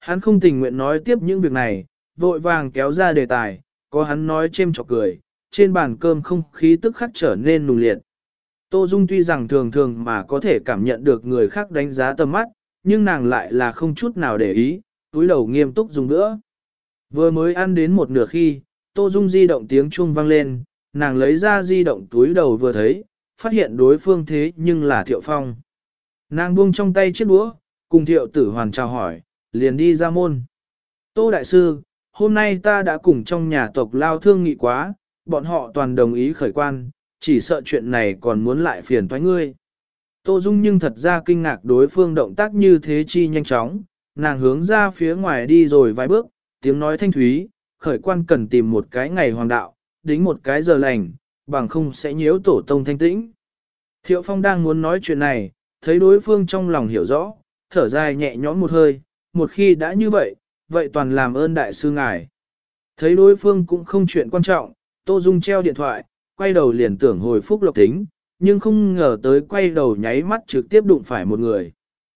Hắn không tình nguyện nói tiếp những việc này, vội vàng kéo ra đề tài, có hắn nói chêm chọc cười, trên bàn cơm không khí tức khắc trở nên nùng liệt. Tô Dung tuy rằng thường thường mà có thể cảm nhận được người khác đánh giá tầm mắt, nhưng nàng lại là không chút nào để ý, túi đầu nghiêm túc dùng nữa. Vừa mới ăn đến một nửa khi, Tô Dung di động tiếng chuông vang lên, nàng lấy ra di động túi đầu vừa thấy, phát hiện đối phương thế nhưng là Thiệu Phong. Nàng buông trong tay chiếc đũa, cùng Thiệu Tử Hoàn chào hỏi, liền đi ra môn. Tô Đại Sư, hôm nay ta đã cùng trong nhà tộc lao thương nghị quá, bọn họ toàn đồng ý khởi quan, chỉ sợ chuyện này còn muốn lại phiền toái ngươi. Tô Dung nhưng thật ra kinh ngạc đối phương động tác như thế chi nhanh chóng, nàng hướng ra phía ngoài đi rồi vài bước, tiếng nói thanh thúy, khởi quan cần tìm một cái ngày hoàng đạo, đính một cái giờ lành, bằng không sẽ nhiễu tổ tông thanh tĩnh. Thiệu Phong đang muốn nói chuyện này, thấy đối phương trong lòng hiểu rõ, thở dài nhẹ nhõm một hơi, một khi đã như vậy, vậy toàn làm ơn đại sư ngài. Thấy đối phương cũng không chuyện quan trọng, Tô Dung treo điện thoại, quay đầu liền tưởng hồi phúc Lộc Tính, nhưng không ngờ tới quay đầu nháy mắt trực tiếp đụng phải một người.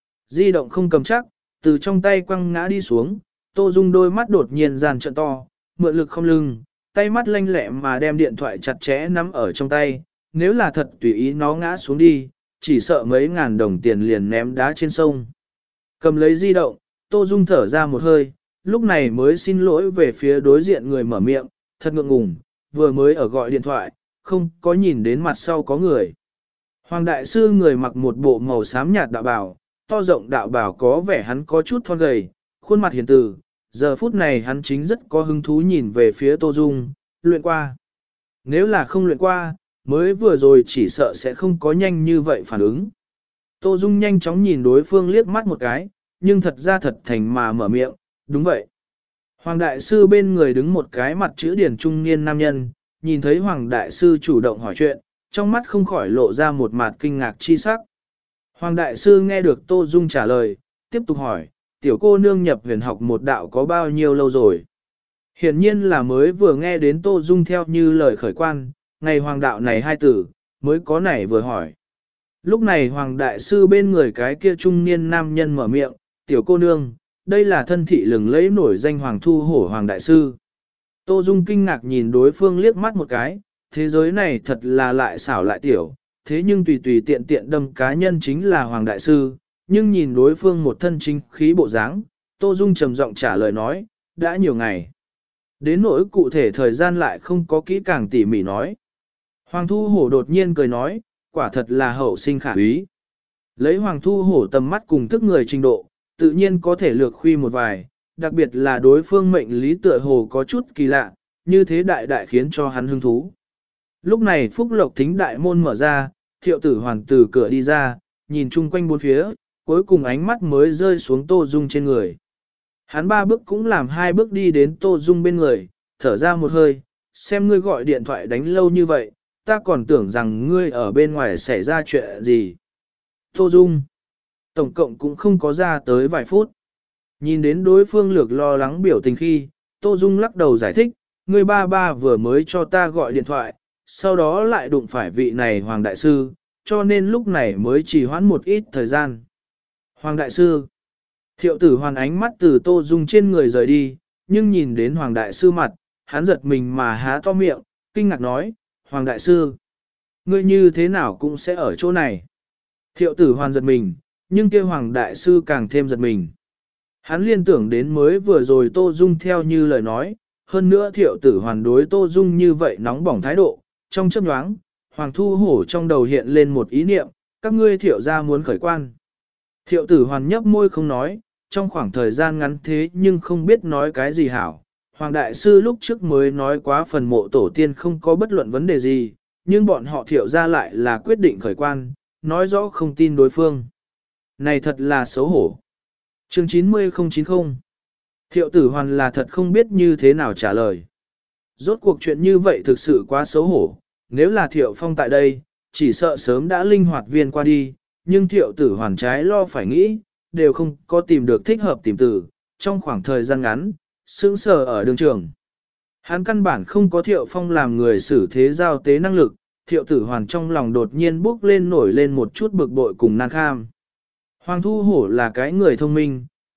Di động không cầm chắc, từ trong tay quăng ngã đi xuống, Tô Dung đôi mắt đột nhiên giàn trận to, mượn lực không lưng, tay mắt lanh lẹ mà đem điện thoại chặt chẽ nắm ở trong tay, nếu là thật tùy ý nó ngã xuống đi, chỉ sợ mấy ngàn đồng tiền liền ném đá trên sông. Cầm lấy di động, Tô Dung thở ra một hơi, lúc này mới xin lỗi về phía đối diện người mở miệng, thật ngượng ngùng, vừa mới ở gọi điện thoại, không có nhìn đến mặt sau có người. Hoàng đại sư người mặc một bộ màu xám nhạt đạo bào, to rộng đạo bào có vẻ hắn có chút thon gầy, khuôn mặt hiền từ, giờ phút này hắn chính rất có hứng thú nhìn về phía Tô Dung, luyện qua. Nếu là không luyện qua, mới vừa rồi chỉ sợ sẽ không có nhanh như vậy phản ứng. Tô Dung nhanh chóng nhìn đối phương liếc mắt một cái, nhưng thật ra thật thành mà mở miệng, đúng vậy. Hoàng đại sư bên người đứng một cái mặt chữ điển trung niên nam nhân, nhìn thấy Hoàng đại sư chủ động hỏi chuyện, trong mắt không khỏi lộ ra một mặt kinh ngạc chi sắc. Hoàng đại sư nghe được Tô Dung trả lời, tiếp tục hỏi, tiểu cô nương nhập huyền học một đạo có bao nhiêu lâu rồi? Hiển nhiên là mới vừa nghe đến Tô Dung theo như lời khởi quan, ngày hoàng đạo này hai tử, mới có nảy vừa hỏi. Lúc này Hoàng đại sư bên người cái kia trung niên nam nhân mở miệng, tiểu cô nương, đây là thân thị lừng lẫy nổi danh Hoàng Thu Hổ Hoàng đại sư. Tô Dung kinh ngạc nhìn đối phương liếc mắt một cái, thế giới này thật là lại xảo lại tiểu, thế nhưng tùy tùy tiện tiện đâm cá nhân chính là Hoàng đại sư, nhưng nhìn đối phương một thân chính khí bộ dáng, Tô Dung trầm giọng trả lời nói, đã nhiều ngày. Đến nỗi cụ thể thời gian lại không có kỹ càng tỉ mỉ nói. Hoàng Thu Hổ đột nhiên cười nói, quả thật là hậu sinh khả úy. Lấy Hoàng Thu Hổ tầm mắt cùng thức người trình độ, tự nhiên có thể lược khuy một vài, đặc biệt là đối phương mệnh lý tựa hồ có chút kỳ lạ, như thế đại đại khiến cho hắn hứng thú. Lúc này Phúc Lộc Thính đại môn mở ra, Thiệu Tử Hoàn từ cửa đi ra, nhìn chung quanh bốn phía, cuối cùng ánh mắt mới rơi xuống Tô Dung trên người. Hắn ba bước cũng làm hai bước đi đến Tô Dung bên người, thở ra một hơi, xem ngươi gọi điện thoại đánh lâu như vậy, ta còn tưởng rằng ngươi ở bên ngoài xảy ra chuyện gì. Tô Dung, tổng cộng cũng không có ra tới vài phút. Nhìn đến đối phương lược lo lắng biểu tình khi, Tô Dung lắc đầu giải thích, ngươi ba vừa mới cho ta gọi điện thoại, sau đó lại đụng phải vị này Hoàng Đại Sư, cho nên lúc này mới chỉ hoãn một ít thời gian. Hoàng Đại Sư, Thiệu Tử Hoàn ánh mắt từ Tô Dung trên người rời đi, nhưng nhìn đến Hoàng Đại Sư mặt, hắn giật mình mà há to miệng, kinh ngạc nói, Hoàng Đại Sư, ngươi như thế nào cũng sẽ ở chỗ này. Thiệu Tử Hoàn giật mình, nhưng kia Hoàng Đại Sư càng thêm giật mình. Hắn liên tưởng đến mới vừa rồi Tô Dung theo như lời nói, hơn nữa Thiệu Tử Hoàn đối Tô Dung như vậy nóng bỏng thái độ, trong chớp nhoáng, Hoàng Thu Hổ trong đầu hiện lên một ý niệm, các ngươi Thiệu gia muốn khởi quan. Thiệu Tử Hoàn nhấp môi không nói, trong khoảng thời gian ngắn thế nhưng không biết nói cái gì hảo. Hoàng Đại Sư lúc trước mới nói quá phần mộ tổ tiên không có bất luận vấn đề gì, nhưng bọn họ Thiệu gia lại là quyết định khởi quan, nói rõ không tin đối phương. Này thật là xấu hổ. Chương 90090 Thiệu Tử Hoàn là thật không biết như thế nào trả lời. Rốt cuộc chuyện như vậy thực sự quá xấu hổ, nếu là Thiệu Phong tại đây, chỉ sợ sớm đã linh hoạt viên qua đi, nhưng Thiệu Tử Hoàn trái lo phải nghĩ, đều không có tìm được thích hợp tìm từ, trong khoảng thời gian ngắn, sững sờ ở đường trường. Hắn căn bản không có Thiệu Phong làm người xử thế giao tế năng lực, Thiệu Tử Hoàn trong lòng đột nhiên bốc lên nổi lên một chút bực bội cùng nan kham. Hoàng Thu Hổ là cái người thông minh,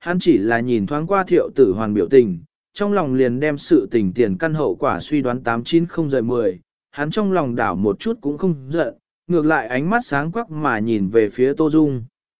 hắn chỉ là nhìn thoáng qua Thiệu Tử Hoàn biểu tình, trong lòng liền đem sự tình tiền căn hậu quả suy đoán 890-10, hắn trong lòng đảo một chút cũng không giận, ngược lại ánh mắt sáng quắc mà nhìn về phía Tô Dung.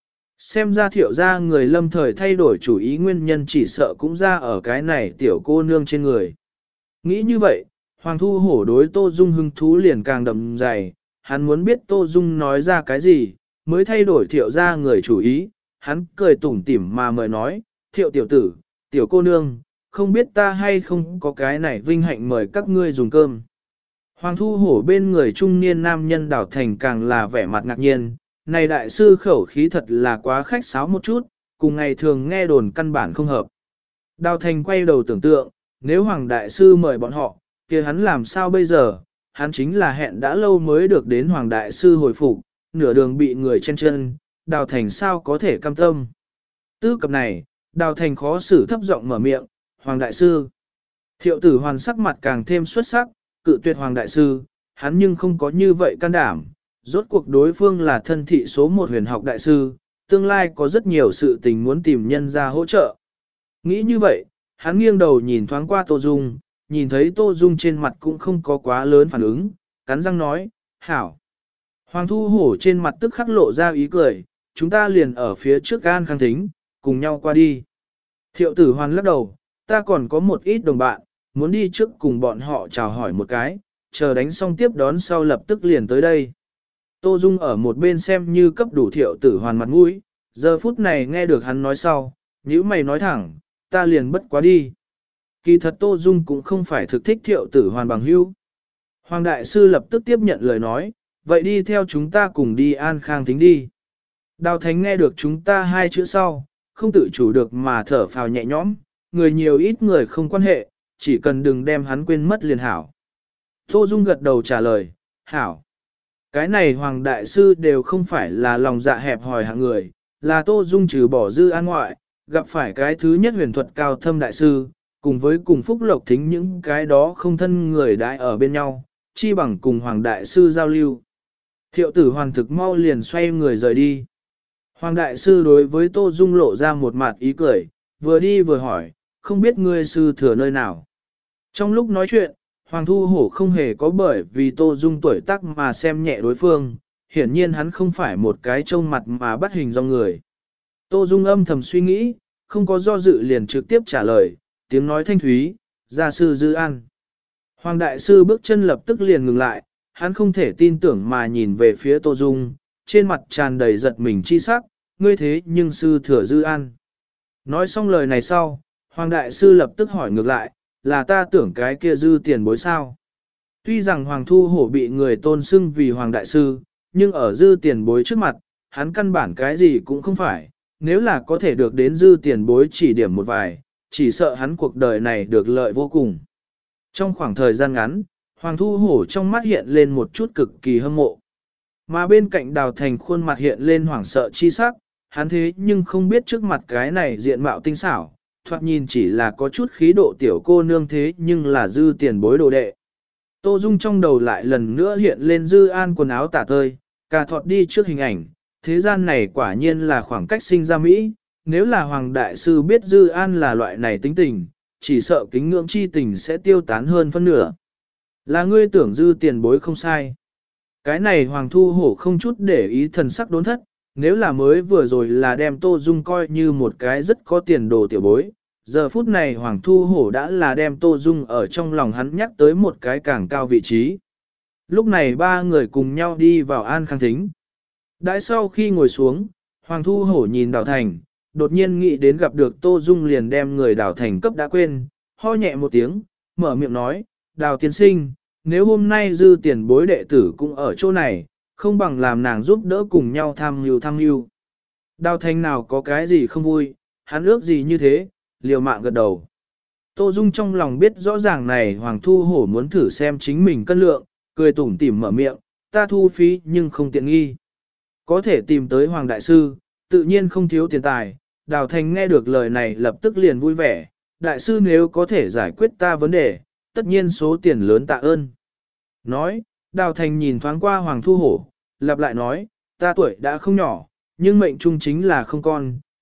Xem ra Thiệu gia người lâm thời thay đổi chủ ý nguyên nhân chỉ sợ cũng ra ở cái này tiểu cô nương trên người. Nghĩ như vậy, Hoàng Thu Hổ đối Tô Dung hứng thú liền càng đậm dày, hắn muốn biết Tô Dung nói ra cái gì, mới thay đổi Thiệu gia người chủ ý, hắn cười tủm tỉm mà mời nói, Thiệu tiểu tử, tiểu cô nương, không biết ta hay không có cái này vinh hạnh mời các ngươi dùng cơm. Hoàng Thu Hổ bên người trung niên nam nhân Đào Thành càng là vẻ mặt ngạc nhiên, này đại sư khẩu khí thật là quá khách sáo một chút, cùng ngày thường nghe đồn căn bản không hợp. Đào Thành quay đầu tưởng tượng, nếu Hoàng đại sư mời bọn họ, kia hắn làm sao bây giờ, hắn chính là hẹn đã lâu mới được đến Hoàng đại sư hồi phục, nửa đường bị người chen chân, Đào Thành sao có thể cam tâm. Tư cập này, Đào Thành khó xử thấp giọng mở miệng, Hoàng đại sư. Thiệu Tử Hoàn sắc mặt càng thêm xuất sắc, cự tuyệt Hoàng đại sư, hắn nhưng không có như vậy can đảm, rốt cuộc đối phương là thân thị số một huyền học đại sư, tương lai có rất nhiều sự tình muốn tìm nhân ra hỗ trợ. Nghĩ như vậy, hắn nghiêng đầu nhìn thoáng qua Tô Dung, nhìn thấy Tô Dung trên mặt cũng không có quá lớn phản ứng, cắn răng nói, hảo. Hoàng Thu Hổ trên mặt tức khắc lộ ra ý cười, chúng ta liền ở phía trước An Khang Thính, cùng nhau qua đi. Thiệu Tử Hoàn lắc đầu, ta còn có một ít đồng bạn, muốn đi trước cùng bọn họ chào hỏi một cái, chờ đánh xong tiếp đón sau lập tức liền tới đây. Tô Dung ở một bên xem như cấp đủ Thiệu Tử Hoàn mặt mũi, giờ phút này nghe được hắn nói sau, nhíu mày nói thẳng, ta liền bất quá đi. Kỳ thật Tô Dung cũng không phải thực thích Thiệu Tử Hoàn bằng hữu. Hoàng đại sư lập tức tiếp nhận lời nói, vậy đi theo chúng ta cùng đi An Khang Thính đi. Đào Thánh nghe được chúng ta hai chữ sau, không tự chủ được mà thở phào nhẹ nhõm, người nhiều ít người không quan hệ, chỉ cần đừng đem hắn quên mất liền hảo. Tô Dung gật đầu trả lời, hảo. Cái này Hoàng đại sư đều không phải là lòng dạ hẹp hòi hạng người, là Tô Dung trừ bỏ Dư An ngoại, gặp phải cái thứ nhất huyền thuật cao thâm đại sư, cùng với cùng Phúc Lộc Thính những cái đó không thân người đại ở bên nhau, chi bằng cùng Hoàng đại sư giao lưu. Thiệu Tử Hoàn thực mau liền xoay người rời đi. Hoàng đại sư đối với Tô Dung lộ ra một mặt ý cười, vừa đi vừa hỏi, không biết ngươi sư thừa nơi nào. Trong lúc nói chuyện, Hoàng Thu Hổ không hề có bởi vì Tô Dung tuổi tác mà xem nhẹ đối phương, hiển nhiên hắn không phải một cái trông mặt mà bắt hình do người. Tô Dung âm thầm suy nghĩ, không có do dự liền trực tiếp trả lời, tiếng nói thanh thúy, gia sư Dư An. Hoàng đại sư bước chân lập tức liền ngừng lại, hắn không thể tin tưởng mà nhìn về phía Tô Dung, trên mặt tràn đầy giật mình chi sắc, ngươi thế nhưng sư thừa Dư An. Nói xong lời này sau, Hoàng đại sư lập tức hỏi ngược lại, là ta tưởng cái kia Dư tiền bối sao. Tuy rằng Hoàng Thu Hổ bị người tôn xưng vì Hoàng đại sư, nhưng ở Dư tiền bối trước mặt, hắn căn bản cái gì cũng không phải, nếu là có thể được đến Dư tiền bối chỉ điểm một vài, chỉ sợ hắn cuộc đời này được lợi vô cùng. Trong khoảng thời gian ngắn, Hoàng Thu Hổ trong mắt hiện lên một chút cực kỳ hâm mộ. Mà bên cạnh Đào Thành khuôn mặt hiện lên hoảng sợ chi sắc, hắn thế nhưng không biết trước mặt cái này diện mạo tinh xảo, thoạt nhìn chỉ là có chút khí độ tiểu cô nương thế nhưng là Dư tiền bối đồ đệ. Tô Dung trong đầu lại lần nữa hiện lên Dư An quần áo tả tơi, cà thọt đi trước hình ảnh, thế gian này quả nhiên là khoảng cách sinh ra Mỹ, nếu là Hoàng Đại Sư biết Dư An là loại này tính tình, chỉ sợ kính ngưỡng chi tình sẽ tiêu tán hơn phân nửa. Là ngươi tưởng Dư tiền bối không sai. Cái này Hoàng Thu Hổ không chút để ý thần sắc đốn thất, nếu là mới vừa rồi là đem Tô Dung coi như một cái rất có tiền đồ tiểu bối, giờ phút này Hoàng Thu Hổ đã là đem Tô Dung ở trong lòng hắn nhắc tới một cái càng cao vị trí. Lúc này ba người cùng nhau đi vào An Khang Thính. Đãi sau khi ngồi xuống, Hoàng Thu Hổ nhìn Đào Thành, đột nhiên nghĩ đến gặp được Tô Dung liền đem người Đào Thành cấp đã quên, ho nhẹ một tiếng, mở miệng nói, Đào tiên sinh, nếu hôm nay Dư tiền bối đệ tử cũng ở chỗ này, không bằng làm nàng giúp đỡ cùng nhau tham mưu. Đào Thành nào có cái gì không vui, hắn ước gì như thế, liều mạng gật đầu. Tô Dung trong lòng biết rõ ràng này Hoàng Thu Hổ muốn thử xem chính mình cân lượng, cười tủm tỉm mở miệng, ta thu phí nhưng không tiện nghi. Có thể tìm tới Hoàng Đại Sư, tự nhiên không thiếu tiền tài. Đào Thành nghe được lời này lập tức liền vui vẻ, Đại Sư nếu có thể giải quyết ta vấn đề, tất nhiên số tiền lớn tạ ơn. Nói, Đào Thành nhìn thoáng qua Hoàng Thu Hổ, lặp lại nói, ta tuổi đã không nhỏ, nhưng mệnh trung chính là không con,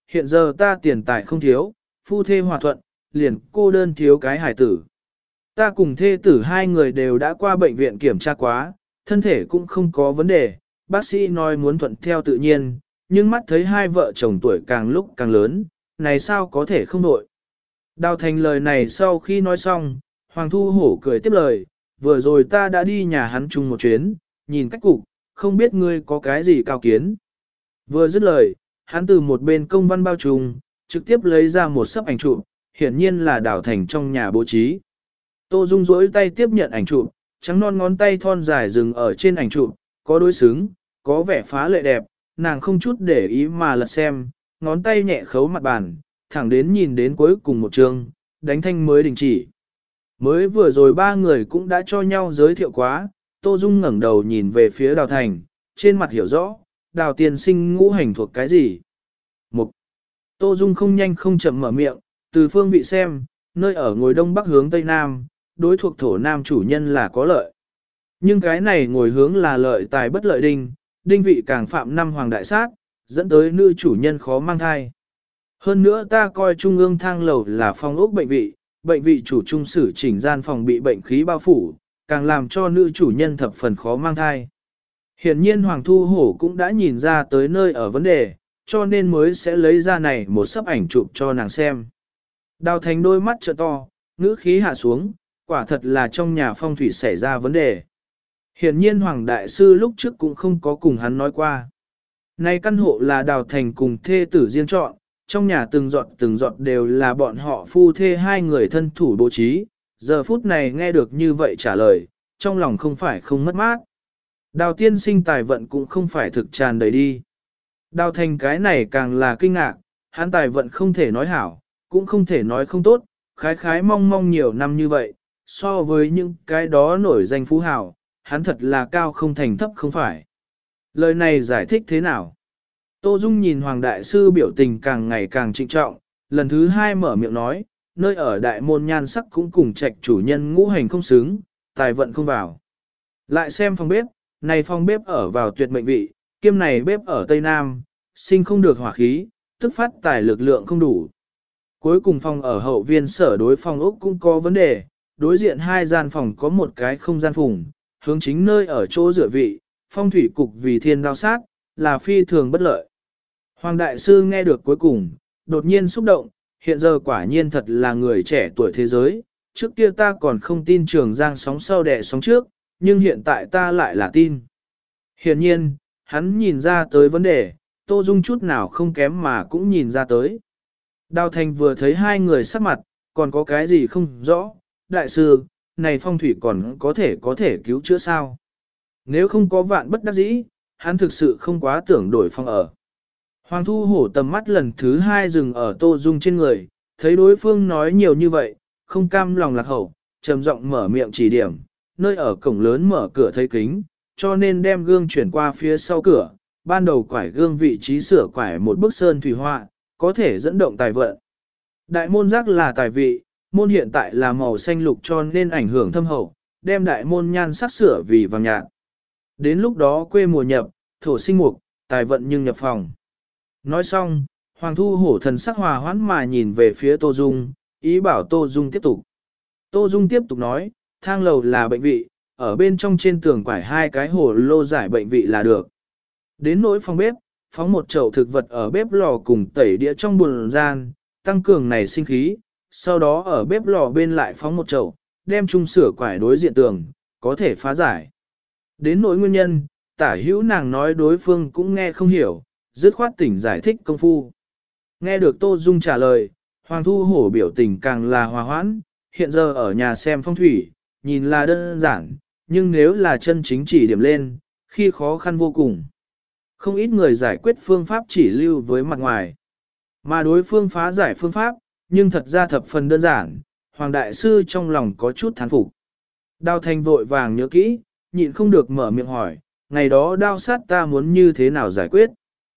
hiện giờ ta tiền tài không thiếu, phu thê hòa thuận, liền cô đơn thiếu cái hải tử. Ta cùng thê tử hai người đều đã qua bệnh viện kiểm tra quá, thân thể cũng không có vấn đề, bác sĩ nói muốn thuận theo tự nhiên, nhưng mắt thấy hai vợ chồng tuổi càng lúc càng lớn, này sao có thể không đổi. Đào Thành lời này sau khi nói xong, Hoàng Thu Hổ cười tiếp lời, vừa rồi ta đã đi nhà hắn chung một chuyến, nhìn cách cục, không biết ngươi có cái gì cao kiến. Vừa dứt lời, hắn từ một bên công văn bao trùm, trực tiếp lấy ra một sấp ảnh chụp, hiển nhiên là Đào Thành trong nhà bố trí. Tô Dung rỗi tay tiếp nhận ảnh chụp, trắng non ngón tay thon dài dừng ở trên ảnh chụp, có đối xứng, có vẻ phá lệ đẹp, nàng không chút để ý mà lật xem, ngón tay nhẹ khấu mặt bàn, thẳng đến nhìn đến cuối cùng một chương, đánh thanh mới đình chỉ. Mới vừa rồi ba người cũng đã cho nhau giới thiệu quá, Tô Dung ngẩng đầu nhìn về phía Đào Thành, trên mặt hiểu rõ, Đào tiên sinh ngũ hành thuộc cái gì. Mục. Tô Dung không nhanh không chậm mở miệng, từ phương vị xem, nơi ở ngồi đông bắc hướng tây nam, đối thuộc thổ nam chủ nhân là có lợi. Nhưng cái này ngồi hướng là lợi tài bất lợi đinh, đinh vị càng phạm năm hoàng đại sát, dẫn tới nữ chủ nhân khó mang thai. Hơn nữa ta coi trung ương thang lầu là phòng ốc bệnh vị chủ trung sử chỉnh gian phòng bị bệnh khí bao phủ, càng làm cho nữ chủ nhân thập phần khó mang thai. Hiển nhiên Hoàng Thu Hổ cũng đã nhìn ra tới nơi ở vấn đề, cho nên mới sẽ lấy ra này một sấp ảnh chụp cho nàng xem. Đào Thành đôi mắt trợ to, ngữ khí hạ xuống, quả thật là trong nhà phong thủy xảy ra vấn đề. Hiển nhiên Hoàng Đại Sư lúc trước cũng không có cùng hắn nói qua. Này căn hộ là Đào Thành cùng thê tử riêng chọn, trong nhà từng giọt đều là bọn họ phu thê hai người thân thủ bố trí, giờ phút này nghe được như vậy trả lời, trong lòng không phải không mất mát. Đào tiên sinh tài vận cũng không phải thực tràn đầy đi. Đào Thành cái này càng là kinh ngạc, hắn tài vận không thể nói hảo, cũng không thể nói không tốt, khái khái mong mong nhiều năm như vậy, so với những cái đó nổi danh phú hảo, hắn thật là cao không thành thấp không phải. Lời này giải thích thế nào? Tô Dung nhìn Hoàng Đại Sư biểu tình càng ngày càng trịnh trọng, lần thứ hai mở miệng nói, nơi ở đại môn nhan sắc cũng cùng trạch chủ nhân ngũ hành không xứng, tài vận không vào. Lại xem phòng bếp, này phòng bếp ở vào tuyệt mệnh vị, kiêm này bếp ở Tây Nam, sinh không được hỏa khí, tức phát tài lực lượng không đủ. Cuối cùng phòng ở hậu viên sở đối phòng ốc cũng có vấn đề, đối diện hai gian phòng có một cái không gian phùng, hướng chính nơi ở chỗ dựa vị, phong thủy cục vì thiên đao sát, là phi thường bất lợi. Hoàng Đại Sư nghe được cuối cùng, đột nhiên xúc động, hiện giờ quả nhiên thật là người trẻ tuổi thế giới, trước kia ta còn không tin Trường Giang sóng sau đẻ sóng trước, nhưng hiện tại ta lại là tin. Hiện nhiên, hắn nhìn ra tới vấn đề, Tô Dung chút nào không kém mà cũng nhìn ra tới. Đào Thành vừa thấy hai người sắc mặt, còn có cái gì không rõ, Đại Sư, này phong thủy còn có thể cứu chữa sao? Nếu không có vạn bất đắc dĩ, hắn thực sự không quá tưởng đổi phòng ở. Hoàng Thu Hổ tầm mắt lần thứ hai dừng ở Tô Dung trên người, thấy đối phương nói nhiều như vậy, không cam lòng lạc hậu, trầm giọng mở miệng chỉ điểm, nơi ở cổng lớn mở cửa thấy kính, cho nên đem gương chuyển qua phía sau cửa, ban đầu quải gương vị trí sửa quải một bức sơn thủy họa, có thể dẫn động tài vận. Đại môn giác là tài vị, môn hiện tại là màu xanh lục cho nên ảnh hưởng thâm hậu, đem đại môn nhan sắc sửa vì vàng nhạt. Đến lúc đó quê mùa nhập, thổ sinh mục, tài vận nhưng nhập phòng. Nói xong, Hoàng Thu Hổ thần sắc hòa hoãn mà nhìn về phía Tô Dung, ý bảo Tô Dung tiếp tục. Tô Dung tiếp tục nói, thang lầu là bệnh vị, ở bên trong trên tường quải hai cái hồ lô giải bệnh vị là được. Đến nỗi phòng bếp, phóng một chậu thực vật ở bếp lò cùng tẩy đĩa trong buồng gian, tăng cường này sinh khí, sau đó ở bếp lò bên lại phóng một chậu, đem chung sửa quải đối diện tường, có thể phá giải. Đến nỗi nguyên nhân, tả hữu nàng nói đối phương cũng nghe không hiểu, dứt khoát tỉnh giải thích công phu. Nghe được Tô Dung trả lời, Hoàng Thu Hổ biểu tình càng là hòa hoãn, hiện giờ ở nhà xem phong thủy, nhìn là đơn giản, nhưng nếu là chân chính chỉ điểm lên, khi khó khăn vô cùng. Không ít người giải quyết phương pháp chỉ lưu với mặt ngoài, mà đối phương phá giải phương pháp, nhưng thật ra thập phần đơn giản, Hoàng Đại Sư trong lòng có chút thán phục. Đao Thanh vội vàng nhớ kỹ, nhịn không được mở miệng hỏi, ngày đó đao sát ta muốn như thế nào giải quyết.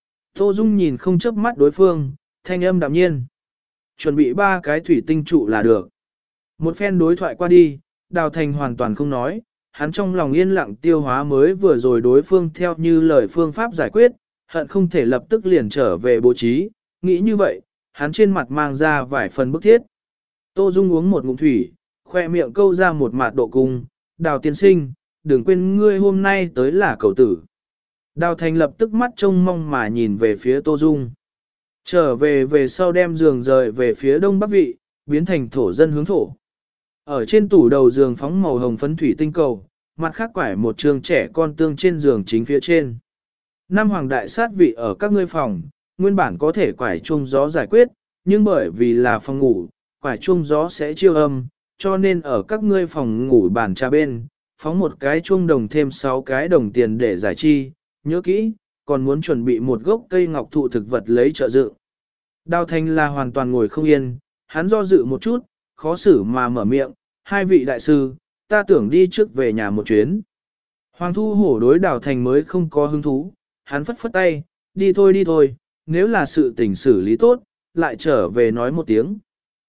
Tô Dung nhìn không chớp mắt đối phương, thanh âm đạm nhiên. Chuẩn bị 3 cái thủy tinh trụ là được. Một phen đối thoại qua đi, Đào Thành hoàn toàn không nói, hắn trong lòng yên lặng tiêu hóa mới vừa rồi đối phương theo như lời phương pháp giải quyết, hận không thể lập tức liền trở về bố trí, nghĩ như vậy, hắn trên mặt mang ra vài phần bức thiết. Tô Dung uống một ngụm thủy, khoe miệng câu ra một mạt độ cung, Đào tiên sinh, đừng quên ngươi hôm nay tới là cậu tử. Đào Thành lập tức mắt trông mong mà nhìn về phía Tô Dung. Trở về sau đem giường rời về phía đông bắc vị, biến thành thổ dân hướng thổ. Ở trên tủ đầu giường phóng màu hồng phấn thủy tinh cầu, mặt khác quải một trường trẻ con tương trên giường chính phía trên. Năm hoàng đại sát vị ở các ngươi phòng, nguyên bản có thể quải chuông gió giải quyết, nhưng bởi vì là phòng ngủ, quải chuông gió sẽ chiêu âm, cho nên ở các ngươi phòng ngủ bàn trà bên, phóng một cái chuông đồng thêm 6 cái đồng tiền để giải chi, nhớ kỹ, còn muốn chuẩn bị một gốc cây ngọc thụ thực vật lấy trợ dự. Đào Thanh là hoàn toàn ngồi không yên, hắn do dự một chút, khó xử mà mở miệng, hai vị đại sư, ta tưởng đi trước về nhà một chuyến. Hoàng Thu Hổ đối Đào Thành mới không có hứng thú, hắn phất phất tay, đi thôi, nếu là sự tình xử lý tốt, lại trở về nói một tiếng.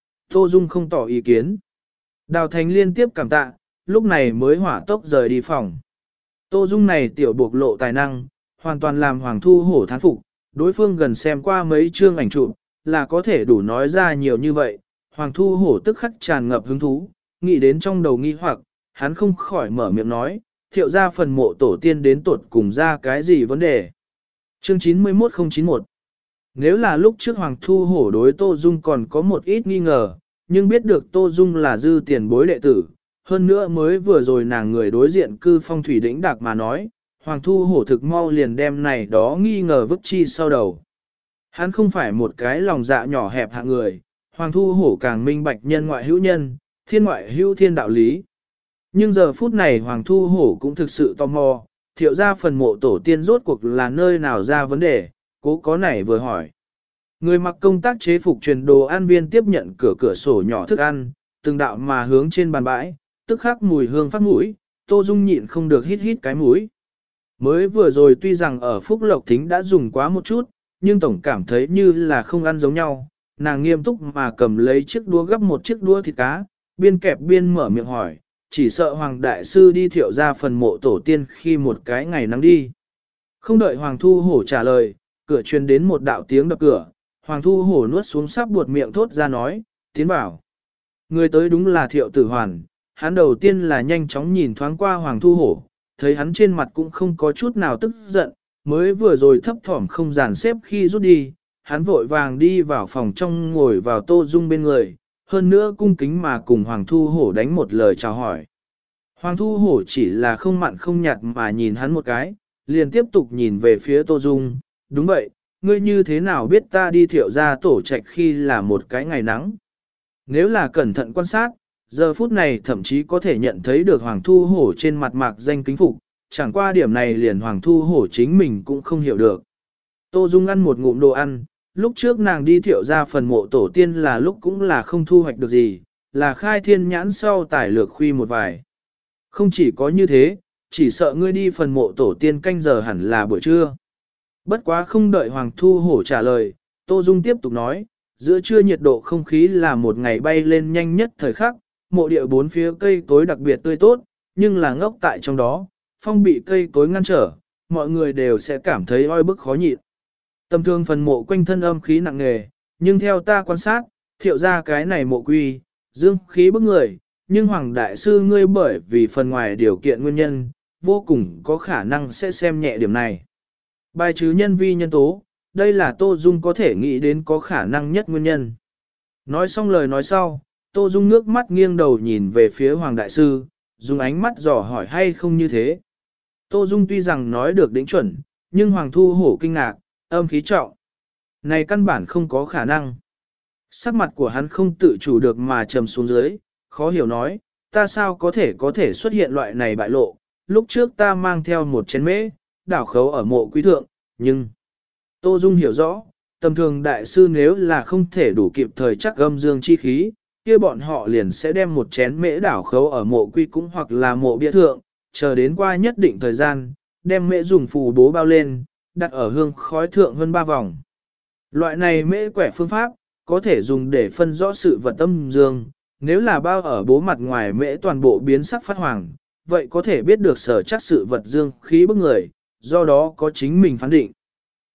Tô Dung không tỏ ý kiến. Đào Thành liên tiếp cảm tạ, lúc này mới hỏa tốc rời đi phòng. Tô Dung này tiểu bộc lộ tài năng, hoàn toàn làm Hoàng Thu Hổ thán phục, đối phương gần xem qua mấy chương ảnh chụp, là có thể đủ nói ra nhiều như vậy. Hoàng Thu Hổ tức khắc tràn ngập hứng thú, nghĩ đến trong đầu nghi hoặc, hắn không khỏi mở miệng nói, Thiệu ra phần mộ tổ tiên đến tuột cùng ra cái gì vấn đề. Chương 91091. Nếu là lúc trước Hoàng Thu Hổ đối Tô Dung còn có một ít nghi ngờ, nhưng biết được Tô Dung là dư tiền bối đệ tử, hơn nữa mới vừa rồi nàng người đối diện cư phong thủy đỉnh đạc mà nói, Hoàng Thu Hổ thực mau liền đem này đó nghi ngờ vứt chi sau đầu. Hắn không phải một cái lòng dạ nhỏ hẹp hạng người, Hoàng Thu Hổ càng minh bạch nhân ngoại hữu nhân, thiên ngoại hữu thiên đạo lý. Nhưng giờ phút này Hoàng Thu Hổ cũng thực sự tò mò, Thiệu ra phần mộ tổ tiên rốt cuộc là nơi nào ra vấn đề, cố có nảy vừa hỏi. Người mặc công tác chế phục truyền đồ ăn viên tiếp nhận cửa sổ nhỏ thức ăn, từng đạo mà hướng trên bàn bãi, tức khắc mùi hương phát mũi, Tô Dung nhịn không được hít cái mũi. Mới vừa rồi tuy rằng ở Phúc Lộc Thính đã dùng quá một chút, nhưng tổng cảm thấy như là không ăn giống nhau, nàng nghiêm túc mà cầm lấy chiếc đũa gấp một chiếc đũa thịt cá, biên kẹp biên mở miệng hỏi, chỉ sợ Hoàng Đại Sư đi Thiệu ra phần mộ tổ tiên khi một cái ngày nắng đi. Không đợi Hoàng Thu Hổ trả lời, cửa truyền đến một đạo tiếng đập cửa, Hoàng Thu Hổ nuốt xuống sắp buột miệng thốt ra nói, tiến vào. Người tới đúng là Thiệu Tử Hoàn, hắn đầu tiên là nhanh chóng nhìn thoáng qua Hoàng Thu Hổ, thấy hắn trên mặt cũng không có chút nào tức giận, mới vừa rồi thấp thỏm không dàn xếp khi rút đi, hắn vội vàng đi vào phòng trong ngồi vào Tô Dung bên người, hơn nữa cung kính mà cùng Hoàng Thu Hổ đánh một lời chào hỏi. Hoàng Thu Hổ chỉ là không mặn không nhạt mà nhìn hắn một cái, liền tiếp tục nhìn về phía Tô Dung, đúng vậy, ngươi như thế nào biết ta đi Thiệu ra tổ trạch khi là một cái ngày nắng. Nếu là cẩn thận quan sát, giờ phút này thậm chí có thể nhận thấy được Hoàng Thu Hổ trên mặt mạc danh kính phục, chẳng qua điểm này liền Hoàng Thu Hổ chính mình cũng không hiểu được. Tô Dung ăn một ngụm đồ ăn, lúc trước nàng đi Thiệu ra phần mộ tổ tiên là lúc cũng là không thu hoạch được gì, là khai thiên nhãn sau tải lược khuy một vài. Không chỉ có như thế, chỉ sợ ngươi đi phần mộ tổ tiên canh giờ hẳn là buổi trưa. Bất quá không đợi Hoàng Thu Hổ trả lời, Tô Dung tiếp tục nói, giữa trưa nhiệt độ không khí là một ngày bay lên nhanh nhất thời khắc, mộ địa bốn phía cây cối đặc biệt tươi tốt, nhưng là ngốc tại trong đó, phong bị cây cối ngăn trở, mọi người đều sẽ cảm thấy oi bức khó nhịn. Tầm thường phần mộ quanh thân âm khí nặng nề, nhưng theo ta quan sát, Thiệu ra cái này mộ quy, dương khí bức người, nhưng Hoàng Đại Sư ngươi bởi vì phần ngoài điều kiện nguyên nhân, vô cùng có khả năng sẽ xem nhẹ điểm này. Bài trừ nhân vi nhân tố, đây là Tô Dung có thể nghĩ đến có khả năng nhất nguyên nhân. Nói xong lời nói sau, Tô Dung nước mắt nghiêng đầu nhìn về phía Hoàng Đại Sư, dùng ánh mắt dò hỏi hay không như thế. Tô Dung tuy rằng nói được đỉnh chuẩn, nhưng Hoàng Thu Hổ kinh ngạc, âm khí trọng. Này căn bản không có khả năng. Sắc mặt của hắn không tự chủ được mà trầm xuống dưới, khó hiểu nói, ta sao có thể xuất hiện loại này bại lộ, lúc trước ta mang theo một chén mễ, đảo khấu ở mộ quý thượng, nhưng... Tô Dung hiểu rõ, tầm thường đại sư nếu là không thể đủ kịp thời chắc âm dương chi khí, kia bọn họ liền sẽ đem một chén mễ đảo khấu ở mộ quy cũng hoặc là mộ bia thượng, chờ đến qua nhất định thời gian, đem mễ dùng phù bố bao lên, đặt ở hương khói thượng hơn 3 vòng. Loại này mễ quẻ phương pháp, có thể dùng để phân rõ sự vật âm dương, nếu là bao ở bố mặt ngoài mễ toàn bộ biến sắc phát hoàng, vậy có thể biết được sở chắc sự vật dương khí bức người, do đó có chính mình phán định.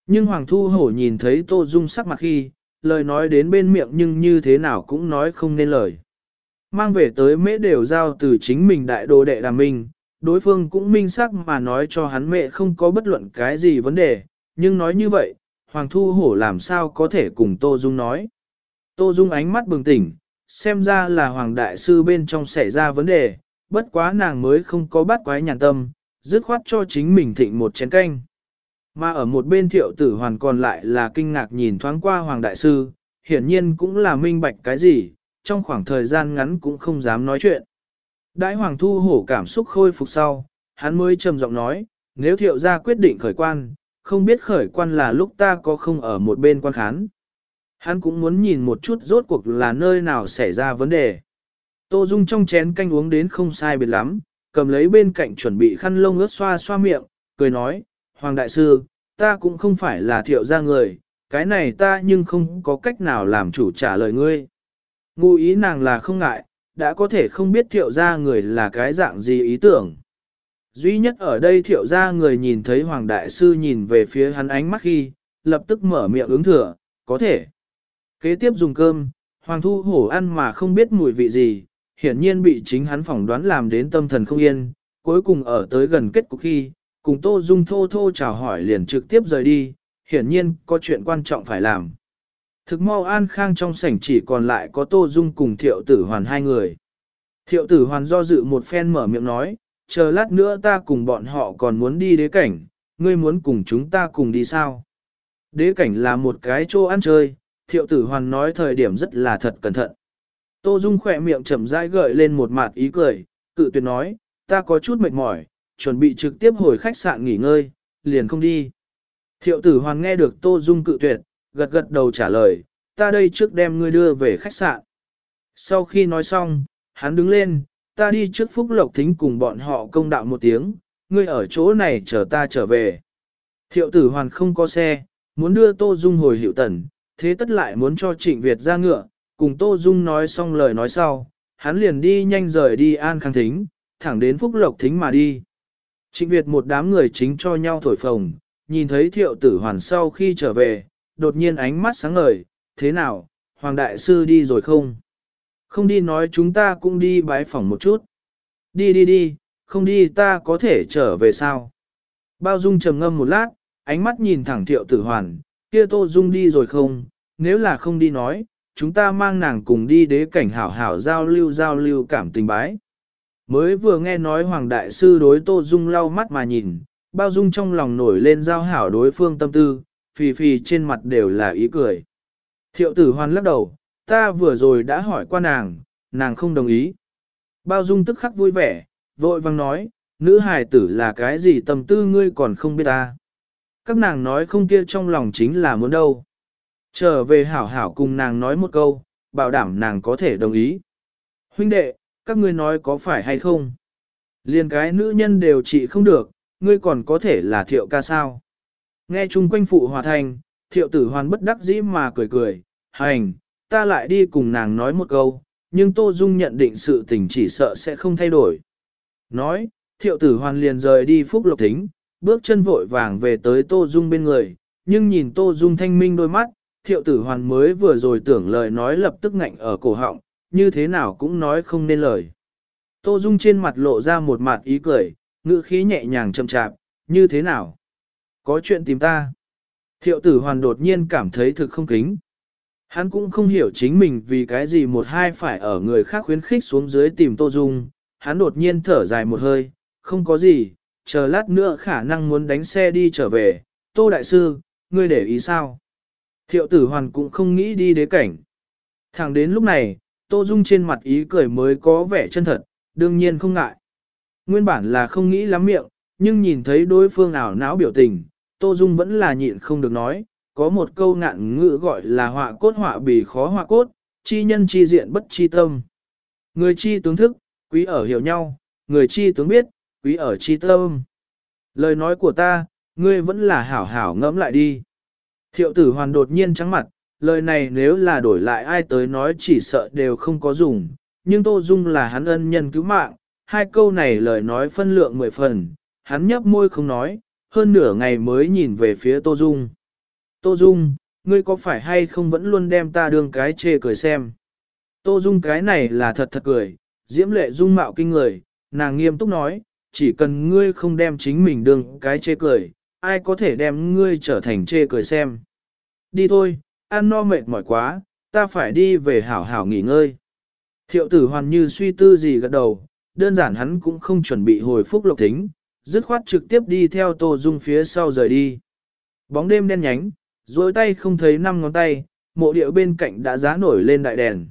Nhưng Hoàng Thu Hổ nhìn thấy Tô Dung sắc mặt khi, lời nói đến bên miệng nhưng như thế nào cũng nói không nên lời. Mang về tới mễ đều giao từ chính mình đại đồ đệ Đàm Minh, đối phương cũng minh xác mà nói cho hắn mẹ không có bất luận cái gì vấn đề, nhưng nói như vậy, Hoàng Thu Hổ làm sao có thể cùng Tô Dung nói. Tô Dung ánh mắt bừng tỉnh, xem ra là Hoàng Đại Sư bên trong xảy ra vấn đề, bất quá nàng mới không có bắt quái nhàn tâm, dứt khoát cho chính mình thịnh một chén canh. Mà ở một bên Thiệu Tử Hoàn còn lại là kinh ngạc nhìn thoáng qua Hoàng Đại Sư, hiển nhiên cũng là minh bạch cái gì, trong khoảng thời gian ngắn cũng không dám nói chuyện. Đãi Hoàng Thu Hổ cảm xúc khôi phục sau, hắn mới trầm giọng nói, nếu Thiệu gia quyết định khởi quan, không biết khởi quan là lúc ta có không ở một bên quan khán. Hắn cũng muốn nhìn một chút rốt cuộc là nơi nào xảy ra vấn đề. Tô Dung trong chén canh uống đến không sai biệt lắm, cầm lấy bên cạnh chuẩn bị khăn lông ướt xoa xoa miệng, cười nói, Hoàng Đại Sư, ta cũng không phải là Thiệu gia người, cái này ta nhưng không có cách nào làm chủ trả lời ngươi. Ngụ ý nàng là không ngại, đã có thể không biết Thiệu gia người là cái dạng gì ý tưởng. Duy nhất ở đây Thiệu gia người nhìn thấy Hoàng Đại Sư nhìn về phía hắn ánh mắt khi, lập tức mở miệng ứng thừa, có thể. Kế tiếp dùng cơm, Hoàng Thu Hổ ăn mà không biết mùi vị gì, hiển nhiên bị chính hắn phỏng đoán làm đến tâm thần không yên, cuối cùng ở tới gần kết cục khi, cùng Tô Dung thô thô chào hỏi liền trực tiếp rời đi, hiển nhiên có chuyện quan trọng phải làm. Thực mau An Khang trong sảnh chỉ còn lại có Tô Dung cùng Thiệu Tử Hoàn hai người. Thiệu Tử Hoàn do dự một phen mở miệng nói, chờ lát nữa ta cùng bọn họ còn muốn đi đế cảnh, ngươi muốn cùng chúng ta cùng đi sao? Đế cảnh là một cái chỗ ăn chơi, Thiệu Tử Hoàn nói thời điểm rất là thật cẩn thận. Tô Dung khỏe miệng chậm rãi gợi lên một mặt ý cười, cự tuyệt nói, ta có chút mệt mỏi, chuẩn bị trực tiếp hồi khách sạn nghỉ ngơi, liền không đi. Thiệu Tử Hoàn nghe được Tô Dung cự tuyệt, gật gật đầu trả lời, ta đây trước đem ngươi đưa về khách sạn. Sau khi nói xong, hắn đứng lên, ta đi trước Phúc Lộc Thính cùng bọn họ công đạo một tiếng, ngươi ở chỗ này chờ ta trở về. Thiệu Tử Hoàn không có xe, muốn đưa Tô Dung hồi Hiệu Tần, thế tất lại muốn cho Trịnh Việt ra ngựa, cùng Tô Dung nói xong lời nói sau, hắn liền đi nhanh rời đi An Khang Thính, thẳng đến Phúc Lộc Thính mà đi. Trịnh Việt một đám người chính cho nhau thổi phồng, nhìn thấy Thiệu Tử Hoàn sau khi trở về, đột nhiên ánh mắt sáng ngời, thế nào, Hoàng Đại Sư đi rồi không? Không đi nói chúng ta cũng đi bái phỏng một chút. Đi đi đi, không đi ta có thể trở về sao? Bao Dung trầm ngâm một lát, ánh mắt nhìn thẳng Thiệu Tử Hoàn, kia Tô Dung đi rồi không? Nếu là không đi nói, chúng ta mang nàng cùng đi đế cảnh hảo hảo giao lưu cảm tình bái. Mới vừa nghe nói Hoàng Đại Sư đối Tô Dung lau mắt mà nhìn, Bao Dung trong lòng nổi lên giao hảo đối phương tâm tư, phì phì trên mặt đều là ý cười. Thiệu Tử Hoàn lắc đầu, ta vừa rồi đã hỏi qua nàng, nàng không đồng ý. Bao Dung tức khắc vui vẻ, vội vang nói, nữ hài tử là cái gì tâm tư ngươi còn không biết ta. Các nàng nói không kia trong lòng chính là muốn đâu. Trở về hảo hảo cùng nàng nói một câu, bảo đảm nàng có thể đồng ý. Huynh đệ, các ngươi nói có phải hay không? Liên cái nữ nhân đều trị không được, ngươi còn có thể là Thiệu ca sao? Nghe chung quanh phụ hòa thành, Thiệu Tử Hoàn bất đắc dĩ mà cười cười, hành, ta lại đi cùng nàng nói một câu, nhưng Tô Dung nhận định sự tình chỉ sợ sẽ không thay đổi. Nói, Thiệu Tử Hoàn liền rời đi Phúc Lộc Thính, bước chân vội vàng về tới Tô Dung bên người, nhưng nhìn Tô Dung thanh minh đôi mắt, Thiệu Tử Hoàn mới vừa rồi tưởng lời nói lập tức ngạnh ở cổ họng, như thế nào cũng nói không nên lời. Tô Dung trên mặt lộ ra một mặt ý cười, ngữ khí nhẹ nhàng chậm chạp, như thế nào? Có chuyện tìm ta. Thiệu Tử Hoàn đột nhiên cảm thấy thực không kính. Hắn cũng không hiểu chính mình vì cái gì một hai phải ở người khác khuyến khích xuống dưới tìm Tô Dung. Hắn đột nhiên thở dài một hơi, không có gì, chờ lát nữa khả năng muốn đánh xe đi trở về. Tô Đại Sư, ngươi để ý sao? Thiệu Tử Hoàn cũng không nghĩ đi đế cảnh. Thẳng đến lúc này, Tô Dung trên mặt ý cười mới có vẻ chân thật, đương nhiên không ngại. Nguyên bản là không nghĩ lắm miệng, nhưng nhìn thấy đối phương ảo não biểu tình, Tô Dung vẫn là nhịn không được nói, có một câu ngạn ngữ gọi là họa cốt họa bì khó họa cốt, chi nhân chi diện bất chi tâm. Người chi tướng thức, quý ở hiểu nhau, người chi tướng biết, quý ở chi tâm. Lời nói của ta, ngươi vẫn là hảo hảo ngẫm lại đi. Thiệu Tử Hoàn đột nhiên trắng mặt, lời này nếu là đổi lại ai tới nói chỉ sợ đều không có dùng, nhưng Tô Dung là hắn ân nhân cứu mạng, hai câu này lời nói phân lượng 10 phần, hắn nhấp môi không nói, hơn nửa ngày mới nhìn về phía Tô Dung. Tô Dung, ngươi có phải hay không vẫn luôn đem ta đương cái chê cười xem. Tô Dung cái này là thật thật cười, diễm lệ dung mạo kinh người, nàng nghiêm túc nói, chỉ cần ngươi không đem chính mình đương cái chê cười, ai có thể đem ngươi trở thành chê cười xem. Đi thôi, ăn no mệt mỏi quá, ta phải đi về hảo hảo nghỉ ngơi. Thiệu tử hoàn như suy tư gì gật đầu, đơn giản hắn cũng không chuẩn bị hồi phúc Lộc Thính, dứt khoát trực tiếp đi theo Tô Dung phía sau rời đi. Bóng đêm đen nhánh, dối tay không thấy 5 ngón tay, mộ điệu bên cạnh đã giá nổi lên đại đèn.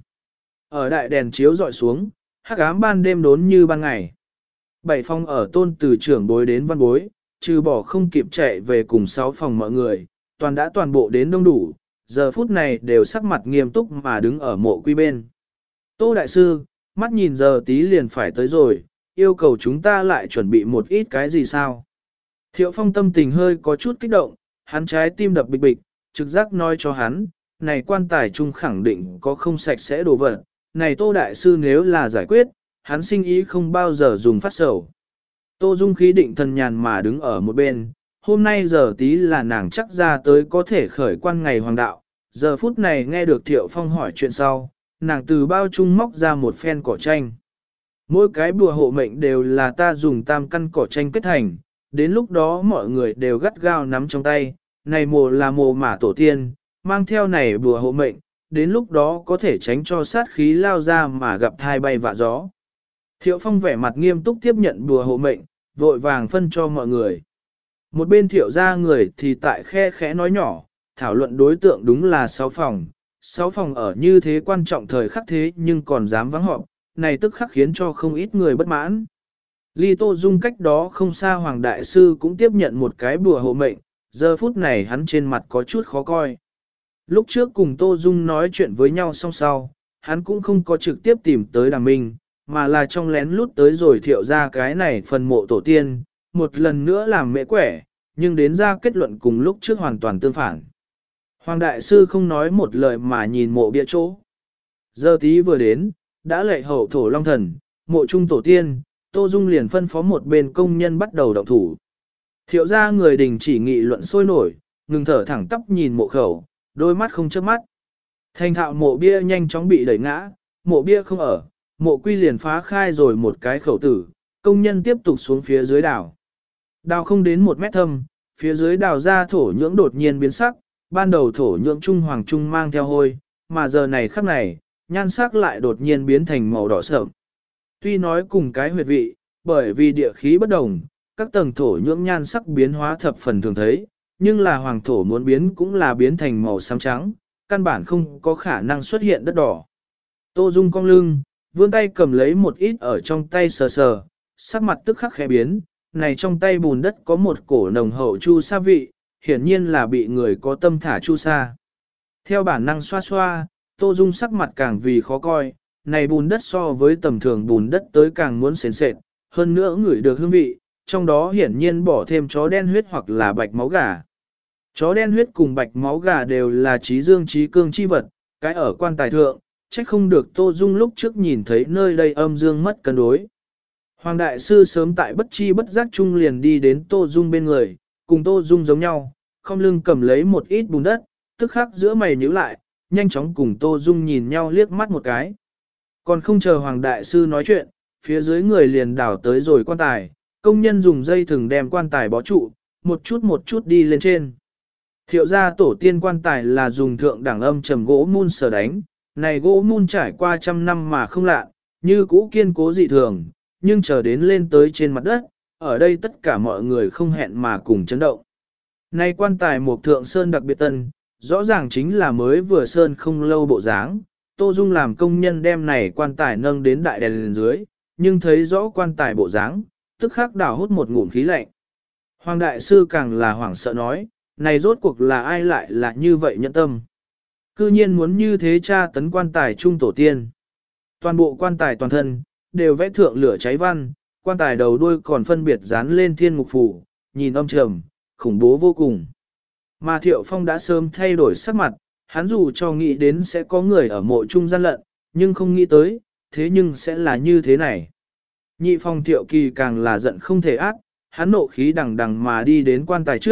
Ở đại đèn chiếu dọi xuống, hắc ám ban đêm đốn như ban ngày. Bảy phòng ở tôn từ trưởng bối đến văn bối, trừ bỏ không kịp chạy về cùng 6 phòng mọi người, toàn bộ đến đông đủ, giờ phút này đều sắc mặt nghiêm túc mà đứng ở mộ quy bên. Tô Đại Sư, mắt nhìn giờ tí liền phải tới rồi, yêu cầu chúng ta lại chuẩn bị một ít cái gì sao? Thiệu Phong tâm tình hơi có chút kích động, hắn trái tim đập bịch bịch, trực giác nói cho hắn, này quan tài chung khẳng định có không sạch sẽ đồ vật, này Tô Đại Sư nếu là giải quyết, hắn sinh ý không bao giờ dùng phát sầu. Tô Dung khí định thần nhàn mà đứng ở một bên, hôm nay giờ tí là nàng chắc ra tới có thể khởi quan ngày hoàng đạo, giờ phút này nghe được Thiệu Phong hỏi chuyện sau, nàng từ bao chung móc ra một phen cỏ tranh. Mỗi cái bùa hộ mệnh đều là ta dùng tam căn cỏ tranh kết thành, đến lúc đó mọi người đều gắt gao nắm trong tay, này mồ là mồ mả tổ tiên, mang theo này bùa hộ mệnh, đến lúc đó có thể tránh cho sát khí lao ra mà gặp thai bay vạ gió. Thiệu Phong vẻ mặt nghiêm túc tiếp nhận bùa hộ mệnh, vội vàng phân cho mọi người. Một bên thiệu ra người thì tại khe khẽ nói nhỏ, thảo luận đối tượng đúng là 6 phòng. 6 phòng ở như thế quan trọng thời khắc thế nhưng còn dám vắng họp, này tức khắc khiến cho không ít người bất mãn. Ly Tô Dung cách đó không xa Hoàng Đại Sư cũng tiếp nhận một cái bùa hộ mệnh, giờ phút này hắn trên mặt có chút khó coi. Lúc trước cùng Tô Dung nói chuyện với nhau song sau, hắn cũng không có trực tiếp tìm tới Đàm Minh, mà là trong lén lút tới rồi thiệu ra cái này phần mộ tổ tiên, một lần nữa làm mễ quẻ, nhưng đến ra kết luận cùng lúc trước hoàn toàn tương phản. Hoàng Đại Sư không nói một lời mà nhìn mộ bia chỗ. Giờ tí vừa đến, đã lệ hậu thổ long thần, mộ trung tổ tiên, Tô Dung liền phân phó một bên công nhân bắt đầu động thủ. Thiệu ra người đình chỉ nghị luận sôi nổi, ngừng thở thẳng tắp nhìn mộ khẩu, đôi mắt không chớp mắt. Thành thạo mộ bia nhanh chóng bị đẩy ngã, mộ bia không ở, mộ quy liền phá khai rồi một cái khẩu tử, công nhân tiếp tục xuống phía dưới đào. Đào không đến 1 mét thâm, phía dưới đào ra thổ nhưỡng đột nhiên biến sắc, ban đầu thổ nhưỡng trung hoàng trung mang theo hôi, mà giờ này khắc này, nhan sắc lại đột nhiên biến thành màu đỏ sợm. Tuy nói cùng cái huyệt vị, bởi vì địa khí bất đồng, các tầng thổ nhưỡng nhan sắc biến hóa thập phần thường thấy, nhưng là hoàng thổ muốn biến cũng là biến thành màu xám trắng, căn bản không có khả năng xuất hiện đất đỏ. Tô Dung cong lưng, vươn tay cầm lấy một ít ở trong tay sờ sờ, sắc mặt tức khắc khẽ biến, này trong tay bùn đất có một cổ nồng hậu chu sa vị, hiển nhiên là bị người có tâm thả chu sa. Theo bản năng xoa xoa, Tô Dung sắc mặt càng vì khó coi, này bùn đất so với tầm thường bùn đất tới càng muốn sến sệt, hơn nữa ngửi được hương vị, trong đó hiển nhiên bỏ thêm chó đen huyết hoặc là bạch máu gà. Chó đen huyết cùng bạch máu gà đều là trí dương trí cương chi vật, cái ở quan tài thượng, trách không được Tô Dung lúc trước nhìn thấy nơi đây âm dương mất cân đối. Hoàng Đại Sư sớm tại bất chi bất giác chung liền đi đến Tô Dung bên người, cùng Tô Dung giống nhau, không lưng cầm lấy một ít bùn đất, tức khắc giữa mày nhíu lại, nhanh chóng cùng Tô Dung nhìn nhau liếc mắt một cái. Còn không chờ Hoàng Đại Sư nói chuyện, phía dưới người liền đảo tới rồi quan tài, công nhân dùng dây thừng đem quan tài bó trụ, một chút đi lên trên. Thiệu gia tổ tiên quan tài là dùng thượng đẳng âm trầm gỗ mun sờ đánh, này gỗ mun trải qua 100 năm mà không lạ, như cũ kiên cố dị thường, nhưng chờ đến lên tới trên mặt đất, ở đây tất cả mọi người không hẹn mà cùng chấn động. Này quan tài một thượng sơn đặc biệt tân, rõ ràng chính là mới vừa sơn không lâu bộ dáng. Tô Dung làm công nhân đem này quan tài nâng đến đại đèn lên dưới, nhưng thấy rõ quan tài bộ dáng, tức khắc đảo hút một ngụm khí lạnh. Hoàng Đại Sư càng là hoảng sợ nói, này rốt cuộc là ai lại là như vậy nhẫn tâm. Cư nhiên muốn như thế tra tấn quan tài trung tổ tiên. Toàn bộ quan tài toàn thân, đều vẽ thượng lửa cháy văn, quan tài đầu đuôi còn phân biệt dán lên thiên ngục phủ, nhìn âm trầm, khủng bố vô cùng. Mà Thiệu Phong đã sớm thay đổi sắc mặt, hắn dù cho nghĩ đến sẽ có người ở mộ trung gian lận, nhưng không nghĩ tới, thế nhưng sẽ là như thế này. Nhị Phong Thiệu Kỳ càng là giận không thể ác, hắn nộ khí đằng đằng mà đi đến quan tài trước,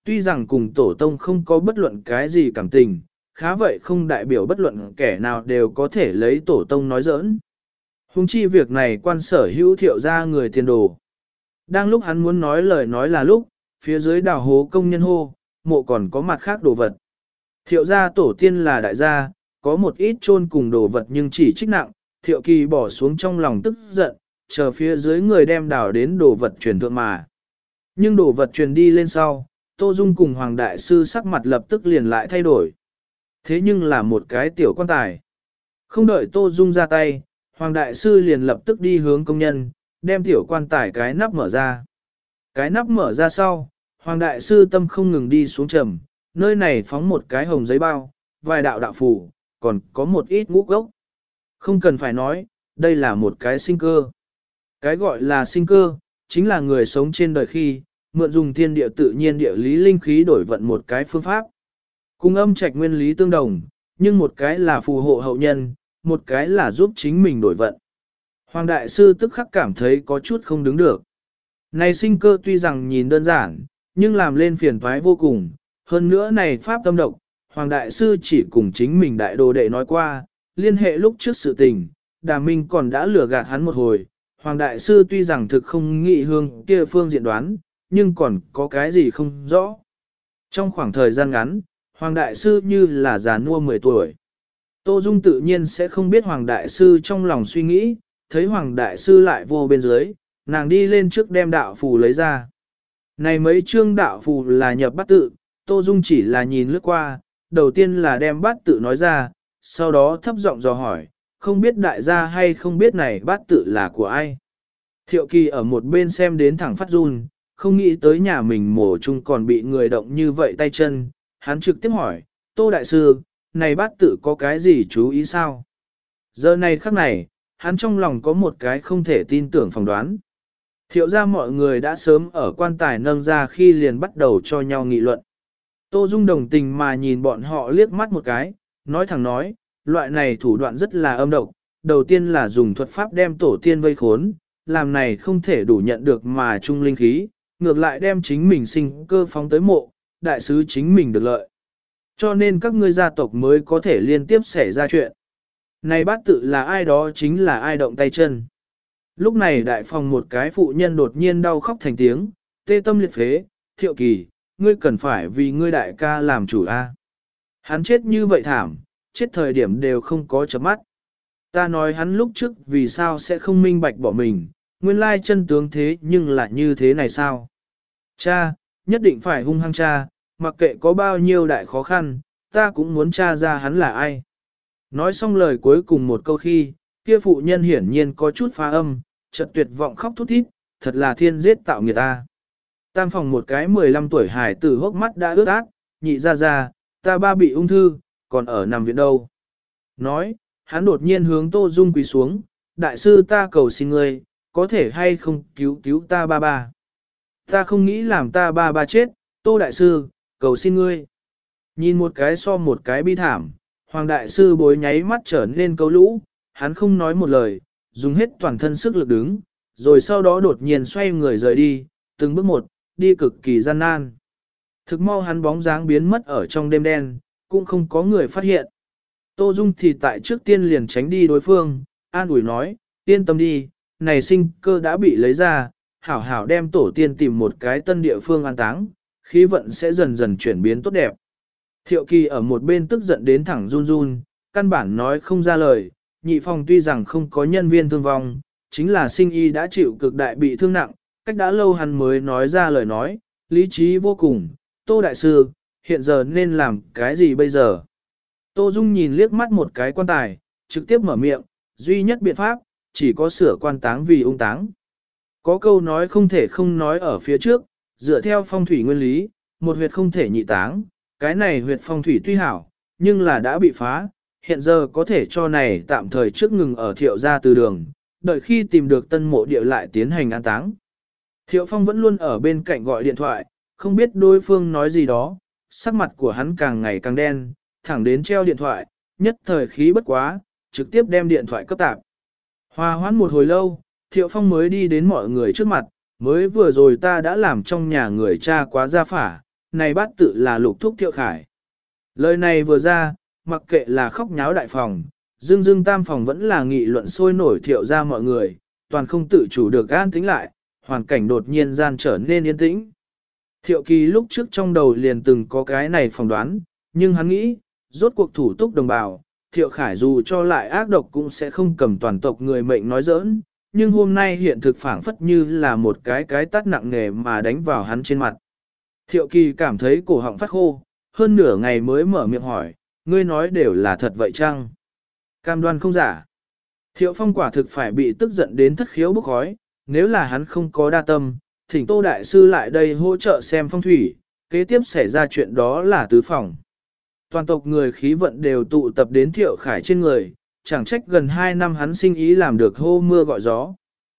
tuy rằng cùng tổ tông không có bất luận cái gì cảm tình, khá vậy không đại biểu bất luận kẻ nào đều có thể lấy tổ tông nói giỡn. Hùng chi việc này quan sở hữu Thiệu gia người tiền đồ. Đang lúc hắn muốn nói lời nói là lúc, phía dưới đào hố công nhân hô, mộ còn có mặt khác đồ vật. Thiệu gia tổ tiên là đại gia, có một ít chôn cùng đồ vật nhưng chỉ trích nặng, Thiệu Kỳ bỏ xuống trong lòng tức giận, chờ phía dưới người đem đào đến đồ vật truyền thượng mà. Nhưng đồ vật truyền đi lên sau, Tô Dung cùng Hoàng Đại Sư sắc mặt lập tức liền lại thay đổi. Thế nhưng là một cái tiểu quan tài. Không đợi Tô Dung ra tay, Hoàng Đại Sư liền lập tức đi hướng công nhân, đem tiểu quan tài cái nắp mở ra. Cái nắp mở ra sau, Hoàng Đại Sư tâm không ngừng đi xuống trầm, nơi này phóng một cái hồng giấy bao, vài đạo đạo phù, còn có một ít ngũ gốc. Không cần phải nói, đây là một cái sinh cơ. Cái gọi là sinh cơ, chính là người sống trên đời khi, mượn dùng thiên địa tự nhiên địa lý linh khí đổi vận một cái phương pháp. Cùng âm trạch nguyên lý tương đồng, nhưng một cái là phù hộ hậu nhân, một cái là giúp chính mình đổi vận. Hoàng Đại Sư tức khắc cảm thấy có chút không đứng được. Này sinh cơ tuy rằng nhìn đơn giản, nhưng làm lên phiền toái vô cùng. Hơn nữa này pháp tâm độc, Hoàng Đại Sư chỉ cùng chính mình đại đồ đệ nói qua, liên hệ lúc trước sự tình, Đà Minh còn đã lừa gạt hắn một hồi. Hoàng Đại Sư tuy rằng thực không nghị hương kia phương diện đoán, nhưng còn có cái gì không rõ. Trong khoảng thời gian ngắn, Hoàng Đại Sư như là già nua 10 tuổi. Tô Dung tự nhiên sẽ không biết Hoàng Đại Sư trong lòng suy nghĩ, thấy Hoàng Đại Sư lại vô bên dưới, nàng đi lên trước đem đạo phù lấy ra. Này mấy chương đạo phù là nhập bát tự, Tô Dung chỉ là nhìn lướt qua, đầu tiên là đem bát tự nói ra, sau đó thấp giọng dò hỏi, không biết đại gia hay không biết này bát tự là của ai. Thiệu Kỳ ở một bên xem đến thẳng phát run, không nghĩ tới nhà mình mổ chung còn bị người động như vậy tay chân, hắn trực tiếp hỏi, Tô Đại Sư, này bát tự có cái gì chú ý sao? Giờ này khắc này, hắn trong lòng có một cái không thể tin tưởng phỏng đoán. Thiệu ra mọi người đã sớm ở quan tài nâng ra khi liền bắt đầu cho nhau nghị luận. Tô Dung đồng tình mà nhìn bọn họ liếc mắt một cái, nói thẳng nói, loại này thủ đoạn rất là âm độc, đầu tiên là dùng thuật pháp đem tổ tiên vây khốn, làm này không thể đủ nhận được mà trung linh khí, ngược lại đem chính mình sinh cơ phóng tới mộ, đại sứ chính mình được lợi. Cho nên các ngươi gia tộc mới có thể liên tiếp xảy ra chuyện. Này bát tự là ai đó chính là ai động tay chân. Lúc này đại phòng một cái phụ nhân đột nhiên đau khóc thành tiếng, tê tâm liệt phế, Thiệu Kỳ, ngươi cần phải vì ngươi đại ca làm chủ a. Hắn chết như vậy thảm, chết thời điểm đều không có chớp mắt. Ta nói hắn lúc trước vì sao sẽ không minh bạch bỏ mình, nguyên lai chân tướng thế nhưng lại như thế này sao? Cha, nhất định phải hung hăng cha, mặc kệ có bao nhiêu đại khó khăn, ta cũng muốn tra ra hắn là ai. Nói xong lời cuối cùng một câu khi, kia phụ nhân hiển nhiên có chút phá âm, chợt tuyệt vọng khóc thút thít, thật là thiên giết tạo người ta. Tam phòng một cái 15 tuổi hải tử hốc mắt đã ướt át, nhị ra, ta ba bị ung thư, còn ở nằm viện đâu. Nói, hắn đột nhiên hướng Tô Dung quỳ xuống, đại sư ta cầu xin ngươi, có thể hay không cứu cứu ta ba. Ta không nghĩ làm ta ba chết, Tô đại sư, cầu xin ngươi. Nhìn một cái so một cái bi thảm, Hoàng đại sư bối nháy mắt trở nên câu lũ, hắn không nói một lời, dùng hết toàn thân sức lực đứng, rồi sau đó đột nhiên xoay người rời đi, từng bước một, đi cực kỳ gian nan. Thực mau hắn bóng dáng biến mất ở trong đêm đen, cũng không có người phát hiện. Tô Dung thì tại trước tiên liền tránh đi đối phương, an ủi nói, yên tâm đi, này sinh cơ đã bị lấy ra, hảo hảo đem tổ tiên tìm một cái tân địa phương an táng, khí vận sẽ dần dần chuyển biến tốt đẹp. Thiệu Kỳ ở một bên tức giận đến thẳng run run, căn bản nói không ra lời, nhị phòng tuy rằng không có nhân viên thương vong, chính là sinh y đã chịu cực đại bị thương nặng, cách đã lâu hắn mới nói ra lời nói, lý trí vô cùng, Tô Đại Sư, hiện giờ nên làm cái gì bây giờ? Tô Dung nhìn liếc mắt một cái quan tài, trực tiếp mở miệng, duy nhất biện pháp, chỉ có sửa quan táng vì ung táng. Có câu nói không thể không nói ở phía trước, dựa theo phong thủy nguyên lý, một huyệt không thể nhị táng, cái này huyệt phong thủy tuy hảo, nhưng là đã bị phá, hiện giờ có thể cho này tạm thời trước ngừng ở Thiệu gia từ đường, đợi khi tìm được tân mộ địa lại tiến hành an táng. Thiệu Phong vẫn luôn ở bên cạnh gọi điện thoại, không biết đối phương nói gì đó, sắc mặt của hắn càng ngày càng đen, thẳng đến treo điện thoại, nhất thời khí bất quá, trực tiếp đem điện thoại cấp tạp. Hòa hoãn một hồi lâu, Thiệu Phong mới đi đến mọi người trước mặt, mới vừa rồi ta đã làm trong nhà người cha quá gia phả, này bát tự là lục thúc Thiệu Khải. Lời này vừa ra, mặc kệ là khóc nháo đại phòng, dương dương tam phòng vẫn là nghị luận sôi nổi Thiệu ra mọi người, toàn không tự chủ được an tĩnh lại, hoàn cảnh đột nhiên gian trở nên yên tĩnh. Thiệu Kỳ lúc trước trong đầu liền từng có cái này phỏng đoán, nhưng hắn nghĩ, rốt cuộc thủ túc đồng bào, Thiệu Khải dù cho lại ác độc cũng sẽ không cầm toàn tộc người mệnh nói giỡn, nhưng hôm nay hiện thực phảng phất như là một cái tát nặng nề mà đánh vào hắn trên mặt. Thiệu Kỳ cảm thấy cổ họng phát khô, hơn nửa ngày mới mở miệng hỏi, ngươi nói đều là thật vậy chăng? Cam đoan không giả. Thiệu Phong quả thực phải bị tức giận đến thất khiếu bốc khói, nếu là hắn không có đa tâm, thỉnh Tô Đại Sư lại đây hỗ trợ xem phong thủy, kế tiếp xảy ra chuyện đó là tứ phòng. Toàn tộc người khí vận đều tụ tập đến Thiệu Khải trên người, chẳng trách gần 2 năm hắn sinh ý làm được hô mưa gọi gió.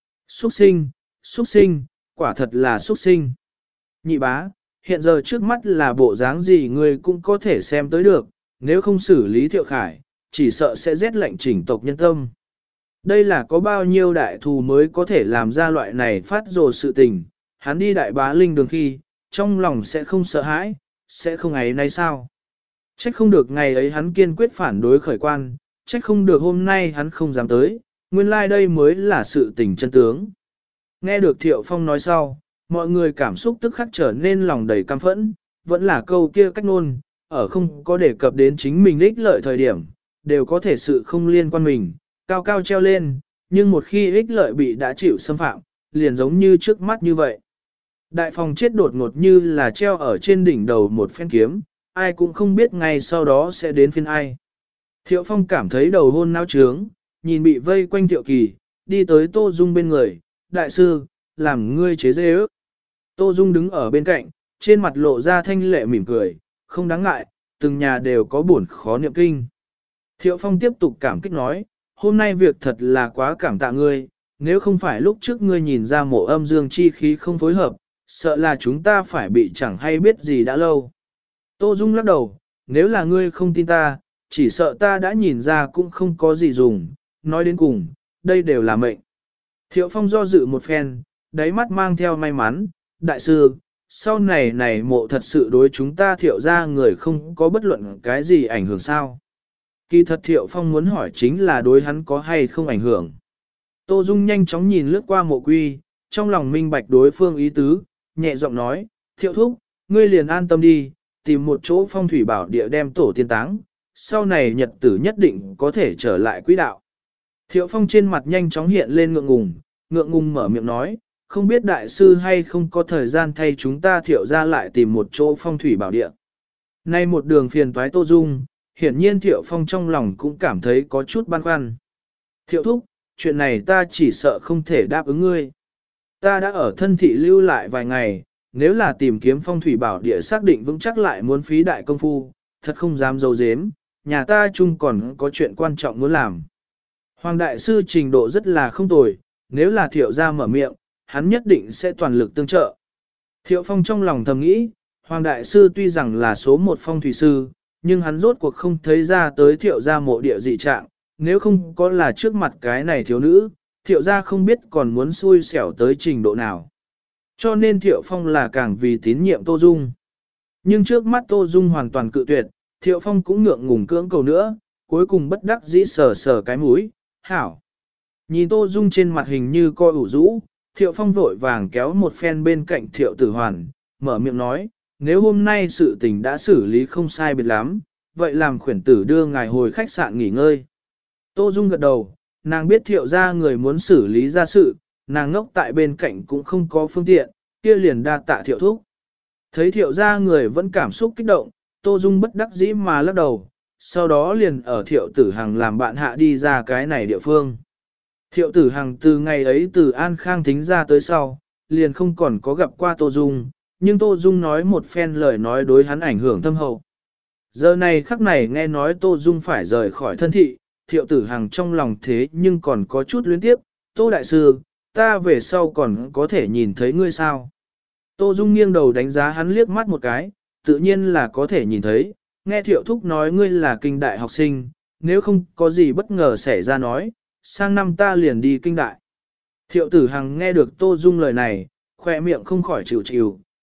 Xuất sinh, quả thật là xuất sinh. Nhị bá, hiện giờ trước mắt là bộ dáng gì người cũng có thể xem tới được, nếu không xử lý Thiệu Khải, chỉ sợ sẽ rét lệnh chỉnh tộc nhân tâm. Đây là có bao nhiêu đại thù mới có thể làm ra loại này phát rồ sự tình, hắn đi đại bá linh đường khi, trong lòng sẽ không sợ hãi, sẽ không ấy nay sao. Trách không được ngày ấy hắn kiên quyết phản đối khởi quan, trách không được hôm nay hắn không dám tới, nguyên lai đây mới là sự tình chân tướng. Nghe được Thiệu Phong nói sau, mọi người cảm xúc tức khắc trở nên lòng đầy căm phẫn, vẫn là câu kia cách nôn, ở không có đề cập đến chính mình ích lợi thời điểm, đều có thể sự không liên quan mình, cao cao treo lên, nhưng một khi ích lợi bị đã chịu xâm phạm, liền giống như trước mắt như vậy. Đại phòng chết đột ngột như là treo ở trên đỉnh đầu một phen kiếm, ai cũng không biết ngay sau đó sẽ đến phiên ai. Thiệu Phong cảm thấy đầu hôn nao trướng, nhìn bị vây quanh Thiệu Kỳ, đi tới Tô Dung bên người, đại sư, làm ngươi chế dê ước. Tô Dung đứng ở bên cạnh, trên mặt lộ ra thanh lệ mỉm cười, không đáng ngại, từng nhà đều có buồn khó niệm kinh. Thiệu Phong tiếp tục cảm kích nói, hôm nay việc thật là quá cảm tạ ngươi, nếu không phải lúc trước ngươi nhìn ra mộ âm dương chi khí không phối hợp, sợ là chúng ta phải bị chẳng hay biết gì đã lâu. Tô Dung lắc đầu, nếu là ngươi không tin ta, chỉ sợ ta đã nhìn ra cũng không có gì dùng, nói đến cùng, đây đều là mệnh. Thiệu Phong do dự một phen, đáy mắt mang theo may mắn, đại sư, sau này mộ thật sự đối chúng ta Thiệu ra người không có bất luận cái gì ảnh hưởng sao. Kỳ thật Thiệu Phong muốn hỏi chính là đối hắn có hay không ảnh hưởng. Tô Dung nhanh chóng nhìn lướt qua mộ quy, trong lòng minh bạch đối phương ý tứ, nhẹ giọng nói, Thiệu thúc, ngươi liền an tâm đi, tìm một chỗ phong thủy bảo địa đem tổ tiên táng, sau này nhật tử nhất định có thể trở lại quỹ đạo. Thiệu Phong trên mặt nhanh chóng hiện lên ngượng ngùng mở miệng nói, không biết đại sư hay không có thời gian thay chúng ta Thiệu ra lại tìm một chỗ phong thủy bảo địa. Nay một đường phiền toái Tô Dung, hiển nhiên Thiệu Phong trong lòng cũng cảm thấy có chút băn khoăn. Thiệu thúc, chuyện này ta chỉ sợ không thể đáp ứng ngươi. Ta đã ở thân thị lưu lại vài ngày, nếu là tìm kiếm phong thủy bảo địa xác định vững chắc lại muốn phí đại công phu, thật không dám dấu dếm, nhà ta chung còn có chuyện quan trọng muốn làm. Hoàng đại sư trình độ rất là không tồi, nếu là Thiệu ra mở miệng, hắn nhất định sẽ toàn lực tương trợ. Thiệu Phong trong lòng thầm nghĩ, Hoàng đại sư tuy rằng là số một phong thủy sư, nhưng hắn rốt cuộc không thấy ra tới Thiệu ra mộ địa dị trạng, nếu không có là trước mặt cái này thiếu nữ, Thiệu ra không biết còn muốn xui xẻo tới trình độ nào. Cho nên Thiệu Phong là càng vì tín nhiệm Tô Dung. Nhưng trước mắt Tô Dung hoàn toàn cự tuyệt, Thiệu Phong cũng ngượng ngùng cưỡng cầu nữa, cuối cùng bất đắc dĩ sờ cái mũi, hảo. Nhìn Tô Dung trên mặt hình như coi ủ rũ, Thiệu Phong vội vàng kéo một phen bên cạnh Thiệu Tử Hoàn, mở miệng nói, nếu hôm nay sự tình đã xử lý không sai biệt lắm, vậy làm khuyển tử đưa ngài hồi khách sạn nghỉ ngơi. Tô Dung gật đầu, nàng biết Thiệu ra người muốn xử lý ra sự, nàng ngốc tại bên cạnh cũng không có phương tiện, kia liền đa tạ Thiệu thúc. Thấy Thiệu ra người vẫn cảm xúc kích động, Tô Dung bất đắc dĩ mà lắc đầu, sau đó liền ở Thiệu Tử Hằng làm bạn hạ đi ra cái này địa phương. Thiệu Tử Hằng từ ngày ấy từ An Khang thính ra tới sau, liền không còn có gặp qua Tô Dung, nhưng Tô Dung nói một phen lời nói đối hắn ảnh hưởng thâm hậu. Giờ này khắc này nghe nói Tô Dung phải rời khỏi thân thị, Thiệu Tử Hằng trong lòng thế nhưng còn có chút luyến tiếp, Tô Đại Sư, ta về sau còn có thể nhìn thấy ngươi sao? Tô Dung nghiêng đầu đánh giá hắn liếc mắt một cái, tự nhiên là có thể nhìn thấy, nghe Thiệu Thúc nói ngươi là kinh đại học sinh, nếu không có gì bất ngờ xảy ra nói, sang năm ta liền đi kinh đại. Thiệu Tử Hằng nghe được Tô Dung lời này, khoe miệng không khỏi chịu chịu,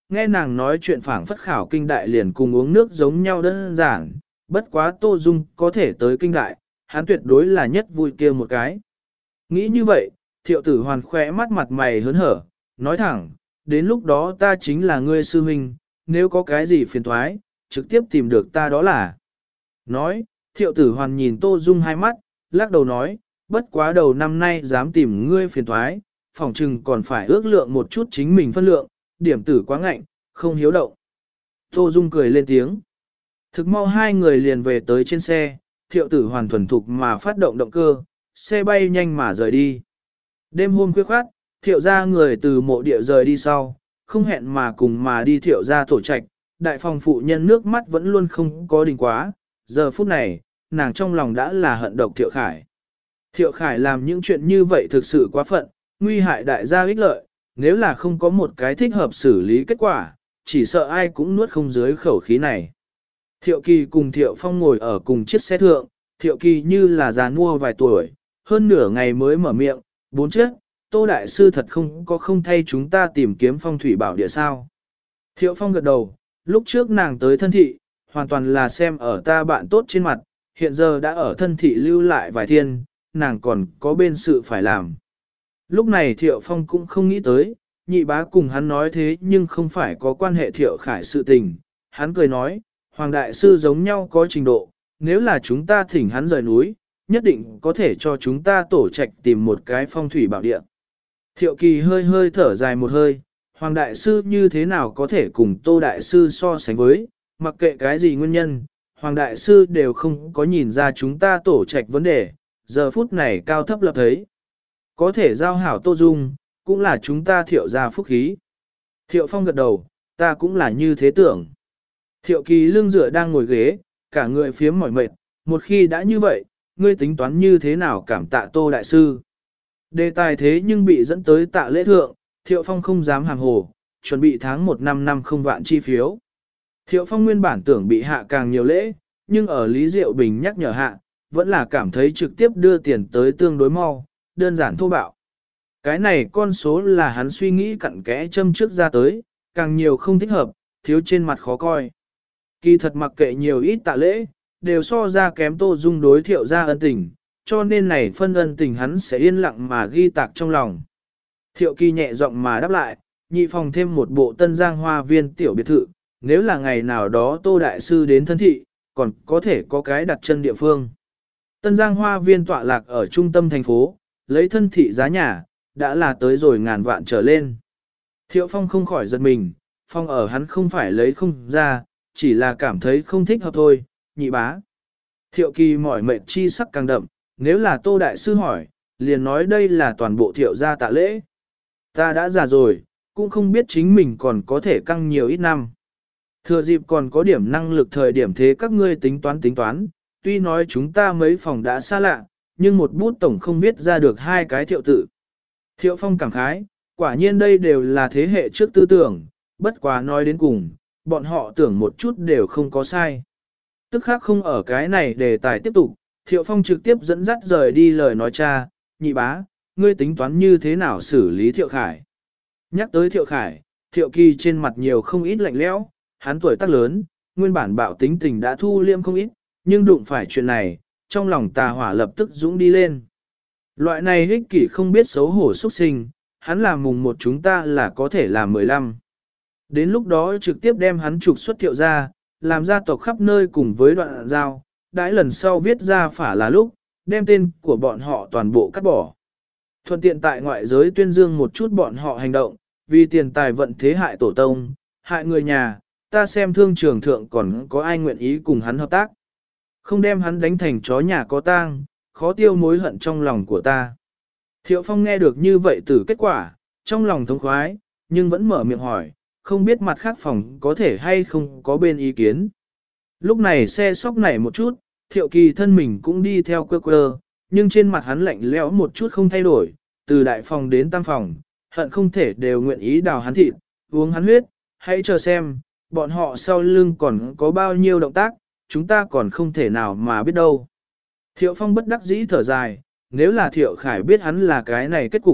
nghe nàng nói chuyện phảng phất khảo kinh đại liền cùng uống nước giống nhau đơn giản, bất quá Tô Dung có thể tới kinh đại, hắn tuyệt đối là nhất vui kia một cái. Nghĩ như vậy, Thiệu Tử Hoàn khỏe mắt mặt mày hớn hở, nói thẳng, đến lúc đó ta chính là ngươi sư huynh, nếu có cái gì phiền toái, trực tiếp tìm được ta đó là. Nói, Thiệu Tử Hoàn nhìn Tô Dung hai mắt, lắc đầu nói, bất quá đầu năm nay dám tìm ngươi phiền toái, phỏng chừng còn phải ước lượng một chút chính mình phân lượng, điểm tử quá ngạnh, không hiếu động. Tô Dung cười lên tiếng. Thực mau hai người liền về tới trên xe, Thiệu Tử Hoàn thuần thục mà phát động động cơ, xe bay nhanh mà rời đi. Đêm hôm khuya khoát, Thiệu gia người từ mộ địa rời đi sau, không hẹn mà cùng mà đi Thiệu gia tổ trạch, đại phòng phụ nhân nước mắt vẫn luôn không có đình quá, giờ phút này, nàng trong lòng đã là hận độc Thiệu Khải. Thiệu Khải làm những chuyện như vậy thực sự quá phận, nguy hại đại gia ích lợi, nếu là không có một cái thích hợp xử lý kết quả, chỉ sợ ai cũng nuốt không dưới khẩu khí này. Thiệu Kỳ cùng Thiệu Phong ngồi ở cùng chiếc xe thượng, Thiệu Kỳ như là già nua vài tuổi, hơn nửa ngày mới mở miệng, bốn chết, Tô Đại Sư thật không thay chúng ta tìm kiếm phong thủy bảo địa sao. Thiệu Phong gật đầu, lúc trước nàng tới thân thị, hoàn toàn là xem ở ta bạn tốt trên mặt, hiện giờ đã ở thân thị lưu lại vài thiên, nàng còn có bên sự phải làm. Lúc này Thiệu Phong cũng không nghĩ tới, nhị bá cùng hắn nói thế nhưng không phải có quan hệ Thiệu Khải sự tình. Hắn cười nói, Hoàng Đại Sư giống nhau có trình độ, nếu là chúng ta thỉnh hắn rời núi, nhất định có thể cho chúng ta tổ trạch tìm một cái phong thủy bảo địa. Thiệu Kỳ hơi hơi thở dài một hơi, Hoàng Đại Sư như thế nào có thể cùng Tô Đại Sư so sánh với, mặc kệ cái gì nguyên nhân, Hoàng Đại Sư đều không có nhìn ra chúng ta tổ trạch vấn đề, giờ phút này cao thấp lập thấy. Có thể giao hảo Tô Dung, cũng là chúng ta Thiệu gia phúc khí. Thiệu Phong gật đầu, ta cũng là như thế tưởng. Thiệu Kỳ lưng dựa đang ngồi ghế, cả người phiếm mỏi mệt, một khi đã như vậy, ngươi tính toán như thế nào cảm tạ Tô Đại Sư. Đề tài thế nhưng bị dẫn tới tạ lễ thượng, Thiệu Phong không dám hàm hồ, chuẩn bị tháng 1 năm không vạn chi phiếu. Thiệu Phong nguyên bản tưởng bị hạ càng nhiều lễ, nhưng ở Lý Diệu Bình nhắc nhở hạ, vẫn là cảm thấy trực tiếp đưa tiền tới tương đối mau, đơn giản thô bạo. Cái này con số là hắn suy nghĩ cặn kẽ châm trước ra tới, càng nhiều không thích hợp, thiếu trên mặt khó coi. Kỳ thật mặc kệ nhiều ít tạ lễ, đều so ra kém Tô Dung đối Thiệu gia ân tình, cho nên này phân ân tình hắn sẽ yên lặng mà ghi tạc trong lòng. Thiệu Kỳ nhẹ giọng mà đáp lại, nhị phòng thêm một bộ Tân Giang Hoa Viên tiểu biệt thự, nếu là ngày nào đó Tô Đại Sư đến thân thị, còn có thể có cái đặt chân địa phương. Tân Giang Hoa Viên tọa lạc ở trung tâm thành phố, lấy thân thị giá nhà, đã là tới rồi ngàn vạn trở lên. Thiệu Phong không khỏi giật mình, Phong ở hắn không phải lấy không ra, chỉ là cảm thấy không thích hợp thôi, nhị bá. Thiệu Kỳ mỏi mệt chi sắc càng đậm, nếu là Tô Đại Sư hỏi, liền nói đây là toàn bộ Thiệu gia tạ lễ. Ta đã già rồi, cũng không biết chính mình còn có thể căng nhiều ít năm. Thừa dịp còn có điểm năng lực thời điểm thế các ngươi tính toán, tuy nói chúng ta mấy phòng đã xa lạ, nhưng một bút tổng không viết ra được hai cái Thiệu tự. Thiệu Phong cảm khái, quả nhiên đây đều là thế hệ trước tư tưởng, bất quá nói đến cùng, bọn họ tưởng một chút đều không có sai. Tức khác không ở cái này đề tài tiếp tục, Thiệu Phong trực tiếp dẫn dắt rời đi lời nói cha, nhị bá, ngươi tính toán như thế nào xử lý Thiệu Khải. Nhắc tới Thiệu Khải, Thiệu Kỳ trên mặt nhiều không ít lạnh lẽo, hắn tuổi tác lớn, nguyên bản bạo tính tình đã thu liêm không ít, nhưng đụng phải chuyện này, trong lòng tà hỏa lập tức dũng đi lên. Loại này ích kỷ không biết xấu hổ xuất sinh, hắn làm mùng một chúng ta là có thể làm 15. Đến lúc đó trực tiếp đem hắn trục xuất Thiệu gia, làm gia tộc khắp nơi cùng với đoạn giao, đãi lần sau viết ra phả là lúc, đem tên của bọn họ toàn bộ cắt bỏ. Thuận tiện tại ngoại giới tuyên dương một chút bọn họ hành động, vì tiền tài vận thế hại tổ tông, hại người nhà, ta xem thương trường thượng còn có ai nguyện ý cùng hắn hợp tác. Không đem hắn đánh thành chó nhà có tang, khó tiêu mối hận trong lòng của ta. Thiệu Phong nghe được như vậy từ kết quả, trong lòng thống khoái, nhưng vẫn mở miệng hỏi, không biết mặt khác phòng có thể hay không có bên ý kiến. Lúc này xe sóc nảy một chút, Thiệu Kỳ thân mình cũng đi theo quơ, nhưng trên mặt hắn lạnh lẽo một chút không thay đổi, từ đại phòng đến tam phòng, hận không thể đều nguyện ý đào hắn thịt, uống hắn huyết, hãy chờ xem, bọn họ sau lưng còn có bao nhiêu động tác, chúng ta còn không thể nào mà biết đâu. Thiệu Phong bất đắc dĩ thở dài, nếu là Thiệu Khải biết hắn là cái này kết cục,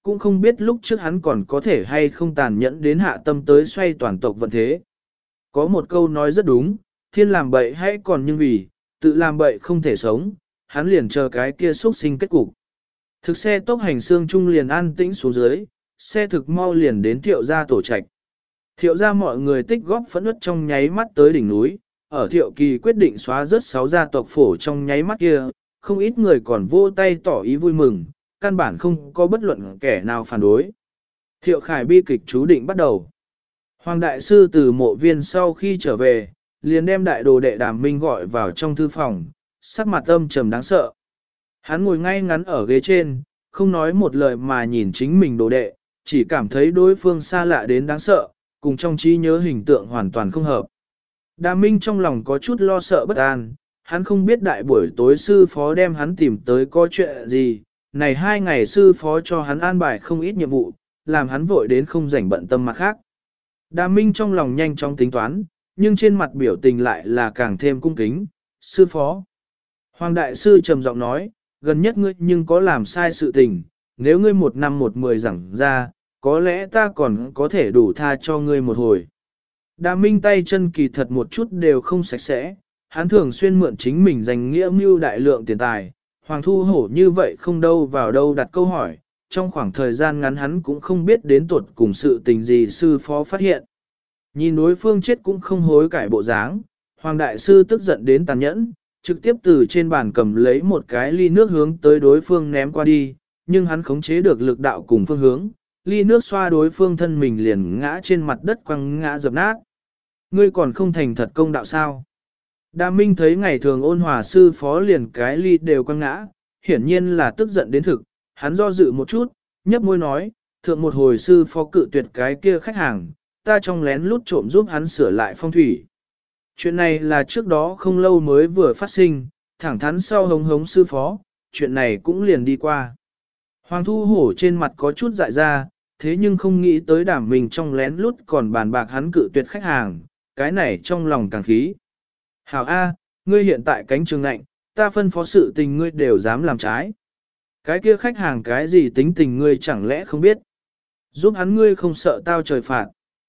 cũng không biết lúc trước hắn còn có thể hay không tàn nhẫn đến hạ tâm tới xoay toàn tộc vận thế. Có một câu nói rất đúng, thiên làm bậy hay còn nhưng vì, tự làm bậy không thể sống, hắn liền chờ cái kia xuất sinh kết cục. Thực xe tốc hành xương trung liền an tĩnh xuống dưới, xe thực mau liền đến thiệu gia tổ trạch. Thiệu gia mọi người tích góp phẫn uất trong nháy mắt tới đỉnh núi, ở thiệu kỳ quyết định xóa rớt 6 gia tộc phổ trong nháy mắt kia, không ít người còn vô tay tỏ ý vui mừng, căn bản không có bất luận kẻ nào phản đối. Thiệu khải bi kịch chú định bắt đầu. Hoàng đại sư từ mộ viên sau khi trở về, liền đem đại đồ đệ Đàm Minh gọi vào trong thư phòng, sắc mặt âm trầm đáng sợ. Hắn ngồi ngay ngắn ở ghế trên, không nói một lời mà nhìn chính mình đồ đệ, chỉ cảm thấy đối phương xa lạ đến đáng sợ, cùng trong trí nhớ hình tượng hoàn toàn không hợp. Đàm Minh trong lòng có chút lo sợ bất an, hắn không biết đại buổi tối sư phó đem hắn tìm tới có chuyện gì, này 2 ngày sư phó cho hắn an bài không ít nhiệm vụ, làm hắn vội đến không rảnh bận tâm mặt khác. Đàm Minh trong lòng nhanh chóng tính toán, nhưng trên mặt biểu tình lại là càng thêm cung kính, sư phó. Hoàng đại sư trầm giọng nói, gần nhất ngươi nhưng có làm sai sự tình, nếu ngươi 1 năm 10 giảng ra, có lẽ ta còn có thể đủ tha cho ngươi một hồi. Đàm Minh tay chân kỳ thật một chút đều không sạch sẽ, hắn thường xuyên mượn chính mình danh nghĩa mưu đại lượng tiền tài, Hoàng Thu Hổ như vậy không đâu vào đâu đặt câu hỏi, trong khoảng thời gian ngắn hắn cũng không biết đến tuột cùng sự tình gì sư phó phát hiện. Nhìn đối phương chết cũng không hối cải bộ dáng, Hoàng Đại Sư tức giận đến tàn nhẫn, trực tiếp từ trên bàn cầm lấy một cái ly nước hướng tới đối phương ném qua đi, nhưng hắn khống chế được lực đạo cùng phương hướng, ly nước xoa đối phương thân mình liền ngã trên mặt đất quăng ngã dập nát. Ngươi còn không thành thật công đạo sao? Đàm Minh thấy ngày thường ôn hòa sư phó liền cái ly đều quăng ngã, hiển nhiên là tức giận đến thực, hắn do dự một chút, nhấp môi nói, thượng một hồi sư phó cự tuyệt cái kia khách hàng, ta trong lén lút trộm giúp hắn sửa lại phong thủy. Chuyện này là trước đó không lâu mới vừa phát sinh, thẳng thắn sau hống hống sư phó, chuyện này cũng liền đi qua. Hoàng Thu Hổ trên mặt có chút dại ra, thế nhưng không nghĩ tới Đàm Minh trong lén lút còn bàn bạc hắn cự tuyệt khách hàng, cái này trong lòng càng khí. Hảo A, ngươi hiện tại cánh trường lạnh, ta phân phó sự tình ngươi đều dám làm trái. Cái kia khách hàng cái gì tính tình ngươi chẳng lẽ không biết. Giúp hắn ngươi không sợ tao trời phạt.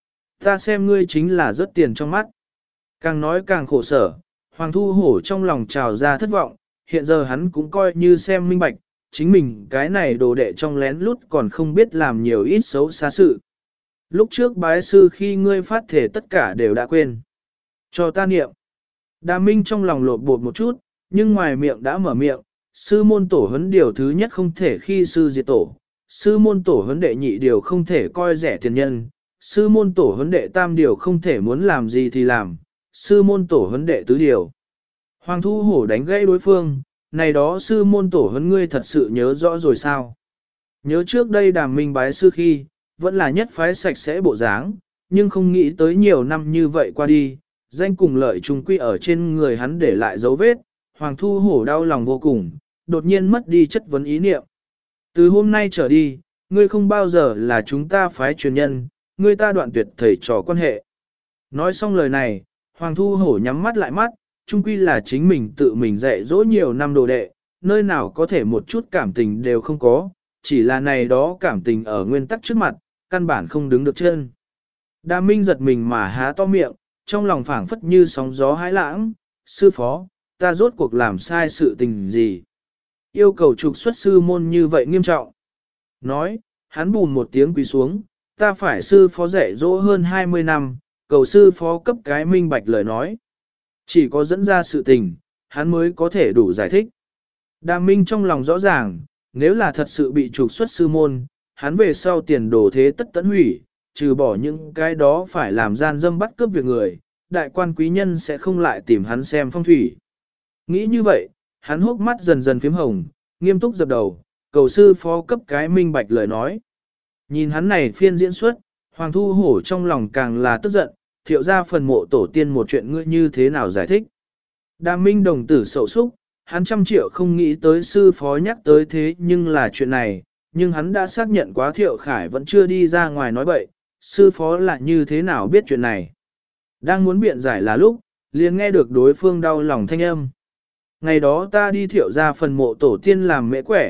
Ta xem ngươi chính là rớt tiền trong mắt. Càng nói càng khổ sở, Hoàng Thu Hổ trong lòng trào ra thất vọng, hiện giờ hắn cũng coi như xem minh bạch, chính mình cái này đồ đệ trong lén lút còn không biết làm nhiều ít xấu xa sự. Lúc trước bái sư khi ngươi phát thể tất cả đều đã quên. Cho ta niệm. Đàm Minh trong lòng lột bột một chút, nhưng ngoài miệng đã mở miệng, sư môn tổ huấn điều thứ nhất không thể khi sư diệt tổ, sư môn tổ huấn đệ nhị điều không thể coi rẻ tiền nhân, sư môn tổ huấn đệ tam điều không thể muốn làm gì thì làm, sư môn tổ huấn đệ tứ điều. Hoàng Thu Hổ đánh gãy đối phương, này đó sư môn tổ huấn ngươi thật sự nhớ rõ rồi sao? Nhớ trước đây Đàm Minh bái sư khi, vẫn là nhất phái sạch sẽ bộ dáng, nhưng không nghĩ tới nhiều năm như vậy qua đi, danh cùng lợi trùng quy ở trên người hắn để lại dấu vết, Hoàng Thu Hổ đau lòng vô cùng, đột nhiên mất đi chất vấn ý niệm. Từ hôm nay trở đi, ngươi không bao giờ là chúng ta phái truyền nhân, ngươi ta đoạn tuyệt thầy trò quan hệ. Nói xong lời này, Hoàng Thu Hổ nhắm mắt lại mắt, chung quy là chính mình tự mình dạy dỗ nhiều năm đồ đệ, nơi nào có thể một chút cảm tình đều không có, chỉ là này đó cảm tình ở nguyên tắc trước mặt, căn bản không đứng được chân. Đàm Minh giật mình mà há to miệng, trong lòng phảng phất như sóng gió hãi lãng, sư phó, ta rốt cuộc làm sai sự tình gì? Yêu cầu trục xuất sư môn như vậy nghiêm trọng. Nói, hắn bùn một tiếng quỳ xuống, ta phải sư phó dạy dỗ hơn 20 năm, cầu sư phó cấp cái minh bạch lời nói. Chỉ có dẫn ra sự tình, hắn mới có thể đủ giải thích. Đàm Minh trong lòng rõ ràng, nếu là thật sự bị trục xuất sư môn, hắn về sau tiền đồ thế tất tận hủy, trừ bỏ những cái đó phải làm gian dâm bắt cướp việc người, đại quan quý nhân sẽ không lại tìm hắn xem phong thủy. Nghĩ như vậy, hắn hốc mắt dần dần phím hồng, nghiêm túc dập đầu, cầu sư phó cấp cái minh bạch lời nói. Nhìn hắn này phiên diễn xuất, Hoàng Thu Hổ trong lòng càng là tức giận, thiệu ra phần mộ tổ tiên một chuyện ngươi như thế nào giải thích. Đàm Minh đồng tử sầu xúc, hắn 100 triệu không nghĩ tới sư phó nhắc tới thế nhưng là chuyện này, nhưng hắn đã xác nhận quá Thiệu Khải vẫn chưa đi ra ngoài nói bậy, sư phó là như thế nào biết chuyện này. Đang muốn biện giải là lúc, liền nghe được đối phương đau lòng thanh âm. Ngày đó ta đi Thiệu ra phần mộ tổ tiên làm mễ quẻ,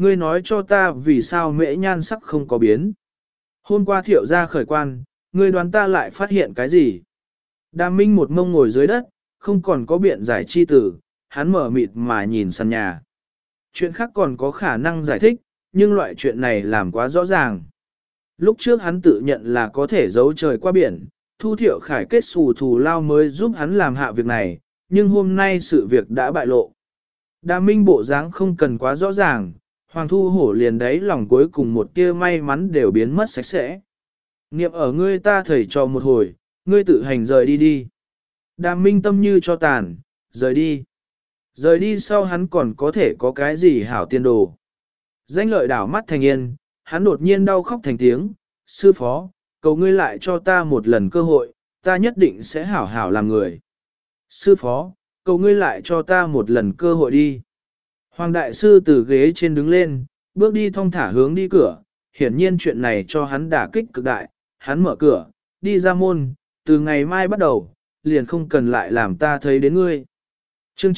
ngươi nói cho ta vì sao mễ nhan sắc không có biến. Hôm qua Thiệu gia khởi quan, ngươi đoán ta lại phát hiện cái gì? Đàm Minh một mông ngồi dưới đất, không còn có biện giải chi tử, hắn mở mịt mà nhìn sàn nhà. Chuyện khác còn có khả năng giải thích, nhưng loại chuyện này làm quá rõ ràng. Lúc trước hắn tự nhận là có thể giấu trời qua biển, Thu Thiệu Khải kết xù thù lao mới giúp hắn làm hạ việc này, nhưng hôm nay sự việc đã bại lộ. Đàm Minh bộ dáng không cần quá rõ ràng, Hoàng Thu Hổ liền đấy lòng cuối cùng một tia may mắn đều biến mất sạch sẽ. Niệm ở ngươi ta thầy trò một hồi, ngươi tự hành rời đi đi. Đàm Minh tâm như cho tàn, rời đi. Rời đi sau hắn còn có thể có cái gì hảo tiên đồ. Danh lợi đảo mắt thành yên, hắn đột nhiên đau khóc thành tiếng, sư phó, cầu ngươi lại cho ta một lần cơ hội, ta nhất định sẽ hảo hảo làm người. Sư phó, cầu ngươi lại cho ta một lần cơ hội đi. Hoàng đại sư từ ghế trên đứng lên, bước đi thong thả hướng đi cửa, hiển nhiên chuyện này cho hắn đả kích cực đại, hắn mở cửa, đi ra môn, từ ngày mai bắt đầu, liền không cần lại làm ta thấy đến ngươi. Chương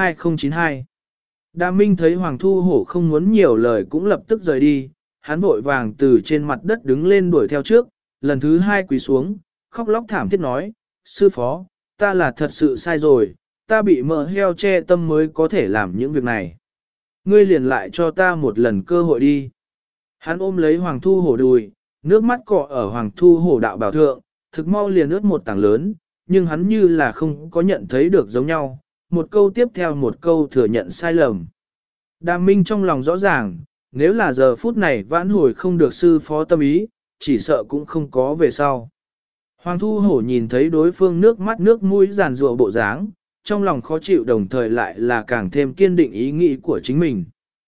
92092 Đàm Minh thấy Hoàng Thu Hổ không muốn nhiều lời cũng lập tức rời đi, hắn vội vàng từ trên mặt đất đứng lên đuổi theo trước, lần thứ hai quỳ xuống, khóc lóc thảm thiết nói, sư phó, ta là thật sự sai rồi, ta bị mỡ heo che tâm mới có thể làm những việc này. Ngươi liền lại cho ta một lần cơ hội đi. Hắn ôm lấy Hoàng Thu Hổ đùi, nước mắt cọ ở Hoàng Thu Hổ đạo bảo thượng, thực mau liền ướt một tảng lớn, nhưng hắn như là không có nhận thấy được giống nhau, một câu tiếp theo một câu thừa nhận sai lầm. Đàm Minh trong lòng rõ ràng, nếu là giờ phút này vãn hồi không được sư phó tâm ý, chỉ sợ cũng không có về sau. Hoàng Thu Hổ nhìn thấy đối phương nước mắt nước mũi giàn rụa bộ dáng, trong lòng khó chịu đồng thời lại là càng thêm kiên định ý nghĩ của chính mình.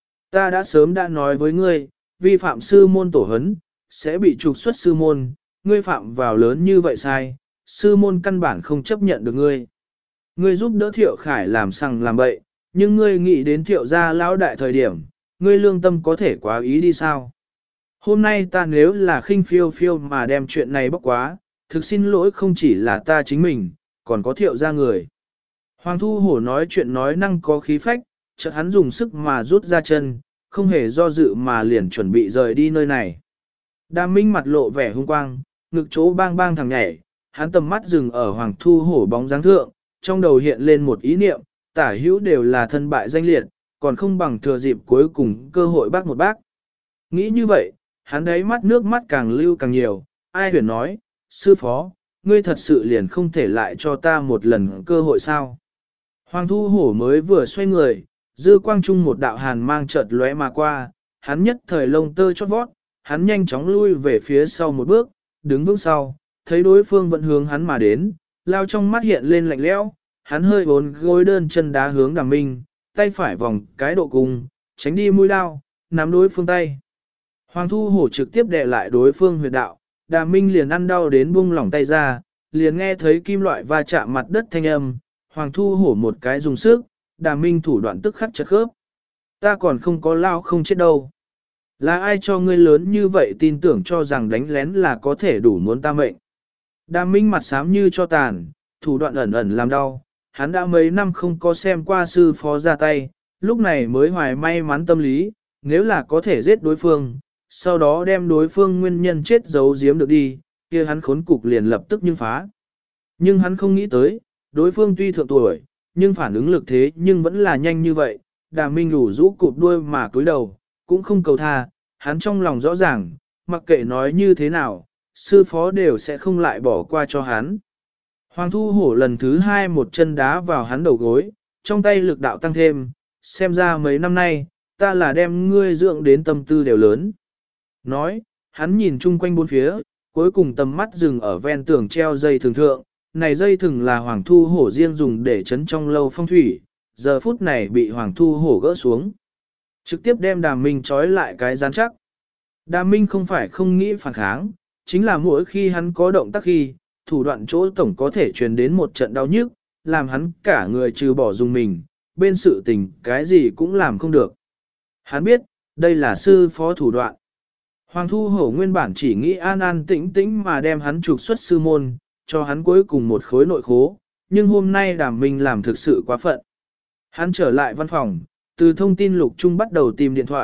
Ta đã sớm đã nói với ngươi, vi phạm sư môn tổ hấn, sẽ bị trục xuất sư môn, ngươi phạm vào lớn như vậy sai, sư môn căn bản không chấp nhận được ngươi. Ngươi giúp đỡ Thiệu Khải làm sằng làm bậy, nhưng ngươi nghĩ đến Thiệu gia lão đại thời điểm, ngươi lương tâm có thể quá ý đi sao? Hôm nay ta nếu là khinh phiêu phiêu mà đem chuyện này bóc quá, thực xin lỗi không chỉ là ta chính mình, còn có Thiệu gia người. Hoàng Thu Hổ nói chuyện nói năng có khí phách, chợt hắn dùng sức mà rút ra chân, không hề do dự mà liền chuẩn bị rời đi nơi này. Đàm Minh mặt lộ vẻ hung quang, ngực chỗ bang bang thằng nhảy, hắn tầm mắt dừng ở Hoàng Thu Hổ bóng dáng thượng, trong đầu hiện lên một ý niệm, tả hữu đều là thân bại danh liệt, còn không bằng thừa dịp cuối cùng cơ hội bác một bác. Nghĩ như vậy, hắn đáy mắt nước mắt càng lưu càng nhiều, ai huyền nói, sư phó, ngươi thật sự liền không thể lại cho ta một lần cơ hội sao. Hoàng Thu Hổ mới vừa xoay người, dư quang trung một đạo hàn mang chợt lóe mà qua, hắn nhất thời lông tơ chót vót, hắn nhanh chóng lui về phía sau một bước, đứng vững sau, thấy đối phương vẫn hướng hắn mà đến, lao trong mắt hiện lên lạnh lẽo, hắn hơi bốn gối đơn chân đá hướng Đàm Minh, tay phải vòng cái độ cung, tránh đi mũi đao, nắm đối phương tay. Hoàng Thu Hổ trực tiếp đè lại đối phương huyệt đạo, Đàm Minh liền ăn đau đến buông lỏng tay ra, liền nghe thấy kim loại va chạm mặt đất thanh âm, Hoàng Thu Hổ một cái dùng sức, Đàm Minh thủ đoạn tức khắc chật khớp. Ta còn không có lao không chết đâu. Là ai cho ngươi lớn như vậy tin tưởng cho rằng đánh lén là có thể đủ muốn ta mệnh. Đàm Minh mặt xám như cho tàn, thủ đoạn ẩn ẩn làm đau, hắn đã mấy năm không có xem qua sư phó ra tay, lúc này mới hoài may mắn tâm lý, nếu là có thể giết đối phương, sau đó đem đối phương nguyên nhân chết giấu giếm được đi, kia hắn khốn cục liền lập tức nhưng phá. Nhưng hắn không nghĩ tới, đối phương tuy thượng tuổi, nhưng phản ứng lực thế nhưng vẫn là nhanh như vậy, Đàm Minh đủ rũ cụp đuôi mà cúi đầu, cũng không cầu tha, hắn trong lòng rõ ràng, mặc kệ nói như thế nào, sư phó đều sẽ không lại bỏ qua cho hắn. Hoàng Thu Hổ lần thứ hai một chân đá vào hắn đầu gối, trong tay lực đạo tăng thêm, xem ra mấy năm nay, ta là đem ngươi dưỡng đến tâm tư đều lớn. Nói, hắn nhìn chung quanh bốn phía, cuối cùng tầm mắt dừng ở ven tường treo dây thường thượng, này dây thừng là Hoàng Thu Hổ riêng dùng để chấn trong lâu phong thủy, giờ phút này bị Hoàng Thu Hổ gỡ xuống. Trực tiếp đem Đàm Minh trói lại cái rắn chắc. Đàm Minh không phải không nghĩ phản kháng, chính là mỗi khi hắn có động tác khi, thủ đoạn chỗ tổng có thể truyền đến một trận đau nhức, làm hắn cả người trừ bỏ dùng mình, bên sự tình cái gì cũng làm không được. Hắn biết, đây là sư phó thủ đoạn. Hoàng Thu Hổ nguyên bản chỉ nghĩ an an tĩnh tĩnh mà đem hắn trục xuất sư môn, cho hắn cuối cùng một khối nội khố, nhưng hôm nay Đàm Minh làm thực sự quá phận. Hắn trở lại văn phòng, từ thông tin lục trung bắt đầu tìm điện thoại,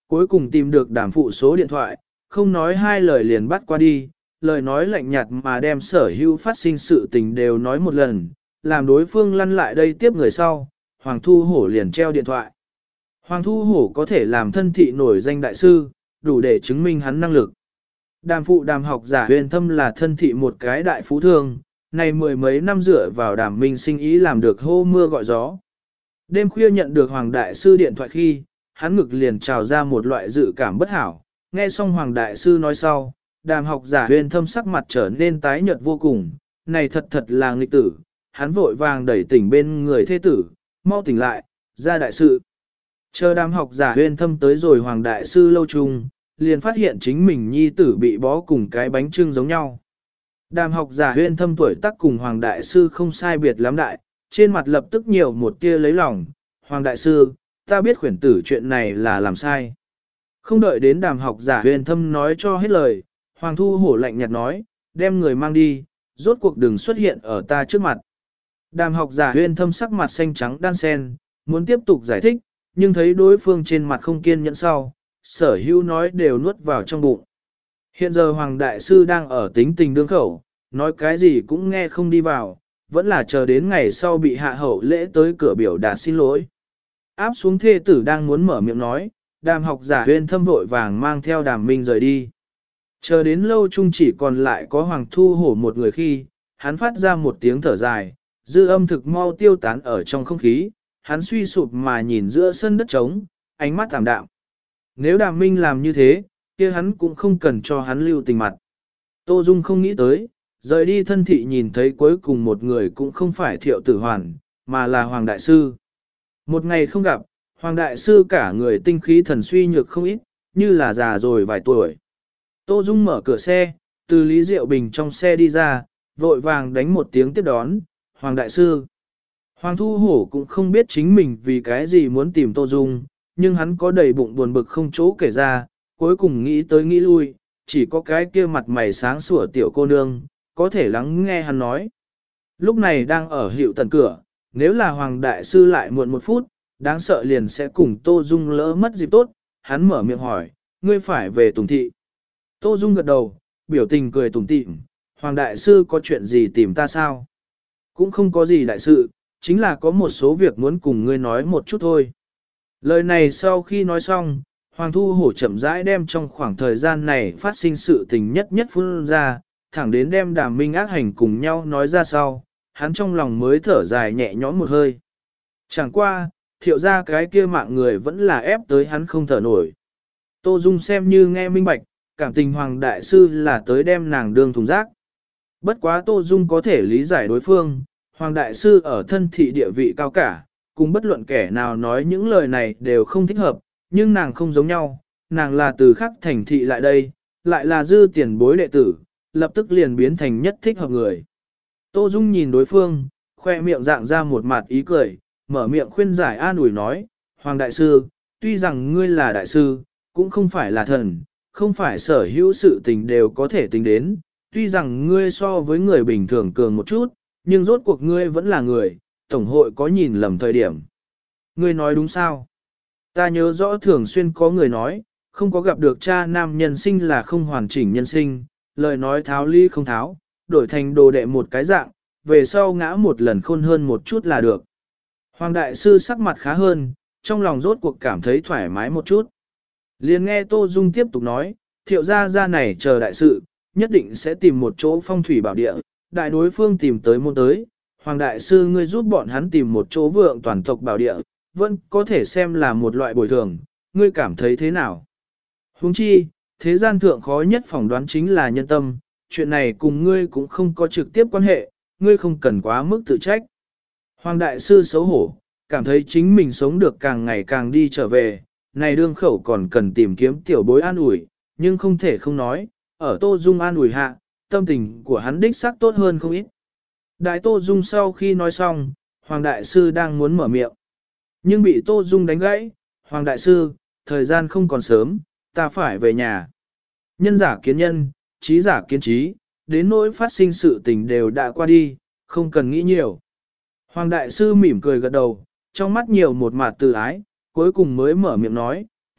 Cuối cùng tìm được đàm phụ số điện thoại, không nói hai lời liền bắt qua đi, lời nói lạnh nhạt mà đem sở hữu phát sinh sự tình đều nói một lần, làm đối phương lăn lại đây tiếp người sau, Hoàng Thu Hổ liền treo điện thoại. Hoàng Thu Hổ có thể làm thân thị nổi danh đại sư, đủ để chứng minh hắn năng lực. Đàm phụ đàm học giả huyền thâm là thân thị một cái đại phú thương, này mười mấy năm dựa vào đàm minh sinh ý làm được hô mưa gọi gió. Đêm khuya nhận được Hoàng Đại Sư điện thoại khi, hắn ngực liền trào ra một loại dự cảm bất hảo, nghe xong Hoàng Đại Sư nói sau, đàm học giả huyền thâm sắc mặt trở nên tái nhợt vô cùng, này thật là nghịch tử, hắn vội vàng đẩy tỉnh bên người thế tử, mau tỉnh lại, ra đại sự. Chờ đàm học giả huyền thâm tới rồi Hoàng Đại Sư lâu chung, liền phát hiện chính mình nhi tử bị bó cùng cái bánh trưng giống nhau. Đàm học giả huyền thâm tuổi tác cùng Hoàng Đại Sư không sai biệt lắm đại, trên mặt lập tức nhiều một tia lấy lòng, Hoàng Đại Sư, ta biết khuyển tử chuyện này là làm sai. Không đợi đến đàm học giả huyền thâm nói cho hết lời, Hoàng Thu Hổ lạnh nhạt nói, đem người mang đi, rốt cuộc đừng xuất hiện ở ta trước mặt. Đàm học giả huyền thâm sắc mặt xanh trắng đan sen, muốn tiếp tục giải thích, nhưng thấy đối phương trên mặt không kiên nhẫn sau, sở hữu nói đều nuốt vào trong bụng. Hiện giờ Hoàng Đại Sư đang ở tính tình đương khẩu, nói cái gì cũng nghe không đi vào, vẫn là chờ đến ngày sau bị hạ hậu lễ tới cửa biểu đạt xin lỗi. Áp xuống thê tử đang muốn mở miệng nói, đàm học giả huyền thâm vội vàng mang theo đàm minh rời đi. Chờ đến lâu chung chỉ còn lại có Hoàng Thu Hổ một người khi, hắn phát ra một tiếng thở dài, dư âm thực mau tiêu tán ở trong không khí, hắn suy sụp mà nhìn giữa sân đất trống, ánh mắt tạm đạm. Nếu đàm minh làm như thế, kia hắn cũng không cần cho hắn lưu tình mặt. Tô Dung không nghĩ tới, rời đi thân thị nhìn thấy cuối cùng một người cũng không phải Thiệu Tử Hoàn, mà là Hoàng Đại Sư. Một ngày không gặp, Hoàng Đại Sư cả người tinh khí thần suy nhược không ít, như là già rồi vài tuổi. Tô Dung mở cửa xe, từ Lý Diệu Bình trong xe đi ra, vội vàng đánh một tiếng tiếp đón, Hoàng Đại Sư. Hoàng Thu Hổ cũng không biết chính mình vì cái gì muốn tìm Tô Dung, nhưng hắn có đầy bụng buồn bực không chỗ kể ra, cuối cùng nghĩ tới nghĩ lui, chỉ có cái kia mặt mày sáng sủa tiểu cô nương, có thể lắng nghe hắn nói. Lúc này đang ở hiệu tần cửa, nếu là Hoàng Đại Sư lại muộn một phút, đáng sợ liền sẽ cùng Tô Dung lỡ mất dịp tốt, hắn mở miệng hỏi, ngươi phải về Tùng Thị. Tô Dung gật đầu, biểu tình cười tủm tỉm, Hoàng Đại Sư có chuyện gì tìm ta sao? Cũng không có gì đại sự, chính là có một số việc muốn cùng ngươi nói một chút thôi. Lời này sau khi nói xong, Hoàng Thu Hổ chậm rãi đem trong khoảng thời gian này phát sinh sự tình nhất nhất phun ra, thẳng đến đem đàm minh ác hành cùng nhau nói ra sau, hắn trong lòng mới thở dài nhẹ nhõm một hơi. Chẳng qua, Thiệu ra cái kia mạng người vẫn là ép tới hắn không thở nổi. Tô Dung xem như nghe minh bạch, cảm tình Hoàng Đại Sư là tới đem nàng đương thùng rác. Bất quá Tô Dung có thể lý giải đối phương, Hoàng Đại Sư ở thân thị địa vị cao cả, cùng bất luận kẻ nào nói những lời này đều không thích hợp, nhưng nàng không giống nhau, nàng là từ khắc thành thị lại đây, lại là dư tiền bối đệ tử, lập tức liền biến thành nhất thích hợp người. Tô Dung nhìn đối phương, khoe miệng dạng ra một mặt ý cười, mở miệng khuyên giải an ủi nói, Hoàng Đại Sư, tuy rằng ngươi là đại sư, cũng không phải là thần, không phải sở hữu sự tình đều có thể tính đến, tuy rằng ngươi so với người bình thường cường một chút, nhưng rốt cuộc ngươi vẫn là người, Tổng hội có nhìn lầm thời điểm. Ngươi nói đúng sao? Ta nhớ rõ thường xuyên có người nói, không có gặp được cha nam nhân sinh là không hoàn chỉnh nhân sinh, lời nói tháo ly không tháo, đổi thành đồ đệ một cái dạng, về sau ngã một lần khôn hơn một chút là được. Hoàng Đại Sư sắc mặt khá hơn, trong lòng rốt cuộc cảm thấy thoải mái một chút. Liền nghe Tô Dung tiếp tục nói, Thiệu gia này chờ đại sự, nhất định sẽ tìm một chỗ phong thủy bảo địa, đại đối phương tìm tới môn tới. Hoàng Đại Sư ngươi giúp bọn hắn tìm một chỗ vượng toàn tộc bảo địa, vẫn có thể xem là một loại bồi thường, ngươi cảm thấy thế nào? Huống chi, thế gian thượng khó nhất phỏng đoán chính là nhân tâm, chuyện này cùng ngươi cũng không có trực tiếp quan hệ, ngươi không cần quá mức tự trách. Hoàng Đại Sư xấu hổ, cảm thấy chính mình sống được càng ngày càng đi trở về, này đương khẩu còn cần tìm kiếm tiểu bối an ủi, nhưng không thể không nói, ở Tô Dung an ủi hạ, tâm tình của hắn đích xác tốt hơn không ít. Đại Tô Dung sau khi nói xong, Hoàng Đại Sư đang muốn mở miệng, nhưng bị Tô Dung đánh gãy, Hoàng Đại Sư, thời gian không còn sớm, ta phải về nhà. Nhân giả kiến nhân, trí giả kiến trí, đến nỗi phát sinh sự tình đều đã qua đi, không cần nghĩ nhiều. Hoàng Đại Sư mỉm cười gật đầu, trong mắt nhiều một mặt từ ái, cuối cùng mới mở miệng nói,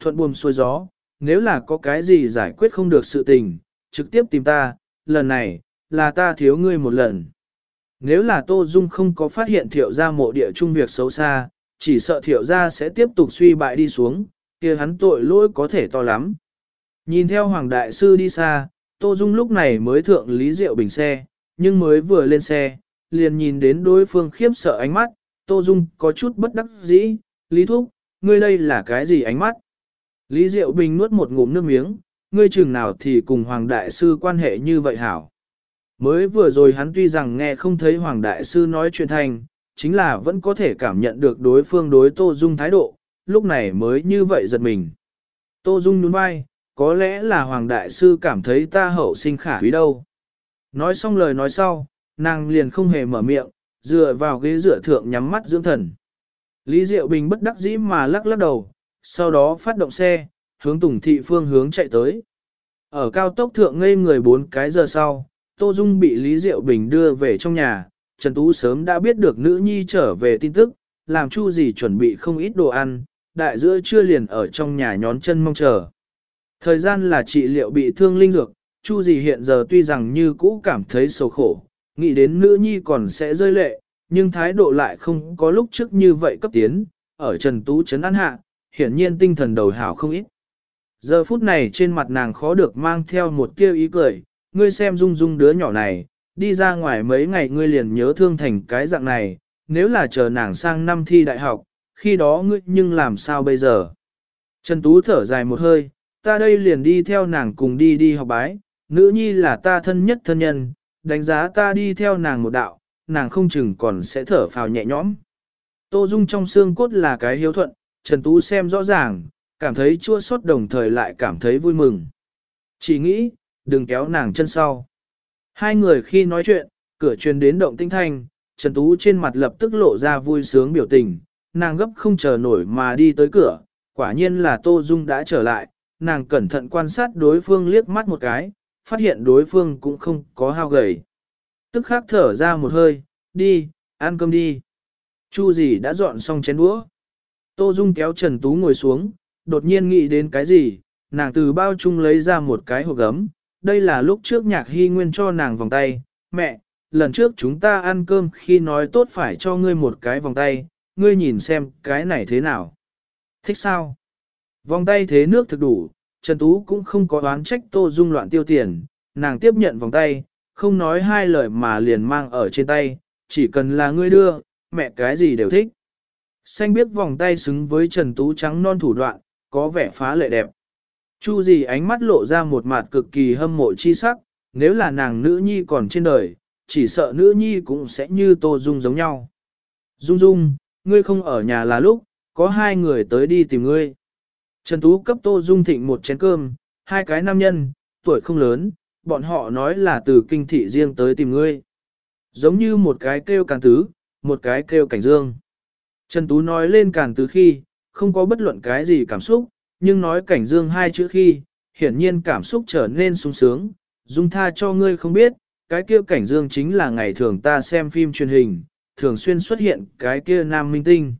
thuận buồm xuôi gió, nếu là có cái gì giải quyết không được sự tình, trực tiếp tìm ta, lần này, là ta thiếu ngươi một lần. Nếu là Tô Dung không có phát hiện thiệu gia mộ địa trung việc xấu xa, chỉ sợ thiệu gia sẽ tiếp tục suy bại đi xuống, kia hắn tội lỗi có thể to lắm. Nhìn theo Hoàng Đại Sư đi xa, Tô Dung lúc này mới thượng Lý Diệu Bình xe, nhưng mới vừa lên xe, liền nhìn đến đối phương khiếp sợ ánh mắt, Tô Dung có chút bất đắc dĩ, Lý Thúc, ngươi đây là cái gì ánh mắt? Lý Diệu Bình nuốt một ngụm nước miếng, ngươi chừng nào thì cùng Hoàng Đại Sư quan hệ như vậy hảo. Mới vừa rồi hắn tuy rằng nghe không thấy Hoàng Đại Sư nói chuyện thành, chính là vẫn có thể cảm nhận được đối phương đối Tô Dung thái độ, lúc này mới như vậy giật mình. Tô Dung nhún vai, có lẽ là Hoàng Đại Sư cảm thấy ta hậu sinh khả quý đâu. Nói xong lời nói sau, nàng liền không hề mở miệng, dựa vào ghế dựa thượng nhắm mắt dưỡng thần. Lý Diệu Bình bất đắc dĩ mà lắc lắc đầu, sau đó phát động xe, hướng Tùng Thị phương hướng chạy tới. Ở cao tốc thượng ngây người 4 cái giờ sau, Tô Dung bị Lý Diệu Bình đưa về trong nhà, Trần Tú sớm đã biết được nữ nhi trở về tin tức, làm Chu gì chuẩn bị không ít đồ ăn, đại giữa trưa liền ở trong nhà nhón chân mong chờ. Thời gian là trị liệu bị thương linh dược, Chu gì hiện giờ tuy rằng như cũ cảm thấy sầu khổ, nghĩ đến nữ nhi còn sẽ rơi lệ, nhưng thái độ lại không có lúc trước như vậy cấp tiến, ở Trần Tú trấn an hạ, hiển nhiên tinh thần đầu hảo không ít. Giờ phút này trên mặt nàng khó được mang theo một tia ý cười, ngươi xem Dung Dung đứa nhỏ này, đi ra ngoài mấy ngày ngươi liền nhớ thương thành cái dạng này, nếu là chờ nàng sang năm thi đại học, khi đó ngươi nhưng làm sao bây giờ? Trần Tú thở dài một hơi, ta đây liền đi theo nàng cùng đi học bái, nữ nhi là ta thân nhất thân nhân, đánh giá ta đi theo nàng một đạo, nàng không chừng còn sẽ thở phào nhẹ nhõm. Tô Dung trong xương cốt là cái hiếu thuận, Trần Tú xem rõ ràng, cảm thấy chua xót đồng thời lại cảm thấy vui mừng. Chỉ nghĩ, đừng kéo nàng chân sau. Hai người khi nói chuyện, cửa truyền đến động tinh thanh, Trần Tú trên mặt lập tức lộ ra vui sướng biểu tình, nàng gấp không chờ nổi mà đi tới cửa, quả nhiên là Tô Dung đã trở lại, nàng cẩn thận quan sát đối phương liếc mắt một cái, phát hiện đối phương cũng không có hao gầy. Tức khắc thở ra một hơi, đi, ăn cơm đi. Chu gì đã dọn xong chén đũa. Tô Dung kéo Trần Tú ngồi xuống, đột nhiên nghĩ đến cái gì, nàng từ bao chung lấy ra một cái hộp gấm. Đây là lúc trước Nhạc Hy Nguyên cho nàng vòng tay. Mẹ, lần trước chúng ta ăn cơm khi nói tốt phải cho ngươi một cái vòng tay, ngươi nhìn xem cái này thế nào. Thích sao? Vòng tay thế nước thực đủ, Trần Tú cũng không có oán trách Tô Dung loạn tiêu tiền, nàng tiếp nhận vòng tay, không nói hai lời mà liền mang ở trên tay, chỉ cần là ngươi đưa, mẹ cái gì đều thích. Xanh biết vòng tay xứng với Trần Tú trắng non thủ đoạn, có vẻ phá lệ đẹp. Chu gì ánh mắt lộ ra một mặt cực kỳ hâm mộ chi sắc, nếu là nàng nữ nhi còn trên đời, chỉ sợ nữ nhi cũng sẽ như Tô Dung giống nhau. Dung Dung, ngươi không ở nhà là lúc, có hai người tới đi tìm ngươi. Trần Tú cấp Tô Dung thịnh một chén cơm, hai cái nam nhân, tuổi không lớn, bọn họ nói là từ kinh thị riêng tới tìm ngươi. Giống như một cái kêu Càn Tứ, một cái kêu Cảnh Dương. Trần Tú nói lên Càn Tứ khi, không có bất luận cái gì cảm xúc, nhưng nói Cảnh Dương hai chữ khi, hiển nhiên cảm xúc trở nên sung sướng. Dung tha cho ngươi không biết, cái kia Cảnh Dương chính là ngày thường ta xem phim truyền hình, thường xuyên xuất hiện cái kia nam minh tinh.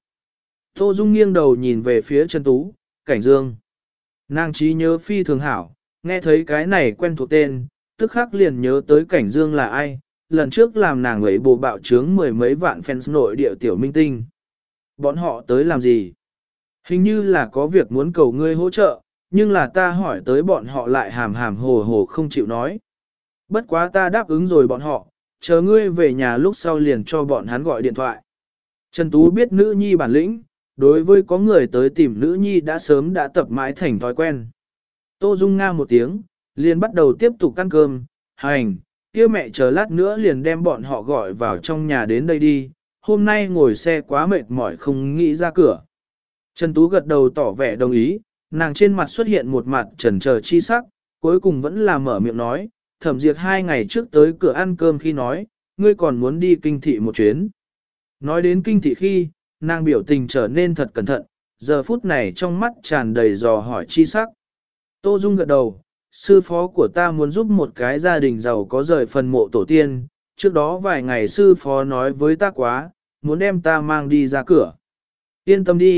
Tô Dung nghiêng đầu nhìn về phía Trần Tú, Cảnh Dương. Nàng trí nhớ phi thường hảo, nghe thấy cái này quen thuộc tên, tức khắc liền nhớ tới Cảnh Dương là ai, lần trước làm nàng ấy bồ bạo trướng 10 mấy vạn fans nội địa tiểu minh tinh. Bọn họ tới làm gì? Hình như là có việc muốn cầu ngươi hỗ trợ, nhưng là ta hỏi tới bọn họ lại hàm hàm hồ hồ không chịu nói. Bất quá ta đáp ứng rồi bọn họ, chờ ngươi về nhà lúc sau liền cho bọn hắn gọi điện thoại. Trần Tú biết nữ nhi bản lĩnh, đối với có người tới tìm nữ nhi đã sớm đã tập mãi thành thói quen. Tô Dung nga một tiếng, liền bắt đầu tiếp tục ăn cơm, hành, kia mẹ chờ lát nữa liền đem bọn họ gọi vào trong nhà đến đây đi, hôm nay ngồi xe quá mệt mỏi không nghĩ ra cửa. Trần Tú gật đầu tỏ vẻ đồng ý, nàng trên mặt xuất hiện một mặt chần chờ chi sắc, cuối cùng vẫn là mở miệng nói, Thẩm Diệt 2 ngày trước tới cửa ăn cơm khi nói, ngươi còn muốn đi kinh thị một chuyến. Nói đến kinh thị khi, nàng biểu tình trở nên thật cẩn thận, giờ phút này trong mắt tràn đầy dò hỏi chi sắc. Tô Dung gật đầu, sư phó của ta muốn giúp một cái gia đình giàu có rời phần mộ tổ tiên, trước đó vài ngày sư phó nói với ta quá, muốn đem ta mang đi ra cửa. Yên tâm đi,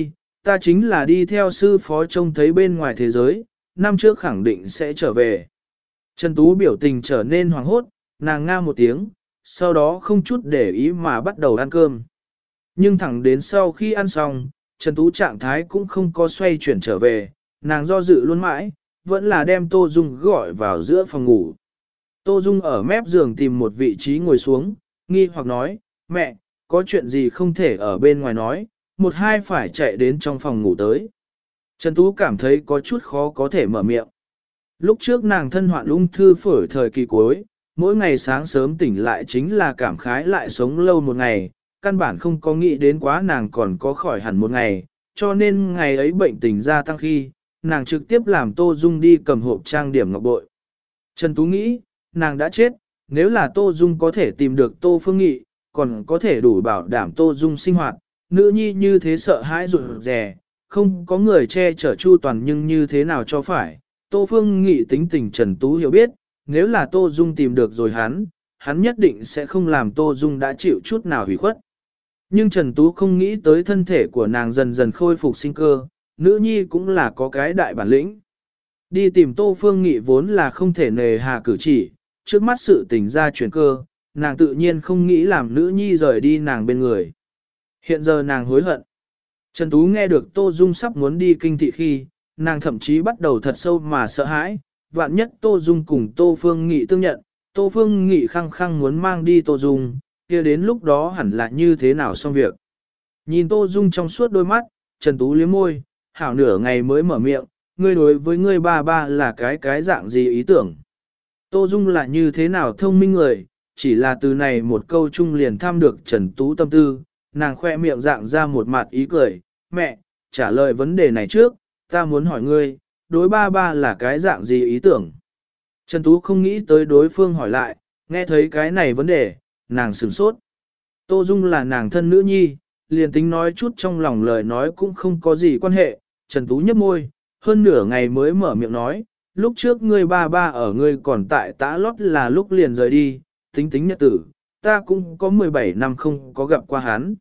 ta chính là đi theo sư phó trông thấy bên ngoài thế giới, năm trước khẳng định sẽ trở về. Trần Tú biểu tình trở nên hoảng hốt, nàng nga một tiếng, sau đó không chút để ý mà bắt đầu ăn cơm. Nhưng thẳng đến sau khi ăn xong, Trần Tú trạng thái cũng không có xoay chuyển trở về, nàng do dự luôn mãi, vẫn là đem Tô Dung gọi vào giữa phòng ngủ. Tô Dung ở mép giường tìm một vị trí ngồi xuống, nghi hoặc nói, mẹ, có chuyện gì không thể ở bên ngoài nói, một hai phải chạy đến trong phòng ngủ tới. Trần Tú cảm thấy có chút khó có thể mở miệng. Lúc trước nàng thân hoạn ung thư phổi thời kỳ cuối, mỗi ngày sáng sớm tỉnh lại chính là cảm khái lại sống lâu một ngày, căn bản không có nghĩ đến quá nàng còn có khỏi hẳn một ngày, cho nên ngày ấy bệnh tình gia tăng khi, nàng trực tiếp làm Tô Dung đi cầm hộp trang điểm ngọc bội. Trần Tú nghĩ, nàng đã chết, nếu là Tô Dung có thể tìm được Tô Phương Nghị, còn có thể đủ bảo đảm Tô Dung sinh hoạt, nữ nhi như thế sợ hãi rụt rè, không có người che chở chu toàn nhưng như thế nào cho phải. Tô Phương Nghị tính tình Trần Tú hiểu biết, nếu là Tô Dung tìm được rồi hắn nhất định sẽ không làm Tô Dung đã chịu chút nào hủy khuất. Nhưng Trần Tú không nghĩ tới thân thể của nàng dần dần khôi phục sinh cơ, nữ nhi cũng là có cái đại bản lĩnh. Đi tìm Tô Phương Nghị vốn là không thể nề hà cử chỉ, trước mắt sự tình ra chuyển cơ, nàng tự nhiên không nghĩ làm nữ nhi rời đi nàng bên người. Hiện giờ nàng hối hận. Trần Tú nghe được Tô Dung sắp muốn đi kinh thị khi, nàng thậm chí bắt đầu thật sâu mà sợ hãi, vạn nhất Tô Dung cùng Tô Phương Nghị tương nhận, Tô Phương Nghị khăng khăng muốn mang đi Tô Dung, kia đến lúc đó hẳn là như thế nào xong việc. Nhìn Tô Dung trong suốt đôi mắt, Trần Tú liếm môi, hảo nửa ngày mới mở miệng, ngươi đối với ngươi ba ba là cái dạng gì ý tưởng. Tô Dung là như thế nào thông minh người, chỉ là từ này một câu chung liền thăm được Trần Tú tâm tư, nàng khoe miệng dạng ra một mặt ý cười, mẹ, trả lời vấn đề này trước, ta muốn hỏi ngươi, đối ba ba là cái dạng gì ý tưởng. Trần Tú không nghĩ tới đối phương hỏi lại, nghe thấy cái này vấn đề, nàng sửng sốt. Tô Dung là nàng thân nữ nhi, liền tính nói chút trong lòng lời nói cũng không có gì quan hệ, Trần Tú nhấp môi, hơn nửa ngày mới mở miệng nói, lúc trước ngươi ba ba ở ngươi còn tại Tã Lót là lúc liền rời đi, tính tính nhật tử, ta cũng có 17 năm không có gặp qua hắn.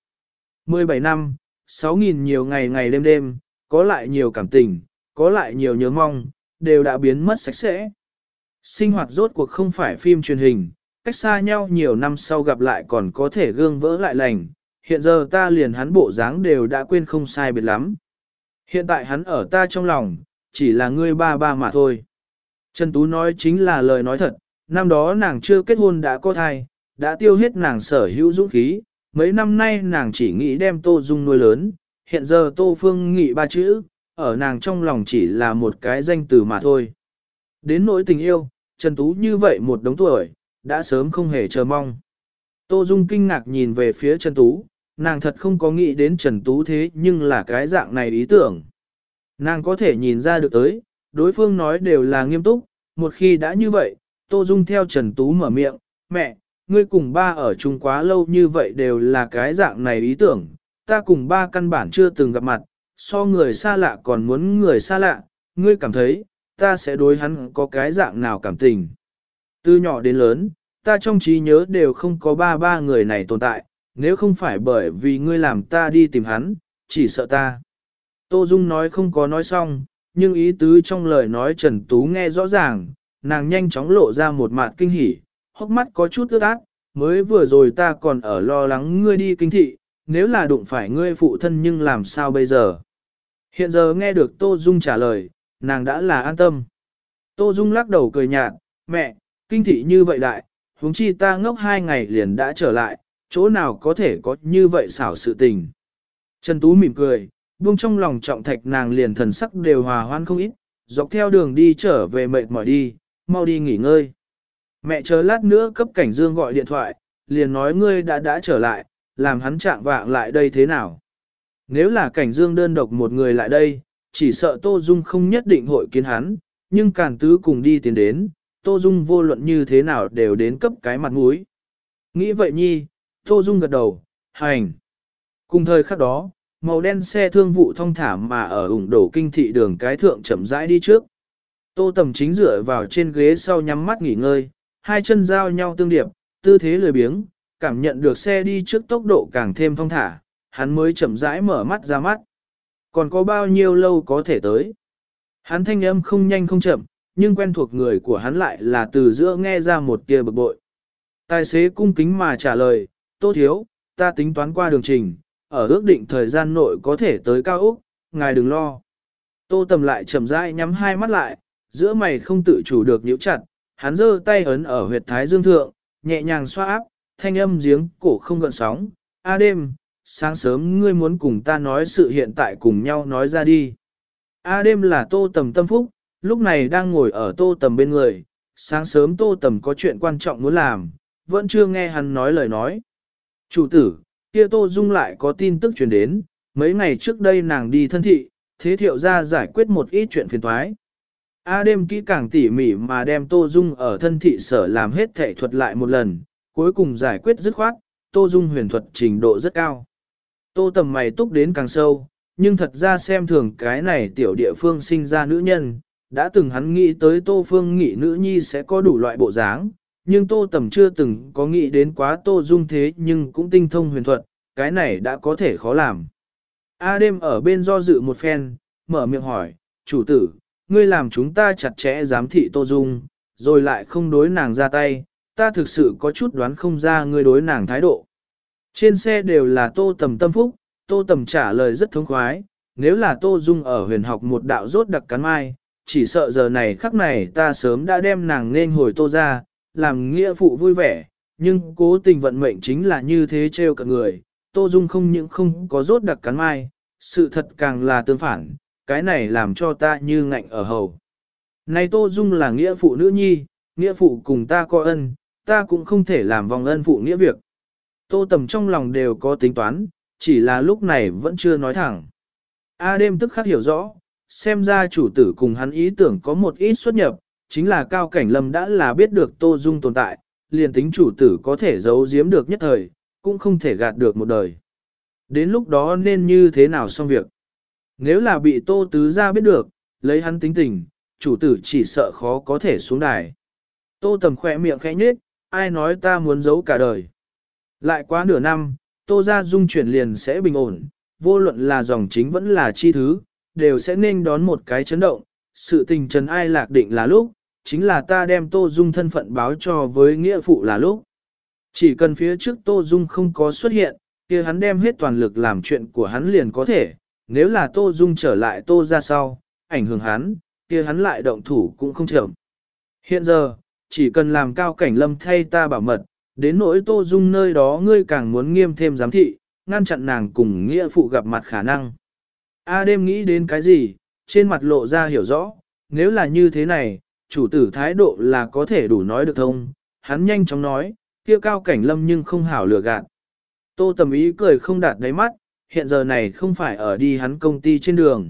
17 năm, 6.000 nhiều ngày ngày đêm đêm, có lại nhiều cảm tình, có lại nhiều nhớ mong, đều đã biến mất sạch sẽ. Sinh hoạt rốt cuộc không phải phim truyền hình, cách xa nhau nhiều năm sau gặp lại còn có thể gương vỡ lại lành, hiện giờ ta liền hắn bộ dáng đều đã quên không sai biệt lắm. Hiện tại hắn ở ta trong lòng, chỉ là ngươi ba ba mà thôi. Trần Tú nói chính là lời nói thật, năm đó nàng chưa kết hôn đã có thai, đã tiêu hết nàng sở hữu dũng khí, mấy năm nay nàng chỉ nghĩ đem Tô Dung nuôi lớn, hiện giờ Tô Phương Nghị ba chữ, ở nàng trong lòng chỉ là một cái danh từ mà thôi. Đến nỗi tình yêu, Trần Tú như vậy một đống tuổi, đã sớm không hề chờ mong. Tô Dung kinh ngạc nhìn về phía Trần Tú, nàng thật không có nghĩ đến Trần Tú thế nhưng là cái dạng này ý tưởng. Nàng có thể nhìn ra được tới, đối phương nói đều là nghiêm túc, một khi đã như vậy, Tô Dung theo Trần Tú mở miệng, mẹ, ngươi cùng ba ở chung quá lâu như vậy đều là cái dạng này ý tưởng, ta cùng ba căn bản chưa từng gặp mặt, so người xa lạ còn muốn người xa lạ, ngươi cảm thấy, ta sẽ đối hắn có cái dạng nào cảm tình. Từ nhỏ đến lớn, ta trong trí nhớ đều không có ba người này tồn tại, nếu không phải bởi vì ngươi làm ta đi tìm hắn, chỉ sợ ta. Tô Dung nói không có nói xong, nhưng ý tứ trong lời nói Trần Tú nghe rõ ràng, nàng nhanh chóng lộ ra một mặt kinh hỉ, hốc mắt có chút ướt át, mới vừa rồi ta còn ở lo lắng ngươi đi kinh thị, nếu là đụng phải ngươi phụ thân nhưng làm sao bây giờ. Hiện giờ nghe được Tô Dung trả lời, nàng đã là an tâm. Tô Dung lắc đầu cười nhạt, mẹ, kinh thị như vậy đại, huống chi ta ngốc 2 ngày liền đã trở lại, chỗ nào có thể có như vậy xảo sự tình. Trần Tú mỉm cười, buông trong lòng trọng thạch nàng liền thần sắc đều hòa hoan không ít, dọc theo đường đi trở về mệt mỏi đi, mau đi nghỉ ngơi. Mẹ chờ lát nữa cấp Cảnh Dương gọi điện thoại, liền nói ngươi đã trở lại, làm hắn trạng vạng lại đây thế nào. Nếu là Cảnh Dương đơn độc một người lại đây, chỉ sợ Tô Dung không nhất định hội kiến hắn, nhưng Càn Tứ cùng đi tiến đến, Tô Dung vô luận như thế nào đều đến cấp cái mặt mũi. Nghĩ vậy nhi, Tô Dung gật đầu, hành. Cùng thời khắc đó, màu đen xe thương vụ thong thả mà ở ủng đổ kinh thị đường cái thượng chậm rãi đi trước. Tô Tầm chính dựa vào trên ghế sau nhắm mắt nghỉ ngơi, hai chân giao nhau tương điệp, tư thế lười biếng, cảm nhận được xe đi trước tốc độ càng thêm thong thả, hắn mới chậm rãi mở mắt ra mắt. Còn có bao nhiêu lâu có thể tới? Hắn thanh âm không nhanh không chậm, nhưng quen thuộc người của hắn lại là từ giữa nghe ra một tia bực bội. Tài xế cung kính mà trả lời, Tô thiếu, ta tính toán qua đường trình, ở ước định thời gian nội có thể tới cao Úc, ngài đừng lo. Tô Tầm lại chậm rãi nhắm hai mắt lại, giữa mày không tự chủ được nhíu chặt, hắn giơ tay ấn ở huyệt thái dương thượng, nhẹ nhàng xoa áp, thanh âm giếng cổ không gợn sóng. A đêm, sáng sớm ngươi muốn cùng ta nói sự hiện tại cùng nhau nói ra đi. A đêm là Tô Tầm tâm phúc, lúc này đang ngồi ở Tô Tầm bên người, sáng sớm Tô Tầm có chuyện quan trọng muốn làm, vẫn chưa nghe hắn nói lời nói. Chủ tử, kia Tô Dung lại có tin tức truyền đến, mấy ngày trước đây nàng đi thân thị, thế thiệu ra giải quyết một ít chuyện phiền toái. A đêm kỹ càng tỉ mỉ mà đem Tô Dung ở thân thị sở làm hết thể thuật lại một lần, cuối cùng giải quyết dứt khoát, Tô Dung huyền thuật trình độ rất cao. Tô Tầm mày túc đến càng sâu, nhưng thật ra xem thường cái này tiểu địa phương sinh ra nữ nhân, đã từng hắn nghĩ tới Tô Phương Nghị nữ nhi sẽ có đủ loại bộ dáng, nhưng Tô Tầm chưa từng có nghĩ đến quá Tô Dung thế nhưng cũng tinh thông huyền thuật, cái này đã có thể khó làm. A đêm ở bên do dự một phen, mở miệng hỏi, chủ tử, ngươi làm chúng ta chặt chẽ giám thị Tô Dung, rồi lại không đối nàng ra tay, ta thực sự có chút đoán không ra ngươi đối nàng thái độ. Trên xe đều là Tô Tầm tâm phúc, Tô Tầm trả lời rất thống khoái, nếu là Tô Dung ở huyền học một đạo rốt đặc cắn mai, chỉ sợ giờ này khắc này ta sớm đã đem nàng nên hồi Tô ra, làm nghĩa phụ vui vẻ, nhưng cố tình vận mệnh chính là như thế trêu cả người, Tô Dung không những không có rốt đặc cắn mai, sự thật càng là tương phản, cái này làm cho ta như ngạnh ở hầu. Này Tô Dung là nghĩa phụ nữ nhi, nghĩa phụ cùng ta có ân, ta cũng không thể làm vòng ân phụ nghĩa việc. Tô Tầm trong lòng đều có tính toán, chỉ là lúc này vẫn chưa nói thẳng. A đêm tức khắc hiểu rõ, xem ra chủ tử cùng hắn ý tưởng có một ít xuất nhập, chính là Cao Cảnh Lâm đã là biết được Tô Dung tồn tại, liền tính chủ tử có thể giấu giếm được nhất thời, cũng không thể gạt được một đời. Đến lúc đó nên như thế nào xong việc? Nếu là bị Tô Tứ gia biết được, lấy hắn tính tình, chủ tử chỉ sợ khó có thể xuống đài. Tô Tầm khỏe miệng khẽ nhếch, ai nói ta muốn giấu cả đời. Lại quá nửa năm, Tô gia dung chuyển liền sẽ bình ổn, vô luận là dòng chính vẫn là chi thứ, đều sẽ nên đón một cái chấn động. Sự tình trần ai lạc định là lúc, chính là ta đem Tô Dung thân phận báo cho với nghĩa phụ là lúc. Chỉ cần phía trước Tô Dung không có xuất hiện, kia hắn đem hết toàn lực làm chuyện của hắn liền có thể, nếu là Tô Dung trở lại Tô ra sau, ảnh hưởng hắn, kia hắn lại động thủ cũng không chậm. Hiện giờ, chỉ cần làm Cao Cảnh Lâm thay ta bảo mật, đến nỗi Tô Dung nơi đó ngươi càng muốn nghiêm thêm giám thị, ngăn chặn nàng cùng nghĩa phụ gặp mặt khả năng. A đêm nghĩ đến cái gì, trên mặt lộ ra hiểu rõ, nếu là như thế này, chủ tử thái độ là có thể đủ nói được thông, hắn nhanh chóng nói, kia Cao Cảnh Lâm nhưng không hảo lừa gạt. Tô Tầm ý cười không đạt đáy mắt, hiện giờ này không phải ở đi hắn công ty trên đường.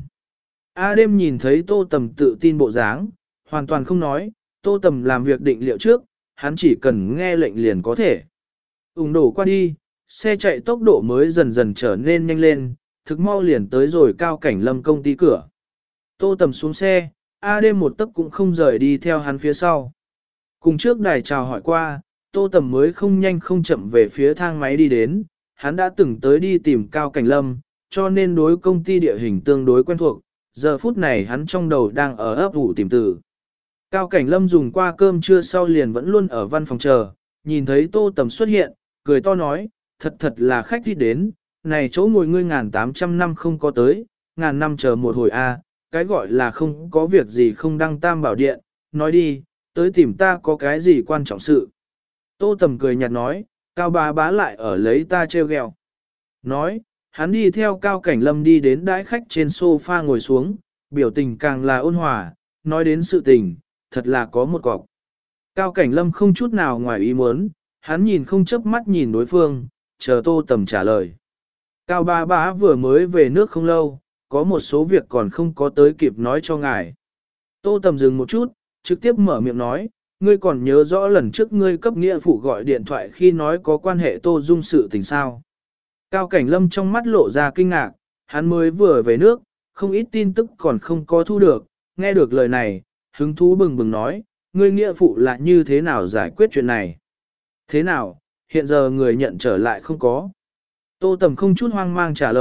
A đêm nhìn thấy Tô Tầm tự tin bộ dáng, hoàn toàn không nói, Tô Tầm làm việc định liệu trước, hắn chỉ cần nghe lệnh liền có thể. Úng đổ qua đi, xe chạy tốc độ mới dần dần trở nên nhanh lên, thực mau liền tới rồi Cao Cảnh Lâm công ty cửa. Tô Tầm xuống xe, A đêm một tấc cũng không rời đi theo hắn phía sau. Cùng trước đài chào hỏi qua, Tô Tầm mới không nhanh không chậm về phía thang máy đi đến, hắn đã từng tới đi tìm Cao Cảnh Lâm, cho nên đối công ty địa hình tương đối quen thuộc, giờ phút này hắn trong đầu đang ở ấp ủ tìm từ. Cao Cảnh Lâm dùng qua cơm trưa sau liền vẫn luôn ở văn phòng chờ, nhìn thấy Tô Tầm xuất hiện, cười to nói, thật là khách đi đến, này chỗ ngồi ngươi 1800 năm không có tới, ngàn năm chờ một hồi a, cái gọi là không có việc gì không đăng tam bảo điện, nói đi, tới tìm ta có cái gì quan trọng sự. Tô Tầm cười nhạt nói, Cao bá bá lại ở lấy ta treo ghẹo. Nói, hắn đi theo Cao Cảnh Lâm đi đến đãi khách trên sofa ngồi xuống, biểu tình càng là ôn hòa, nói đến sự tình, thật là có một cọc. Cao Cảnh Lâm không chút nào ngoài ý muốn, hắn nhìn không chớp mắt nhìn đối phương, chờ Tô Tầm trả lời. Cao bá bá vừa mới về nước không lâu, có một số việc còn không có tới kịp nói cho ngài. Tô Tầm dừng một chút, trực tiếp mở miệng nói, ngươi còn nhớ rõ lần trước ngươi cấp nghĩa phụ gọi điện thoại khi nói có quan hệ Tô Dung sự tình sao. Cao Cảnh Lâm trong mắt lộ ra kinh ngạc, hắn mới vừa về nước, không ít tin tức còn không có thu được, nghe được lời này, hứng thú bừng bừng nói, ngươi nghĩa phụ là như thế nào giải quyết chuyện này. Thế nào, hiện giờ người nhận trở lại không có. Tô Tầm không chút hoang mang trả lời,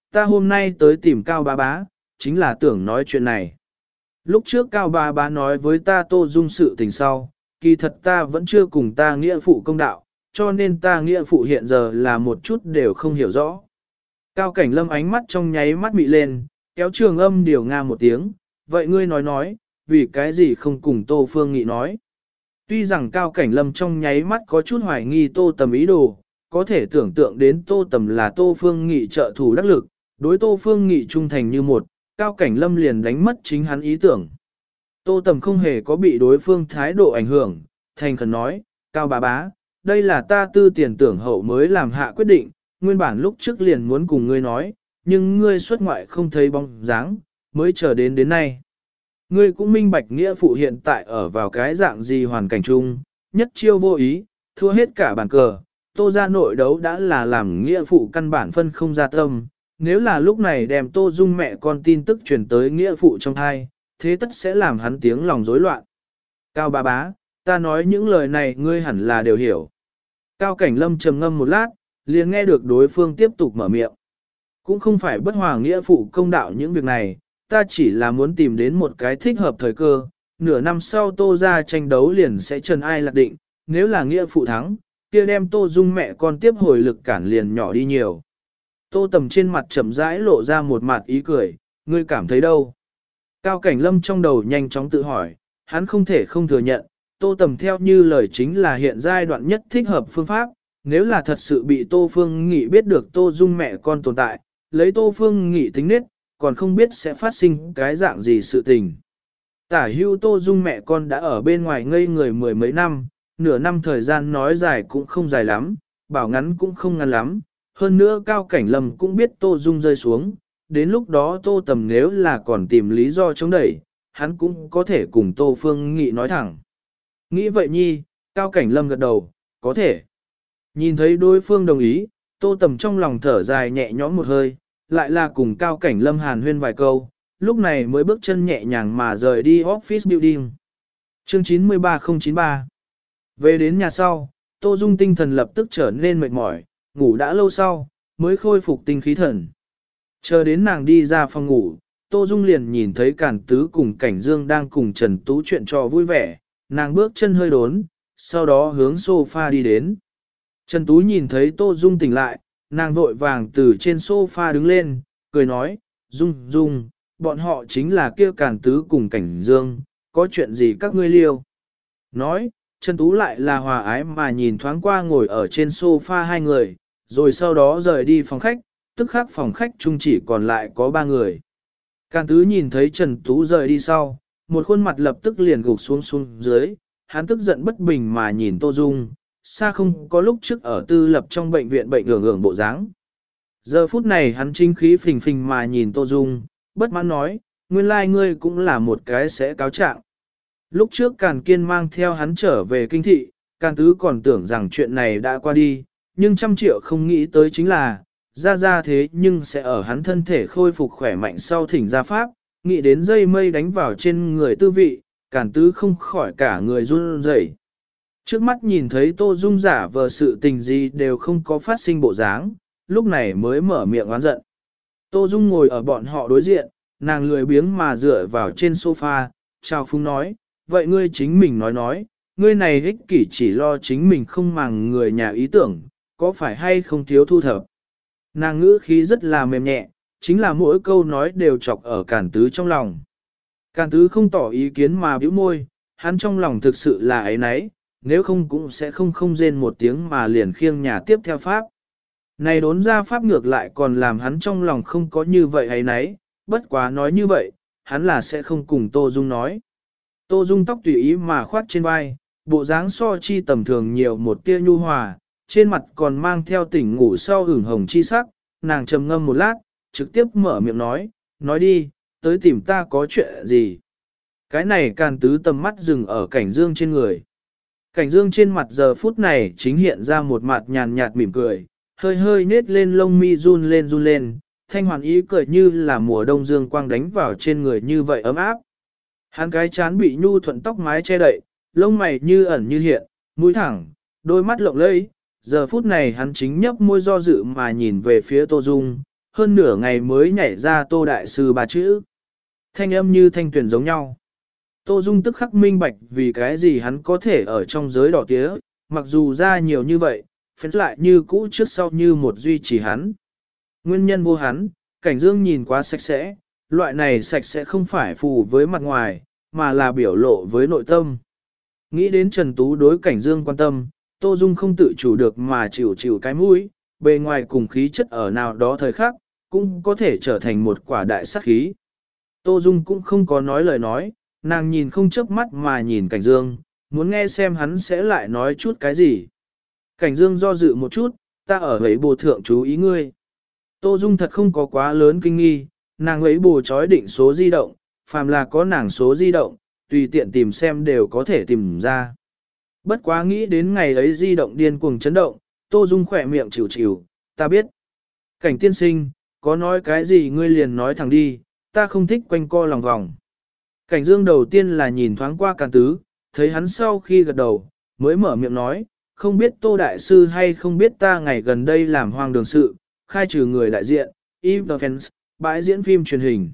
ta hôm nay tới tìm Cao bá bá, chính là tưởng nói chuyện này. Lúc trước Cao bá bá nói với ta Tô Dung sự tình sau, kỳ thật ta vẫn chưa cùng ta nghĩa phụ công đạo, cho nên ta nghĩa phụ hiện giờ là một chút đều không hiểu rõ. Cao Cảnh Lâm ánh mắt trong nháy mắt mị lên, kéo Trường Âm điều nga một tiếng, vậy ngươi nói, vì cái gì không cùng Tô Phương Nghị nói. Tuy rằng Cao Cảnh Lâm trong nháy mắt có chút hoài nghi Tô Tầm ý đồ, có thể tưởng tượng đến Tô Tầm là Tô Phương Nghị trợ thủ đắc lực, đối Tô Phương Nghị trung thành như một, Cao Cảnh Lâm liền đánh mất chính hắn ý tưởng. Tô Tầm không hề có bị đối phương thái độ ảnh hưởng, thành khẩn nói, Cao bá bá, đây là ta tư tiền tưởng hậu mới làm hạ quyết định, nguyên bản lúc trước liền muốn cùng ngươi nói, nhưng ngươi xuất ngoại không thấy bóng dáng, mới chờ đến nay. Ngươi cũng minh bạch nghĩa phụ hiện tại ở vào cái dạng gì hoàn cảnh chung, nhất chiêu vô ý, thua hết cả bàn cờ, Tô ra nội đấu đã là làm nghĩa phụ căn bản phân không ra tâm, nếu là lúc này đem Tô Dung mẹ con tin tức truyền tới nghĩa phụ trong thai, thế tất sẽ làm hắn tiếng lòng rối loạn. Cao bá bá, ta nói những lời này ngươi hẳn là đều hiểu. Cao Cảnh Lâm trầm ngâm một lát, liền nghe được đối phương tiếp tục mở miệng. Cũng không phải bất hòa nghĩa phụ công đạo những việc này, ta chỉ là muốn tìm đến một cái thích hợp thời cơ, nửa năm sau Tô ra tranh đấu liền sẽ trần ai lạc định, nếu là nghĩa phụ thắng, kia đem Tô Dung mẹ con tiếp hồi lực cản liền nhỏ đi nhiều. Tô Tầm trên mặt chậm rãi lộ ra một mặt ý cười, ngươi cảm thấy đâu? Cao Cảnh Lâm trong đầu nhanh chóng tự hỏi, hắn không thể không thừa nhận, Tô Tầm theo như lời chính là hiện giai đoạn nhất thích hợp phương pháp, nếu là thật sự bị Tô Phương Nghị biết được Tô Dung mẹ con tồn tại, lấy Tô Phương Nghị tính nết, còn không biết sẽ phát sinh cái dạng gì sự tình. Tả hưu Tô Dung mẹ con đã ở bên ngoài ngây người mười mấy năm, nửa năm thời gian nói dài cũng không dài lắm, bảo ngắn cũng không ngắn lắm, hơn nữa Cao Cảnh Lâm cũng biết Tô Dung rơi xuống, đến lúc đó Tô Tầm nếu là còn tìm lý do chống đẩy, hắn cũng có thể cùng Tô Phương Nghị nói thẳng. Nghĩ vậy nhi, Cao Cảnh Lâm gật đầu, có thể. Nhìn thấy đối phương đồng ý, Tô Tầm trong lòng thở dài nhẹ nhõm một hơi, lại là cùng Cao Cảnh Lâm hàn huyên vài câu, lúc này mới bước chân nhẹ nhàng mà rời đi office building. Chương 93093 Về đến nhà sau, Tô Dung tinh thần lập tức trở nên mệt mỏi, ngủ đã lâu sau, mới khôi phục tinh khí thần. Chờ đến nàng đi ra phòng ngủ, Tô Dung liền nhìn thấy Càn Tứ cùng Cảnh Dương đang cùng Trần Tú chuyện trò vui vẻ, nàng bước chân hơi đốn, sau đó hướng sofa đi đến. Trần Tú nhìn thấy Tô Dung tỉnh lại, nàng vội vàng từ trên sofa đứng lên, cười nói, Dung, bọn họ chính là kia Càn Tứ cùng Cảnh Dương, có chuyện gì các ngươi liêu. Nói, Trần Tú lại là hòa ái mà nhìn thoáng qua ngồi ở trên sofa hai người, rồi sau đó rời đi phòng khách, tức khắc phòng khách chung chỉ còn lại có ba người. Càn Tứ nhìn thấy Trần Tú rời đi sau, một khuôn mặt lập tức liền gục xuống dưới, hắn tức giận bất bình mà nhìn Tô Dung, xa không có lúc trước ở tư lập trong bệnh viện bệnh ưởng bộ dáng. Giờ phút này hắn chính khí phình phình mà nhìn Tô Dung, bất mãn nói, nguyên lai ngươi cũng là một cái sẽ cáo trạng. Lúc trước Càn Kiên mang theo hắn trở về kinh thị, Càn Tứ còn tưởng rằng chuyện này đã qua đi, nhưng 100 triệu không nghĩ tới chính là, ra thế nhưng sẽ ở hắn thân thể khôi phục khỏe mạnh sau thỉnh ra pháp, nghĩ đến dây mây đánh vào trên người tư vị, Càn Tứ không khỏi cả người run rẩy. Trước mắt nhìn thấy Tô Dung giả vờ sự tình gì đều không có phát sinh bộ dáng, lúc này mới mở miệng oán giận. Tô Dung ngồi ở bọn họ đối diện, nàng lười biếng mà dựa vào trên sofa, chào phúng nói, vậy ngươi chính mình nói, ngươi này ích kỷ chỉ lo chính mình không màng người nhà ý tưởng, có phải hay không thiếu thu thập. Nàng ngữ khí rất là mềm nhẹ, chính là mỗi câu nói đều chọc ở Càn Tứ trong lòng. Càn Tứ không tỏ ý kiến mà bĩu môi, hắn trong lòng thực sự là ấy nấy, nếu không cũng sẽ không rên một tiếng mà liền khiêng nhà tiếp theo pháp. Này đốn ra pháp ngược lại còn làm hắn trong lòng không có như vậy ấy nấy, bất quá nói như vậy, hắn là sẽ không cùng Tô Dung nói. Tô Dung tóc tùy ý mà khoát trên vai, bộ dáng so chi tầm thường nhiều một tia nhu hòa, trên mặt còn mang theo tỉnh ngủ sau ửng hồng chi sắc, nàng trầm ngâm một lát, trực tiếp mở miệng nói đi, tới tìm ta có chuyện gì. Cái này Càn Tứ tầm mắt dừng ở Cảnh Dương trên người. Cảnh Dương trên mặt giờ phút này chính hiện ra một mặt nhàn nhạt mỉm cười, hơi nết lên lông mi run lên, thanh hoàn ý cười như là mùa đông dương quang đánh vào trên người như vậy ấm áp. Hắn cái chán bị nhu thuận tóc mái che đậy, lông mày như ẩn như hiện, mũi thẳng, đôi mắt lộng lẫy. Giờ phút này hắn chính nhấp môi do dự mà nhìn về phía Tô Dung, hơn nửa ngày mới nhảy ra Tô Đại Sư ba chữ. Thanh âm như thanh tuyển giống nhau. Tô Dung tức khắc minh bạch vì cái gì hắn có thể ở trong giới đỏ tía, mặc dù ra nhiều như vậy, phén lại như cũ trước sau như một duy trì hắn. Nguyên nhân vô hắn, Cảnh Dương nhìn quá sạch sẽ, loại này sạch sẽ không phải phù với mặt ngoài, mà là biểu lộ với nội tâm. Nghĩ đến Trần Tú đối Cảnh Dương quan tâm, Tô Dung không tự chủ được mà chịu chịu cái mũi, bề ngoài cùng khí chất ở nào đó thời khắc, cũng có thể trở thành một quả đại sát khí. Tô Dung cũng không có nói lời nói, nàng nhìn không chớp mắt mà nhìn Cảnh Dương, muốn nghe xem hắn sẽ lại nói chút cái gì. Cảnh Dương do dự một chút, ta ở ấy bồ thượng chú ý ngươi. Tô Dung thật không có quá lớn kinh nghi, nàng ấy bồ chói định số di động, phàm là có nàng số di động, tùy tiện tìm xem đều có thể tìm ra. Bất quá nghĩ đến ngày ấy di động điên cuồng chấn động, Tô Dung khỏe miệng chịu chịu, ta biết. Cảnh tiên sinh, có nói cái gì ngươi liền nói thẳng đi, ta không thích quanh co lòng vòng. Cảnh Dương đầu tiên là nhìn thoáng qua Càn Tứ, thấy hắn sau khi gật đầu, mới mở miệng nói, không biết Tô Đại Sư hay không biết ta ngày gần đây làm hoang đường sự, khai trừ người đại diện, Events, bãi diễn phim truyền hình.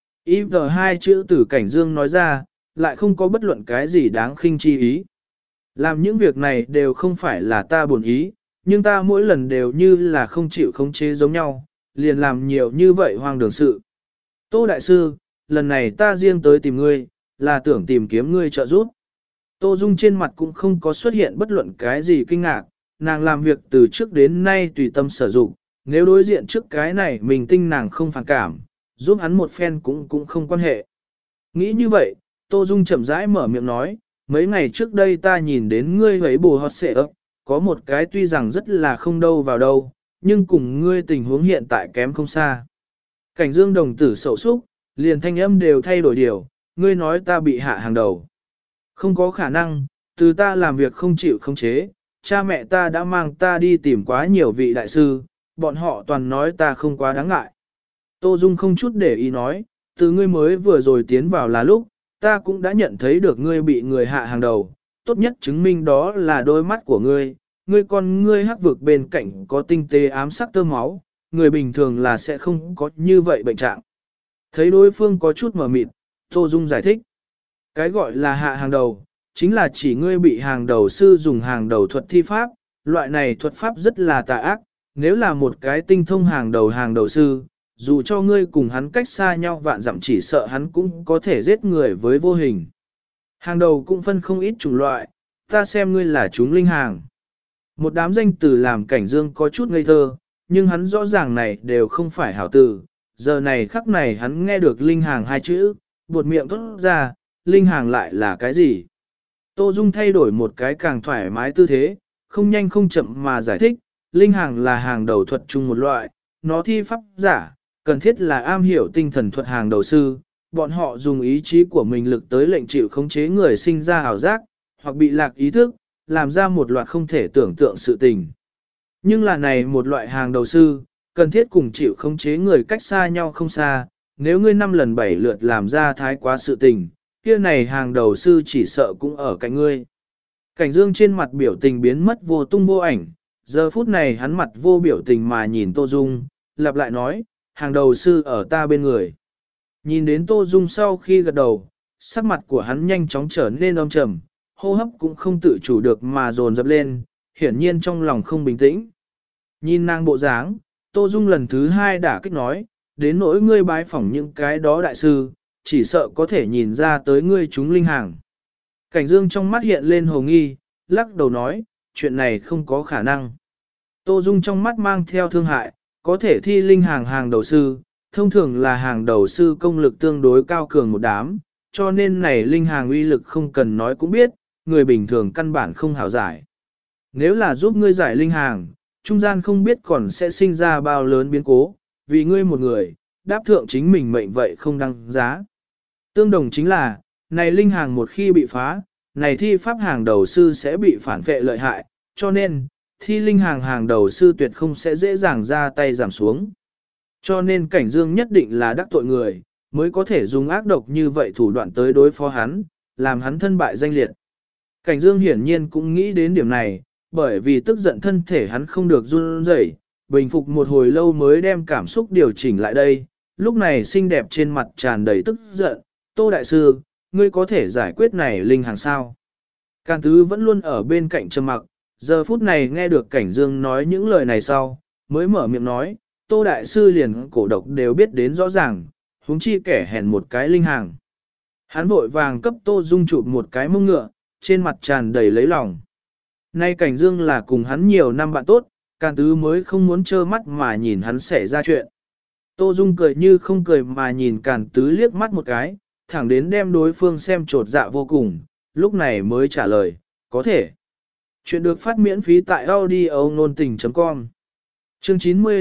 Event hai chữ từ Cảnh Dương nói ra, lại không có bất luận cái gì đáng khinh chi ý. Làm những việc này đều không phải là ta buồn ý, nhưng ta mỗi lần đều như là không chịu khống chế giống nhau, liền làm nhiều như vậy hoang đường sự. Tô Đại Sư, lần này ta riêng tới tìm ngươi, là tưởng tìm kiếm ngươi trợ giúp. Tô Dung trên mặt cũng không có xuất hiện bất luận cái gì kinh ngạc, nàng làm việc từ trước đến nay tùy tâm sử dụng, nếu đối diện trước cái này mình tin nàng không phản cảm, giúp hắn một phen cũng không quan hệ. Nghĩ như vậy, Tô Dung chậm rãi mở miệng nói, mấy ngày trước đây ta nhìn đến ngươi ấy bù hót xệ ấp, có một cái tuy rằng rất là không đâu vào đâu, nhưng cùng ngươi tình huống hiện tại kém không xa. Cảnh Dương đồng tử sầu xúc, liền thanh âm đều thay đổi điều, ngươi nói ta bị hạ hàng đầu. Không có khả năng, từ ta làm việc không chịu khống chế, cha mẹ ta đã mang ta đi tìm quá nhiều vị đại sư, bọn họ toàn nói ta không quá đáng ngại. Tô Dung không chút để ý nói, từ ngươi mới vừa rồi tiến vào là lúc, ta cũng đã nhận thấy được ngươi bị người hạ hàng đầu, tốt nhất chứng minh đó là đôi mắt của ngươi, ngươi hắc vực bên cạnh có tinh tế ám sắc tơ máu, người bình thường là sẽ không có như vậy bệnh trạng. Thấy đối phương có chút mờ mịt, Tô Dung giải thích. Cái gọi là hạ hàng đầu, chính là chỉ ngươi bị hàng đầu sư dùng hàng đầu thuật thi pháp, loại này thuật pháp rất là tà ác, nếu là một cái tinh thông hàng đầu sư, dù cho ngươi cùng hắn cách xa nhau vạn dặm chỉ sợ hắn cũng có thể giết người với vô hình. Hàng đầu cũng phân không ít chủng loại, ta xem ngươi là chúng linh hàng. Một đám danh từ làm Cảnh Dương có chút ngây thơ, nhưng hắn rõ ràng này đều không phải hảo từ, giờ này khắc này hắn nghe được linh hàng hai chữ, buột miệng thốt ra, linh hàng lại là cái gì? Tô Dung thay đổi một cái càng thoải mái tư thế, không nhanh không chậm mà giải thích, linh hàng là hàng đầu thuật chung một loại, nó thi pháp giả, cần thiết là am hiểu tinh thần thuật hàng đầu sư, bọn họ dùng ý chí của mình lực tới lệnh chịu khống chế người sinh ra ảo giác, hoặc bị lạc ý thức, làm ra một loạt không thể tưởng tượng sự tình. Nhưng là này một loại hàng đầu sư, cần thiết cùng chịu khống chế người cách xa nhau không xa, nếu ngươi 5 lần 7 lượt làm ra thái quá sự tình, kia này hàng đầu sư chỉ sợ cũng ở cạnh ngươi. Cảnh Dương trên mặt biểu tình biến mất vô tung vô ảnh, giờ phút này hắn mặt vô biểu tình mà nhìn Tô Dung, lặp lại nói, hàng đầu sư ở ta bên người. Nhìn đến Tô Dung sau khi gật đầu, sắc mặt của hắn nhanh chóng trở nên âm trầm, hô hấp cũng không tự chủ được mà dồn dập lên, hiển nhiên trong lòng không bình tĩnh. Nhìn nàng bộ dáng, Tô Dung lần thứ hai đả kích nói, đến nỗi ngươi bái phỏng những cái đó đại sư, chỉ sợ có thể nhìn ra tới ngươi chúng linh hàng. Cảnh Dương trong mắt hiện lên hồ nghi, lắc đầu nói, chuyện này không có khả năng. Tô Dung trong mắt mang theo thương hại, có thể thi linh hàng đầu sư, thông thường là hàng đầu sư công lực tương đối cao cường một đám, cho nên này linh hàng uy lực không cần nói cũng biết, người bình thường căn bản không hảo giải. Nếu là giúp ngươi giải linh hàng, trung gian không biết còn sẽ sinh ra bao lớn biến cố, vì ngươi một người, đáp thượng chính mình mệnh vậy không đăng giá. Tương đồng chính là, này linh hàng một khi bị phá, này thi pháp hàng đầu sư sẽ bị phản vệ lợi hại, cho nên, thi linh hàng đầu sư tuyệt không sẽ dễ dàng ra tay giảm xuống. Cho nên Cảnh Dương nhất định là đắc tội người, mới có thể dùng ác độc như vậy thủ đoạn tới đối phó hắn, làm hắn thân bại danh liệt. Cảnh Dương hiển nhiên cũng nghĩ đến điểm này, bởi vì tức giận thân thể hắn không được run rẩy, bình phục một hồi lâu mới đem cảm xúc điều chỉnh lại đây, lúc này xinh đẹp trên mặt tràn đầy tức giận, Tô Đại Sư, ngươi có thể giải quyết này linh hàng sao? Càn Tứ vẫn luôn ở bên cạnh trầm mặc, giờ phút này nghe được Cảnh Dương nói những lời này sau, mới mở miệng nói, Tô Đại Sư liền cổ độc đều biết đến rõ ràng, huống chi kẻ hèn một cái linh hàng. Hắn vội vàng cấp Tô Dung chụp một cái mông ngựa, trên mặt tràn đầy lấy lòng. Nay Cảnh Dương là cùng hắn nhiều năm bạn tốt, Càn Tứ mới không muốn trơ mắt mà nhìn hắn xảy ra chuyện. Tô Dung cười như không cười mà nhìn Càn Tứ liếc mắt một cái, thẳng đến đem đối phương xem trột dạ vô cùng, lúc này mới trả lời, có thể. Chuyện được phát miễn phí tại audio nôn tình.com. Chương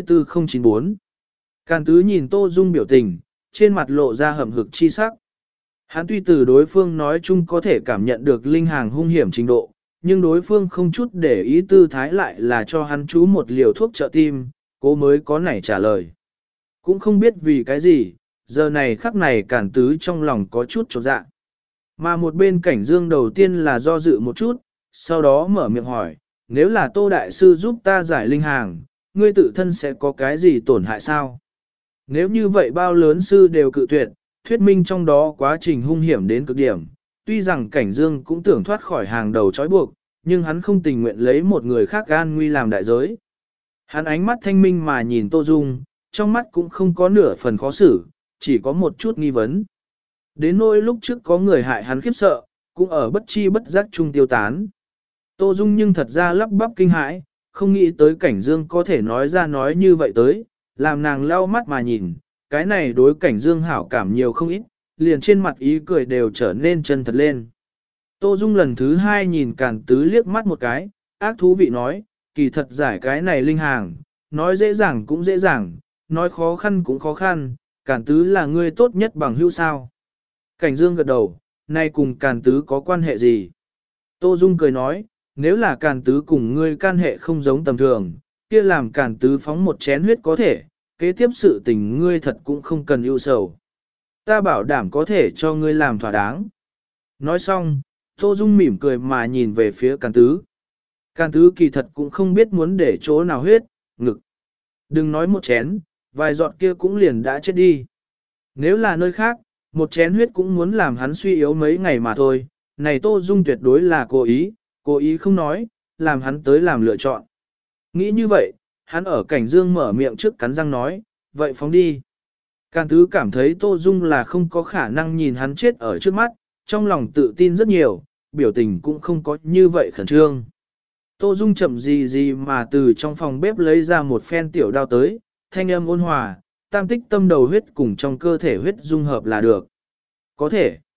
94094. Càn Tứ nhìn Tô Dung biểu tình, trên mặt lộ ra hậm hực chi sắc. Hắn tuy từ đối phương nói chung có thể cảm nhận được linh hàng hung hiểm trình độ, nhưng đối phương không chút để ý tư thái lại là cho hắn chú một liều thuốc trợ tim, cố mới có nảy trả lời. Cũng không biết vì cái gì, giờ này khắc này Càn Tứ trong lòng có chút chột dạ. Mà một bên Cảnh Dương đầu tiên là do dự một chút, sau đó mở miệng hỏi, nếu là Tô Đại Sư giúp ta giải linh hàng, ngươi tự thân sẽ có cái gì tổn hại sao? Nếu như vậy bao lớn sư đều cự tuyệt, thuyết minh trong đó quá trình hung hiểm đến cực điểm, tuy rằng Cảnh Dương cũng tưởng thoát khỏi hàng đầu trói buộc, nhưng hắn không tình nguyện lấy một người khác an nguy làm đại giới. Hắn ánh mắt thanh minh mà nhìn Tô Dung, trong mắt cũng không có nửa phần khó xử, chỉ có một chút nghi vấn. Đến nỗi lúc trước có người hại hắn khiếp sợ, cũng ở bất chi bất giác chung tiêu tán. Tô Dung nhưng thật ra lắp bắp kinh hãi, không nghĩ tới Cảnh Dương có thể nói ra nói như vậy tới, làm nàng lau mắt mà nhìn, cái này đối Cảnh Dương hảo cảm nhiều không ít, liền trên mặt ý cười đều trở nên chân thật lên. Tô Dung lần thứ hai nhìn Càn Tứ liếc mắt một cái, ác thú vị nói, kỳ thật giải cái này linh hàng, nói dễ dàng cũng dễ dàng, nói khó khăn cũng khó khăn, Càn Tứ là ngươi tốt nhất bằng hữu sao. Cảnh Dương gật đầu, nay cùng Càn Tứ có quan hệ gì? Tô Dung cười nói, nếu là Càn Tứ cùng ngươi can hệ không giống tầm thường, kia làm Càn Tứ phóng một chén huyết có thể, kế tiếp sự tình ngươi thật cũng không cần ưu sầu. Ta bảo đảm có thể cho ngươi làm thỏa đáng. Nói xong, Tô Dung mỉm cười mà nhìn về phía Càn Tứ. Càn Tứ kỳ thật cũng không biết muốn để chỗ nào huyết, ngực. Đừng nói một chén, vài giọt kia cũng liền đã chết đi. Nếu là nơi khác, một chén huyết cũng muốn làm hắn suy yếu mấy ngày mà thôi. Này Tô Dung tuyệt đối là cố ý không nói, làm hắn tới làm lựa chọn. Nghĩ như vậy, hắn ở Cảnh Dương mở miệng trước cắn răng nói, vậy phóng đi. Càn Tứ cảm thấy Tô Dung là không có khả năng nhìn hắn chết ở trước mắt, trong lòng tự tin rất nhiều, biểu tình cũng không có như vậy khẩn trương. Tô Dung chậm gì mà từ trong phòng bếp lấy ra một phen tiểu đao tới, thanh âm ôn hòa, tam tích tâm đầu huyết cùng trong cơ thể huyết dung hợp là được. Có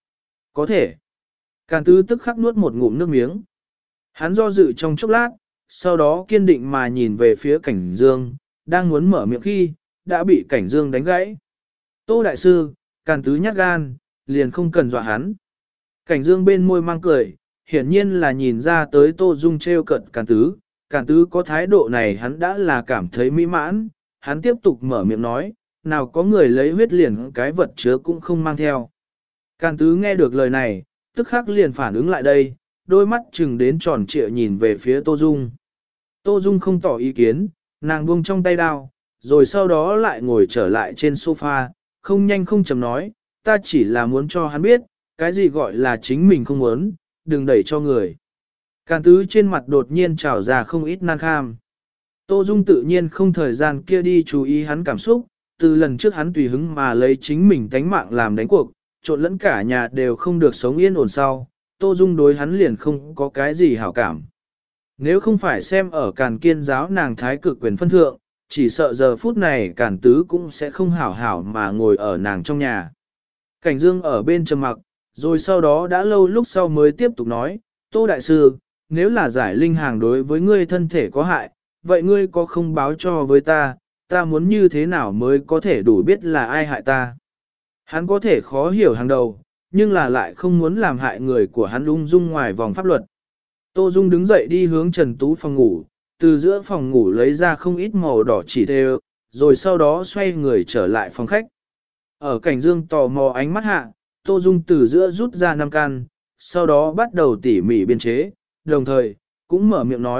thể. Càn Tứ tức khắc nuốt một ngụm nước miếng. Hắn do dự trong chốc lát, sau đó kiên định mà nhìn về phía Cảnh Dương, đang muốn mở miệng khi, đã bị Cảnh Dương đánh gãy. Tô Đại Sư, Càn Tứ nhát gan, liền không cần dọa hắn. Cảnh Dương bên môi mang cười, hiển nhiên là nhìn ra tới Tô Dung trêu cận Càn Tứ có thái độ này hắn đã là cảm thấy mỹ mãn, hắn tiếp tục mở miệng nói, nào có người lấy huyết liền cái vật chứa cũng không mang theo. Càn Tứ nghe được lời này, tức khắc liền phản ứng lại đây, đôi mắt chừng đến tròn trịa nhìn về phía Tô Dung. Tô Dung không tỏ ý kiến, nàng buông trong tay đao, rồi sau đó lại ngồi trở lại trên sofa, không nhanh không chậm nói, ta chỉ là muốn cho hắn biết, cái gì gọi là chính mình không muốn, đừng đẩy cho người. Càn Tứ trên mặt đột nhiên trào ra không ít nan kham. Tô Dung tự nhiên không thời gian kia đi chú ý hắn cảm xúc, từ lần trước hắn tùy hứng mà lấy chính mình tánh mạng làm đánh cuộc, trộn lẫn cả nhà đều không được sống yên ổn sau, Tô Dung đối hắn liền không có cái gì hảo cảm. Nếu không phải xem ở Càn Kiên giáo nàng thái cực quyền phân thượng, chỉ sợ giờ phút này Càn Tứ cũng sẽ không hảo hảo mà ngồi ở nàng trong nhà. Cảnh Dương ở bên trầm mặc, rồi sau đó đã lâu lúc sau mới tiếp tục nói, Tô Đại Sư, nếu là giải linh hàng đối với ngươi thân thể có hại, vậy ngươi có không báo cho với ta muốn như thế nào mới có thể đủ biết là ai hại ta. Hắn có thể khó hiểu hàng đầu, nhưng là lại không muốn làm hại người của hắn ung dung ngoài vòng pháp luật. Tô Dung đứng dậy đi hướng Trần Tú phòng ngủ, từ giữa phòng ngủ lấy ra không ít màu đỏ chỉ đều, rồi sau đó xoay người trở lại phòng khách. Ở Cảnh Dương tò mò ánh mắt hạ, Tô Dung từ giữa rút ra 5 can, sau đó bắt đầu tỉ mỉ biên chế, đồng thời, cũng mở miệng nói,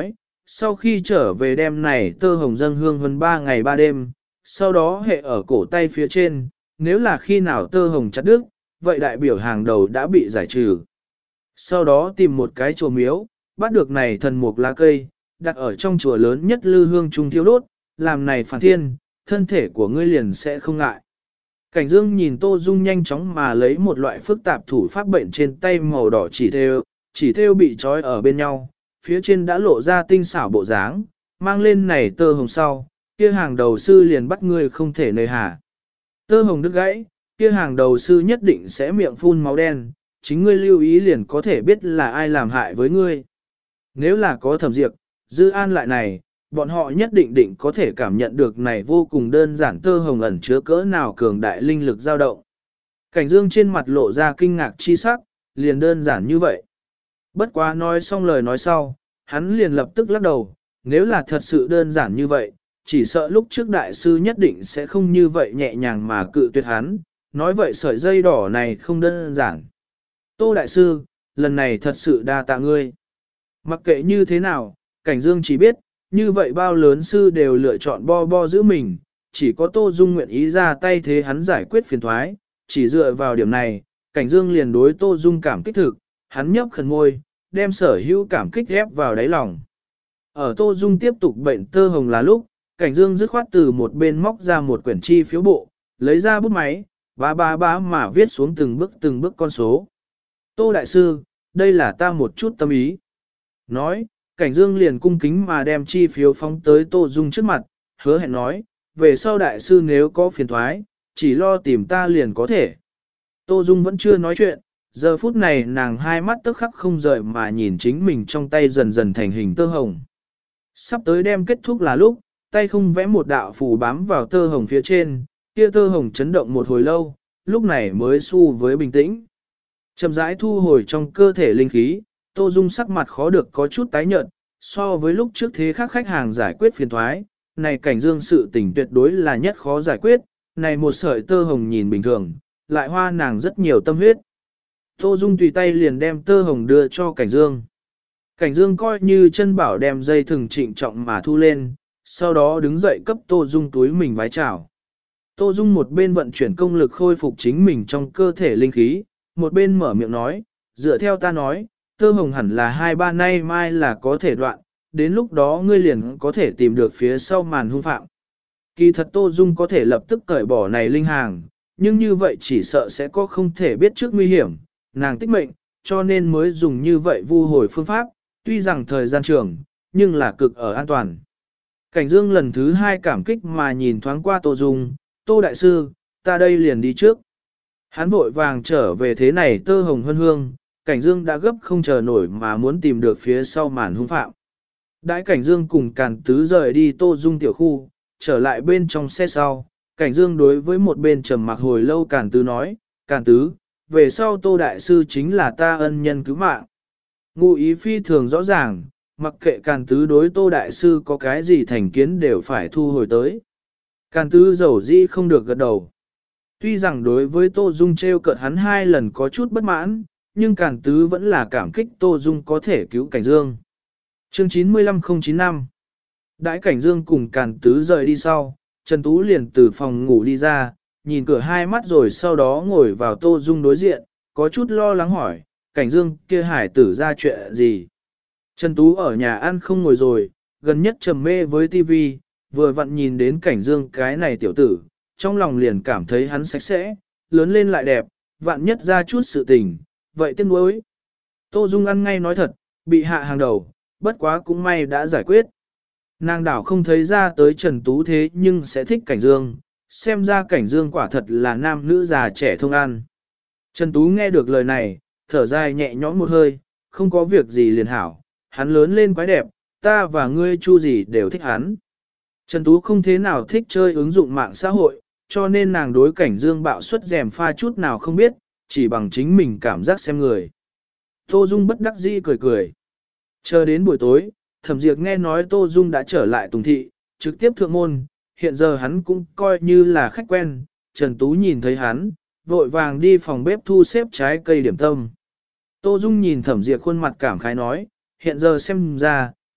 sau khi trở về đêm này tơ hồng dâng hương hơn 3 ngày 3 đêm, sau đó hệ ở cổ tay phía trên, nếu là khi nào tơ hồng chặt đứt, vậy đại biểu hàng đầu đã bị giải trừ. Sau đó tìm một cái chùa miếu, bắt được này thần mục lá cây, đặt ở trong chùa lớn nhất lư hương trung thiêu đốt, làm này phản thiên, thân thể của ngươi liền sẽ không ngại. Cảnh Dương nhìn Tô Dung nhanh chóng mà lấy một loại phức tạp thủ pháp bệnh trên tay màu đỏ chỉ thêu bị trói ở bên nhau, phía trên đã lộ ra tinh xảo bộ dáng, mang lên này tơ hồng sau, kia hàng đầu sư liền bắt ngươi không thể nơi hà. Tơ hồng đứt gãy, kia hàng đầu sư nhất định sẽ miệng phun máu đen, chính ngươi lưu ý liền có thể biết là ai làm hại với ngươi. Nếu là có Thẩm Diệp, Dư An lại này, bọn họ nhất định có thể cảm nhận được này vô cùng đơn giản tơ hồng ẩn chứa cỡ nào cường đại linh lực dao động. Cảnh Dương trên mặt lộ ra kinh ngạc chi sắc, liền đơn giản như vậy. Bất quá nói xong lời nói sau, hắn liền lập tức lắc đầu, nếu là thật sự đơn giản như vậy, chỉ sợ lúc trước đại sư nhất định sẽ không như vậy nhẹ nhàng mà cự tuyệt hắn, nói vậy sợi dây đỏ này không đơn giản. Tô đại sư, lần này thật sự đa tạ ngươi. Mặc kệ như thế nào, Cảnh Dương chỉ biết, như vậy bao lớn sư đều lựa chọn bo giữ mình, chỉ có Tô Dung nguyện ý ra tay thế hắn giải quyết phiền thoái, chỉ dựa vào điểm này, Cảnh Dương liền đối Tô Dung cảm kích thực, hắn nhấp khẩn môi, đem sở hữu cảm kích ghép vào đáy lòng. Ở Tô Dung tiếp tục bệnh tơ hồng là lúc, Cảnh Dương dứt khoát từ một bên móc ra một quyển chi phiếu bộ, lấy ra bút máy, bá mà viết xuống từng bước con số. Tô đại sư, đây là ta một chút tâm ý. Nói, Cảnh Dương liền cung kính mà đem chi phiếu phóng tới Tô Dung trước mặt, hứa hẹn nói, về sau đại sư nếu có phiền thoái, chỉ lo tìm ta liền có thể. Tô Dung vẫn chưa nói chuyện, giờ phút này nàng hai mắt tức khắc không rời mà nhìn chính mình trong tay dần dần thành hình tơ hồng. Sắp tới đem kết thúc là lúc, tay không vẽ một đạo phù bám vào tơ hồng phía trên, kia tơ hồng chấn động một hồi lâu, lúc này mới su với bình tĩnh. Chậm rãi thu hồi trong cơ thể linh khí, Tô Dung sắc mặt khó được có chút tái nhợt, so với lúc trước thế khác khách hàng giải quyết phiền thoái, này Cảnh Dương sự tình tuyệt đối là nhất khó giải quyết, này một sợi tơ hồng nhìn bình thường, lại hoa nàng rất nhiều tâm huyết. Tô Dung tùy tay liền đem tơ hồng đưa cho Cảnh Dương. Cảnh Dương coi như chân bảo đem dây thừng trịnh trọng mà thu lên, sau đó đứng dậy cấp Tô Dung túi mình vái chào. Tô Dung một bên vận chuyển công lực khôi phục chính mình trong cơ thể linh khí, một bên mở miệng nói, dựa theo ta nói, tơ hồng hẳn là 2-3 nay mai là có thể đoạn, đến lúc đó ngươi liền có thể tìm được phía sau màn hung phạm. Kỳ thật Tô Dung có thể lập tức cởi bỏ này linh hàng, nhưng như vậy chỉ sợ sẽ có không thể biết trước nguy hiểm, nàng tích mệnh, cho nên mới dùng như vậy vu hồi phương pháp, tuy rằng thời gian trường, nhưng là cực ở an toàn. Cảnh Dương lần thứ 2 cảm kích mà nhìn thoáng qua Tô Dung, Tô Đại Sư, ta đây liền đi trước. Hắn vội vàng trở về thế này tơ hồng hân hương, Cảnh Dương đã gấp không chờ nổi mà muốn tìm được phía sau màn hung phạm. Đãi Cảnh Dương cùng Càn Tứ rời đi Tô Dung tiểu khu, trở lại bên trong xe sau, Cảnh Dương đối với một bên trầm mặc hồi lâu Càn Tứ nói, Càn Tứ, về sau Tô Đại Sư chính là ta ân nhân cứu mạng. Ngụ ý phi thường rõ ràng, mặc kệ Càn Tứ đối Tô Đại Sư có cái gì thành kiến đều phải thu hồi tới. Càn Tứ dầu dĩ không được gật đầu. Tuy rằng đối với Tô Dung treo cợt hắn 2 lần có chút bất mãn, nhưng Càn Tứ vẫn là cảm kích Tô Dung có thể cứu Cảnh Dương. Chương 95095 Đãi Cảnh Dương cùng Càn Tứ rời đi sau, Trần Tú liền từ phòng ngủ đi ra, nhìn cửa 2 mắt rồi sau đó ngồi vào Tô Dung đối diện, có chút lo lắng hỏi, Cảnh Dương kia hải tử ra chuyện gì? Trần Tú ở nhà ăn không ngồi rồi, gần nhất trầm mê với tivi, vừa vặn nhìn đến Cảnh Dương cái này tiểu tử, trong lòng liền cảm thấy hắn sạch sẽ, lớn lên lại đẹp, vạn nhất ra chút sự tình, vậy tiếc nuối. Tô Dung ăn ngay nói thật, bị hạ hàng đầu, bất quá cũng may đã giải quyết. Nàng đảo không thấy ra tới Trần Tú thế nhưng sẽ thích Cảnh Dương, xem ra Cảnh Dương quả thật là nam nữ già trẻ thông ăn. Trần Tú nghe được lời này, thở dài nhẹ nhõm một hơi, không có việc gì liền hảo, hắn lớn lên quái đẹp, ta và ngươi Chu gì đều thích hắn. Trần Tú không thế nào thích chơi ứng dụng mạng xã hội, cho nên nàng đối Cảnh Dương bạo suất rèm pha chút nào không biết, chỉ bằng chính mình cảm giác xem người. Tô Dung bất đắc dĩ cười cười. Chờ đến buổi tối, Thẩm Diệp nghe nói Tô Dung đã trở lại Tùng Thị, trực tiếp thượng môn, hiện giờ hắn cũng coi như là khách quen, Trần Tú nhìn thấy hắn, vội vàng đi phòng bếp thu xếp trái cây điểm tâm. Tô Dung nhìn Thẩm Diệp khuôn mặt cảm khái nói, hiện giờ xem ra,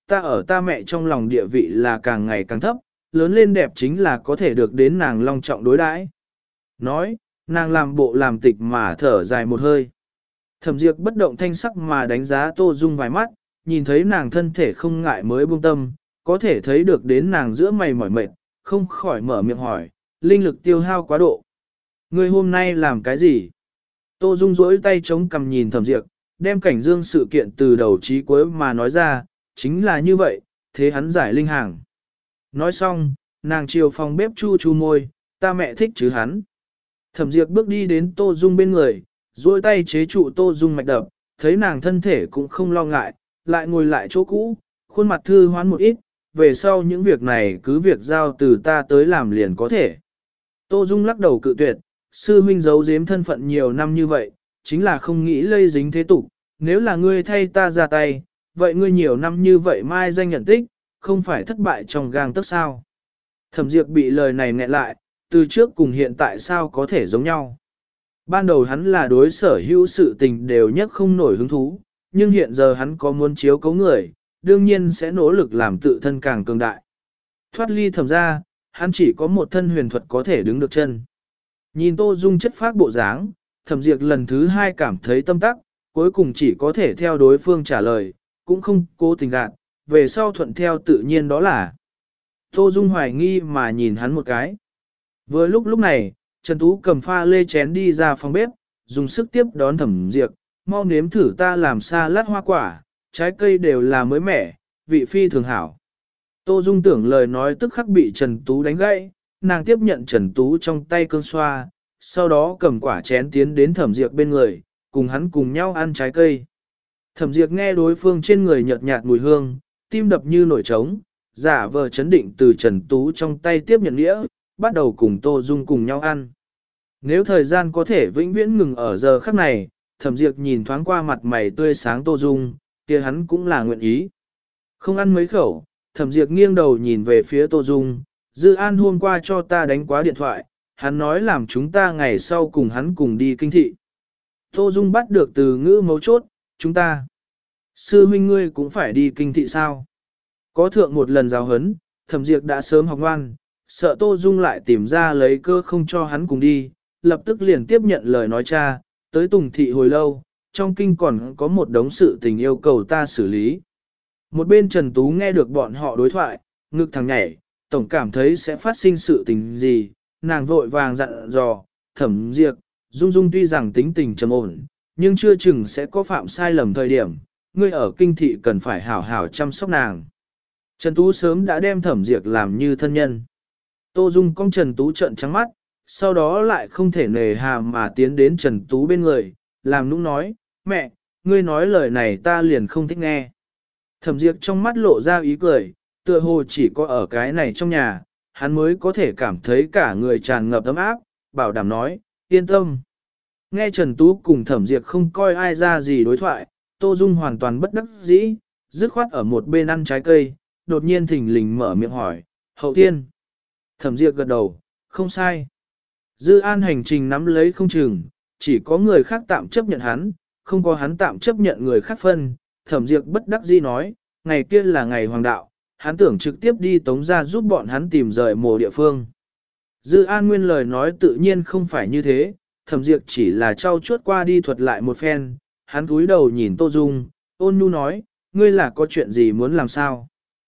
ta ở ta mẹ trong lòng địa vị là càng ngày càng thấp, lớn lên đẹp chính là có thể được đến nàng long trọng đối đãi. Nói, nàng làm bộ làm tịch mà thở dài một hơi. Thẩm Diệp bất động thanh sắc mà đánh giá Tô Dung vài mắt, nhìn thấy nàng thân thể không ngại mới buông tâm, có thể thấy được đến nàng giữa mày mỏi mệt, không khỏi mở miệng hỏi, linh lực tiêu hao quá độ. Ngươi hôm nay làm cái gì? Tô Dung rỗi tay chống cằm nhìn Thẩm Diệp, đem cảnh dương sự kiện từ đầu chí cuối mà nói ra, chính là như vậy, thế hắn giải linh hàng. Nói xong, nàng chiều phòng bếp chu chu môi, ta mẹ thích chứ hắn. Thẩm Diệp bước đi đến Tô Dung bên người, duỗi tay chế trụ Tô Dung mạch đập, thấy nàng thân thể cũng không lo ngại, lại ngồi lại chỗ cũ, khuôn mặt thư hoán một ít, về sau những việc này cứ việc giao từ ta tới làm liền có thể. Tô Dung lắc đầu cự tuyệt, sư huynh giấu giếm thân phận nhiều năm như vậy, chính là không nghĩ lây dính thế tục, nếu là ngươi thay ta ra tay, vậy ngươi nhiều năm như vậy mai danh nhận tích, không phải thất bại trong gang tấc sao. Thẩm Diệp bị lời này nghẹn lại, từ trước cùng hiện tại sao có thể giống nhau. Ban đầu hắn là đối sở hữu sự tình đều nhất không nổi hứng thú, nhưng hiện giờ hắn có muốn chiếu cấu người, đương nhiên sẽ nỗ lực làm tự thân càng cường đại. Thoát ly Thẩm ra, hắn chỉ có một thân huyền thuật có thể đứng được chân. Nhìn Tô Dung chất phác bộ dáng, Thẩm Diệp lần thứ hai cảm thấy tâm tắc, cuối cùng chỉ có thể theo đối phương trả lời, cũng không cố tình gạt, về sau thuận theo tự nhiên đó là. Tô Dung hoài nghi mà nhìn hắn một cái. Vừa lúc này, Trần Tú cầm pha lê chén đi ra phòng bếp, dùng sức tiếp đón Thẩm Diệp, mau nếm thử ta làm salad hoa quả, trái cây đều là mới mẻ, vị phi thường hảo. Tô Dung tưởng lời nói tức khắc bị Trần Tú đánh gãy, nàng tiếp nhận Trần Tú trong tay cơn xoa, sau đó cầm quả chén tiến đến Thẩm Diệp bên người, cùng hắn cùng nhau ăn trái cây. Thẩm Diệp nghe đối phương trên người nhợt nhạt mùi hương, tim đập như nổi trống, giả vờ chấn định từ Trần Tú trong tay tiếp nhận đĩa, bắt đầu cùng Tô Dung cùng nhau ăn. Nếu thời gian có thể vĩnh viễn ngừng ở giờ khắc này, Thẩm Diệp nhìn thoáng qua mặt mày tươi sáng Tô Dung, kia hắn cũng là nguyện ý. Không ăn mấy khẩu, Thẩm Diệp nghiêng đầu nhìn về phía Tô Dung, Dư An hôm qua cho ta đánh quá điện thoại, hắn nói làm chúng ta ngày sau cùng hắn cùng đi kinh thị. Tô Dung bắt được từ ngữ mấu chốt, chúng ta. Sư huynh ngươi cũng phải đi kinh thị sao? Có thượng một lần giáo huấn, Thẩm Diệp đã sớm học ngoan, sợ Tô Dung lại tìm ra lấy cơ không cho hắn cùng đi, lập tức liền tiếp nhận lời nói cha, tới Tùng thị hồi lâu, trong kinh còn có một đống sự tình yêu cầu ta xử lý. Một bên Trần Tú nghe được bọn họ đối thoại, ngực thằng nhảy, tổng cảm thấy sẽ phát sinh sự tình gì, nàng vội vàng dặn dò, Thẩm Diệp, Dung Dung tuy rằng tính tình trầm ổn, nhưng chưa chừng sẽ có phạm sai lầm thời điểm, ngươi ở kinh thị cần phải hảo hảo chăm sóc nàng. Trần Tú sớm đã đem Thẩm Diệp làm như thân nhân. Tô Dung cong Trần Tú trợn trắng mắt, sau đó lại không thể nề hà mà tiến đến Trần Tú bên người, làm nũng nói, mẹ, ngươi nói lời này ta liền không thích nghe. Thẩm Diệp trong mắt lộ ra ý cười, tựa hồ chỉ có ở cái này trong nhà, hắn mới có thể cảm thấy cả người tràn ngập ấm áp, bảo đảm nói, yên tâm. Nghe Trần Tú cùng Thẩm Diệp không coi ai ra gì đối thoại, Tô Dung hoàn toàn bất đắc dĩ, dứt khoát ở một bên ăn trái cây, đột nhiên thình lình mở miệng hỏi, hậu thiên. Thẩm Diệp gật đầu, không sai. Dư An hành trình nắm lấy không chừng, chỉ có người khác tạm chấp nhận hắn, không có hắn tạm chấp nhận người khác phân. Thẩm Diệp bất đắc dĩ nói, ngày kia là ngày hoàng đạo, hắn tưởng trực tiếp đi Tống ra giúp bọn hắn tìm rời mồ địa phương. Dư An nguyên lời nói tự nhiên không phải như thế, Thẩm Diệp chỉ là trau chuốt qua đi thuật lại một phen, hắn cúi đầu nhìn Tô Dung, ôn nhu nói, ngươi là có chuyện gì muốn làm sao?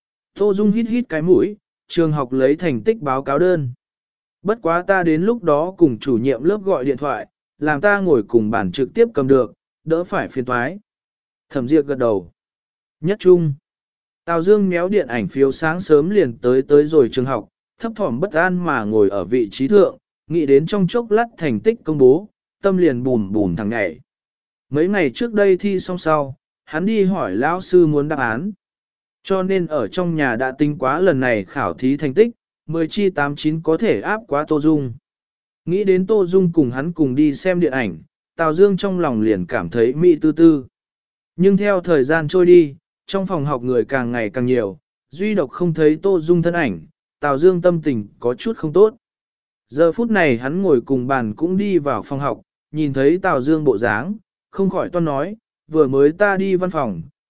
Tô Dung hít hít cái mũi, trường học lấy thành tích báo cáo đơn. Bất quá ta đến lúc đó cùng chủ nhiệm lớp gọi điện thoại, làm ta ngồi cùng bàn trực tiếp cầm được, đỡ phải phiền toái. Thẩm Diệp gật đầu. Nhất trung. Tào Dương méo điện ảnh phiếu sáng sớm liền tới rồi trường học, thấp thỏm bất an mà ngồi ở vị trí thượng, nghĩ đến trong chốc lát thành tích công bố, tâm liền bùm bùm thằng nhảy. Mấy ngày trước đây thi xong sau, hắn đi hỏi lão sư muốn đáp án. Cho nên ở trong nhà đã tính quá lần này khảo thí thành tích, 10 chi 89 có thể áp quá Tô Dung. Nghĩ đến Tô Dung cùng hắn cùng đi xem điện ảnh, Tào Dương trong lòng liền cảm thấy mị tư tư. Nhưng theo thời gian trôi đi, trong phòng học người càng ngày càng nhiều, duy độc không thấy Tô Dung thân ảnh, Tào Dương tâm tình có chút không tốt. Giờ phút này hắn ngồi cùng bàn cũng đi vào phòng học, nhìn thấy Tào Dương bộ dáng, không khỏi toan nói, vừa mới ta đi văn phòng,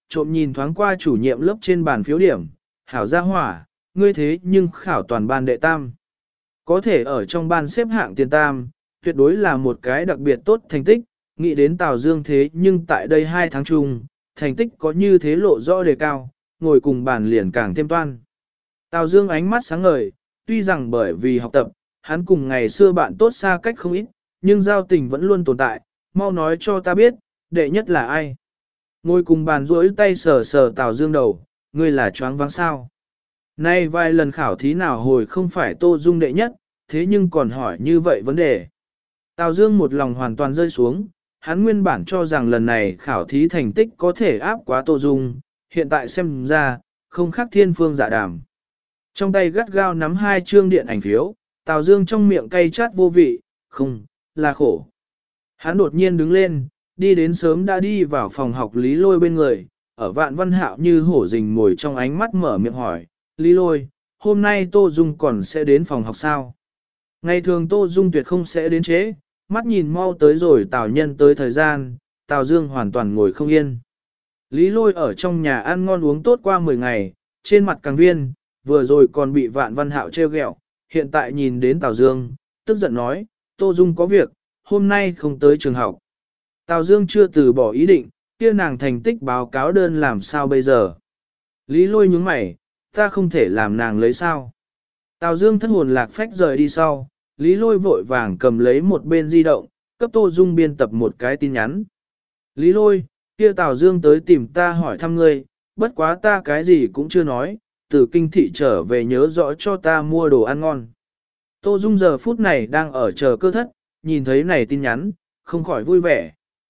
trộm nhìn thoáng qua chủ nhiệm lớp trên bàn phiếu điểm, hảo gia hỏa, ngươi thế nhưng khảo toàn ban đệ tam. Có thể ở trong ban xếp hạng tiền tam, tuyệt đối là một cái đặc biệt tốt thành tích, nghĩ đến Tào Dương thế nhưng tại đây 2 tháng chung, thành tích có như thế lộ rõ đề cao, ngồi cùng bàn liền càng thêm toan. Tào Dương ánh mắt sáng ngời, tuy rằng bởi vì học tập, hắn cùng ngày xưa bạn tốt xa cách không ít, nhưng giao tình vẫn luôn tồn tại, mau nói cho ta biết, đệ nhất là ai. Ngồi cùng bàn duỗi tay sờ sờ Tào Dương đầu, ngươi là choáng váng sao. Nay vài lần khảo thí nào hồi không phải Tô Dung đệ nhất, thế nhưng còn hỏi như vậy vấn đề. Tào Dương một lòng hoàn toàn rơi xuống, hắn nguyên bản cho rằng lần này khảo thí thành tích có thể áp quá Tô Dung, hiện tại xem ra, không khác thiên phương dạ đàm. Trong tay gắt gao nắm 2 chương điện ảnh phiếu, Tào Dương trong miệng cay chát vô vị, không, là khổ. Hắn đột nhiên đứng lên, đi đến sớm đã đi vào phòng học Lý Lôi bên người, ở Vạn Văn Hạo như hổ rình ngồi trong ánh mắt mở miệng hỏi, Lý Lôi, hôm nay Tô Dung còn sẽ đến phòng học sao? Ngày thường Tô Dung tuyệt không sẽ đến trễ, mắt nhìn mau tới rồi Tào Nhân tới thời gian, Tào Dương hoàn toàn ngồi không yên. Lý Lôi ở trong nhà ăn ngon uống tốt qua 10 ngày, trên mặt càng viên, vừa rồi còn bị Vạn Văn Hạo trêu ghẹo, hiện tại nhìn đến Tào Dương, tức giận nói, Tô Dung có việc, hôm nay không tới trường học. Tào Dương chưa từ bỏ ý định, kia nàng thành tích báo cáo đơn làm sao bây giờ. Lý Lôi nhướng mày, ta không thể làm nàng lấy sao. Tào Dương thất hồn lạc phách rời đi sau, Lý Lôi vội vàng cầm lấy một bên di động, cấp Tô Dung biên tập một cái tin nhắn. Lý Lôi, kia Tào Dương tới tìm ta hỏi thăm ngươi, bất quá ta cái gì cũng chưa nói, từ kinh thị trở về nhớ rõ cho ta mua đồ ăn ngon. Tô Dung giờ phút này đang ở chờ cơ thất, nhìn thấy này tin nhắn, không khỏi vui vẻ.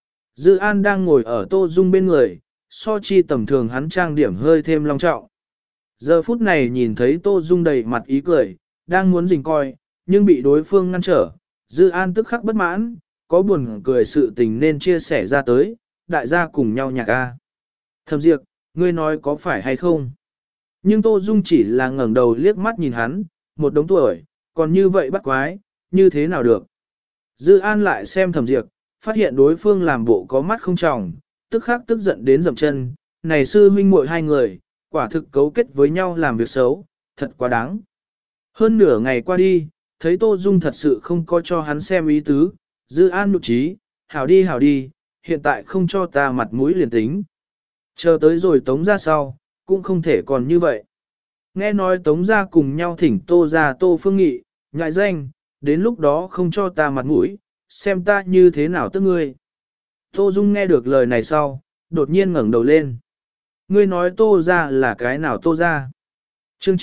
Dư An đang ngồi ở Tô Dung bên người, so chi tầm thường hắn trang điểm hơi thêm long trọng. Giờ phút này nhìn thấy Tô Dung đầy mặt ý cười, đang muốn rình coi, nhưng bị đối phương ngăn trở. Dư An tức khắc bất mãn, có buồn cười sự tình nên chia sẻ ra tới, đại gia cùng nhau nhạc a. Thẩm Diệp, ngươi nói có phải hay không? Nhưng Tô Dung chỉ là ngẩng đầu liếc mắt nhìn hắn, một đống tuổi, còn như vậy bắt quái, như thế nào được? Dư An lại xem Thẩm Diệp, phát hiện đối phương làm bộ có mắt không tròng, tức khắc tức giận đến dậm chân, này sư huynh muội 2 người, quả thực cấu kết với nhau làm việc xấu, thật quá đáng. Hơn nửa ngày qua đi, thấy Tô Dung thật sự không có cho hắn xem ý tứ, Dư An nhục trí, hảo đi, hiện tại không cho ta mặt mũi liền tính. Chờ tới rồi Tống ra sau, cũng không thể còn như vậy. Nghe nói Tống ra cùng nhau thỉnh Tô ra Tô Phương Nghị, ngại danh, đến lúc đó không cho ta mặt mũi, xem ta như thế nào tức ngươi. Tô Dung nghe được lời này sau, đột nhiên ngẩng đầu lên. Ngươi nói Tô ra là cái nào Tô ra? Chương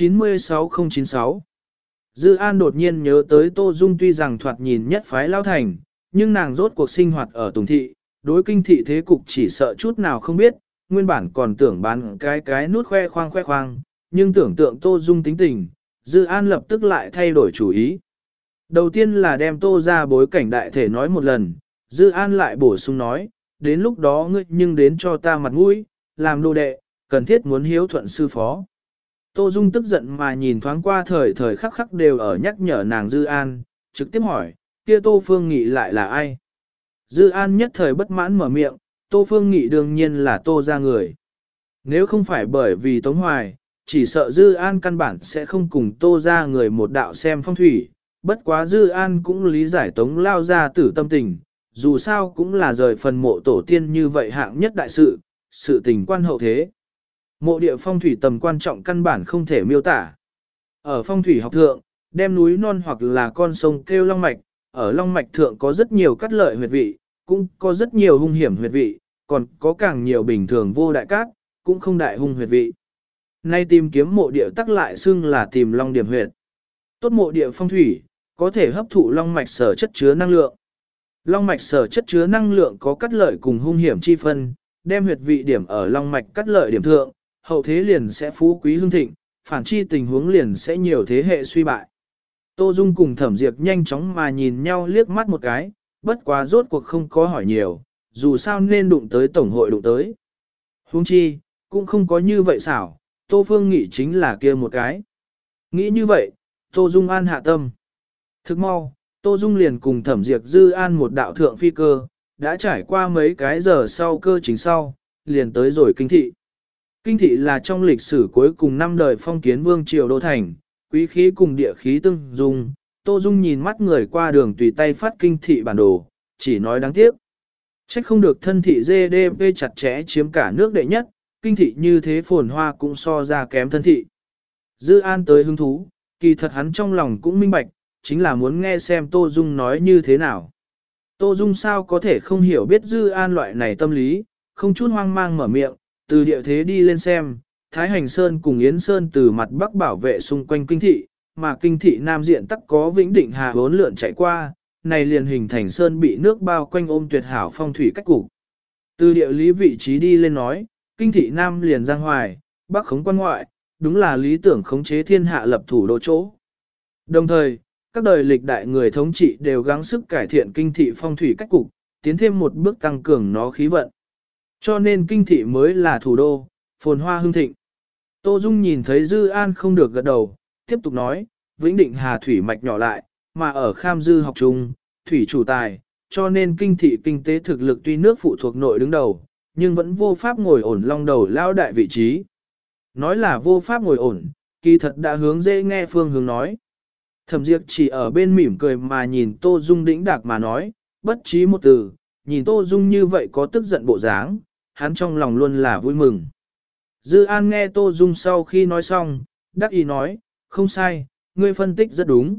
96096. Dư An đột nhiên nhớ tới Tô Dung tuy rằng thoạt nhìn nhất phái lao thành, nhưng nàng rốt cuộc sinh hoạt ở Tùng Thị, đối kinh thị thế cục chỉ sợ chút nào không biết, nguyên bản còn tưởng bán cái nút khoe khoang, nhưng tưởng tượng Tô Dung tính tình, Dư An lập tức lại thay đổi chủ ý. Đầu tiên là đem Tô ra bối cảnh đại thể nói một lần, Dư An lại bổ sung nói, đến lúc đó ngươi nhưng đến cho ta mặt mũi, làm đồ đệ, cần thiết muốn hiếu thuận sư phó. Tô Dung tức giận mà nhìn thoáng qua thời khắc đều ở nhắc nhở nàng Dư An, trực tiếp hỏi, kia Tô Phương Nghị lại là ai? Dư An nhất thời bất mãn mở miệng, Tô Phương Nghị đương nhiên là Tô ra người. Nếu không phải bởi vì Tống Hoài, chỉ sợ Dư An căn bản sẽ không cùng Tô ra người một đạo xem phong thủy, bất quá Dư An cũng lý giải Tống lao ra tử tâm tình, dù sao cũng là rời phần mộ tổ tiên như vậy hạng nhất đại sự tình quan hậu thế. Mộ địa phong thủy tầm quan trọng căn bản không thể miêu tả. Ở phong thủy học thượng, đem núi non hoặc là con sông kêu long mạch, ở long mạch thượng có rất nhiều cắt lợi huyệt vị, cũng có rất nhiều hung hiểm huyệt vị, còn có càng nhiều bình thường vô đại cát, cũng không đại hung huyệt vị. Nay tìm kiếm mộ địa tắc lại xưng là tìm long điểm huyệt. Tốt mộ địa phong thủy, có thể hấp thụ long mạch sở chất chứa năng lượng. Long mạch sở chất chứa năng lượng có cắt lợi cùng hung hiểm chi phân, đem huyệt vị điểm ở long mạch cắt lợi điểm thượng, hậu thế liền sẽ phú quý hưng thịnh, phản chi tình huống liền sẽ nhiều thế hệ suy bại. Tô Dung cùng Thẩm Diệp nhanh chóng mà nhìn nhau liếc mắt một cái, bất quá rốt cuộc không có hỏi nhiều, dù sao nên đụng tới tổng hội đụng tới. Huống chi, cũng không có như vậy xảo, Tô Phương Nghị chính là kia một cái. Nghĩ như vậy, Tô Dung an hạ tâm. Thức mau, Tô Dung liền cùng Thẩm Diệp Dư An một đạo thượng phi cơ, đã trải qua mấy cái giờ sau cơ chính sau, liền tới rồi kinh thị. Kinh thị là trong lịch sử cuối cùng 5 đời phong kiến vương triều đô thành, quý khí cùng địa khí tương dung. Tô Dung nhìn mắt người qua đường tùy tay phát kinh thị bản đồ, chỉ nói đáng tiếc. Trách không được thân thị GDP chặt chẽ chiếm cả nước đệ nhất, kinh thị như thế phồn hoa cũng so ra kém thân thị. Dư An tới hứng thú, kỳ thật hắn trong lòng cũng minh bạch, chính là muốn nghe xem Tô Dung nói như thế nào. Tô Dung sao có thể không hiểu biết Dư An loại này tâm lý, không chút hoang mang mở miệng, từ địa thế đi lên xem, Thái Hành Sơn cùng Yến Sơn từ mặt bắc bảo vệ xung quanh kinh thị, mà kinh thị nam diện tắc có Vĩnh Định Hà bốn lượn chạy qua, này liền hình thành sơn bị nước bao quanh ôm tuyệt hảo phong thủy cách cục. Từ địa lý vị trí đi lên nói, kinh thị nam liền Giang Hoài, bắc khống quan ngoại, đúng là lý tưởng khống chế thiên hạ lập thủ đô chỗ. Đồng thời, các đời lịch đại người thống trị đều gắng sức cải thiện kinh thị phong thủy cách cục, tiến thêm một bước tăng cường nó khí vận. Cho nên kinh thị mới là thủ đô, phồn hoa hưng thịnh. Tô Dung nhìn thấy Dư An không được gật đầu, tiếp tục nói, Vĩnh Định Hà thủy mạch nhỏ lại, mà ở Kham Dư học trung, thủy chủ tài, cho nên kinh thị kinh tế thực lực tuy nước phụ thuộc nội đứng đầu, nhưng vẫn vô pháp ngồi ổn long đầu lao đại vị trí. Nói là vô pháp ngồi ổn, kỳ thật đã hướng dễ nghe phương hướng nói. Thẩm Diệp chỉ ở bên mỉm cười mà nhìn Tô Dung đĩnh đạc mà nói, bất trí một từ, nhìn Tô Dung như vậy có tức giận bộ dáng, hắn trong lòng luôn là vui mừng. Dư An nghe Tô Dung sau khi nói xong, đắc ý nói, không sai, ngươi phân tích rất đúng.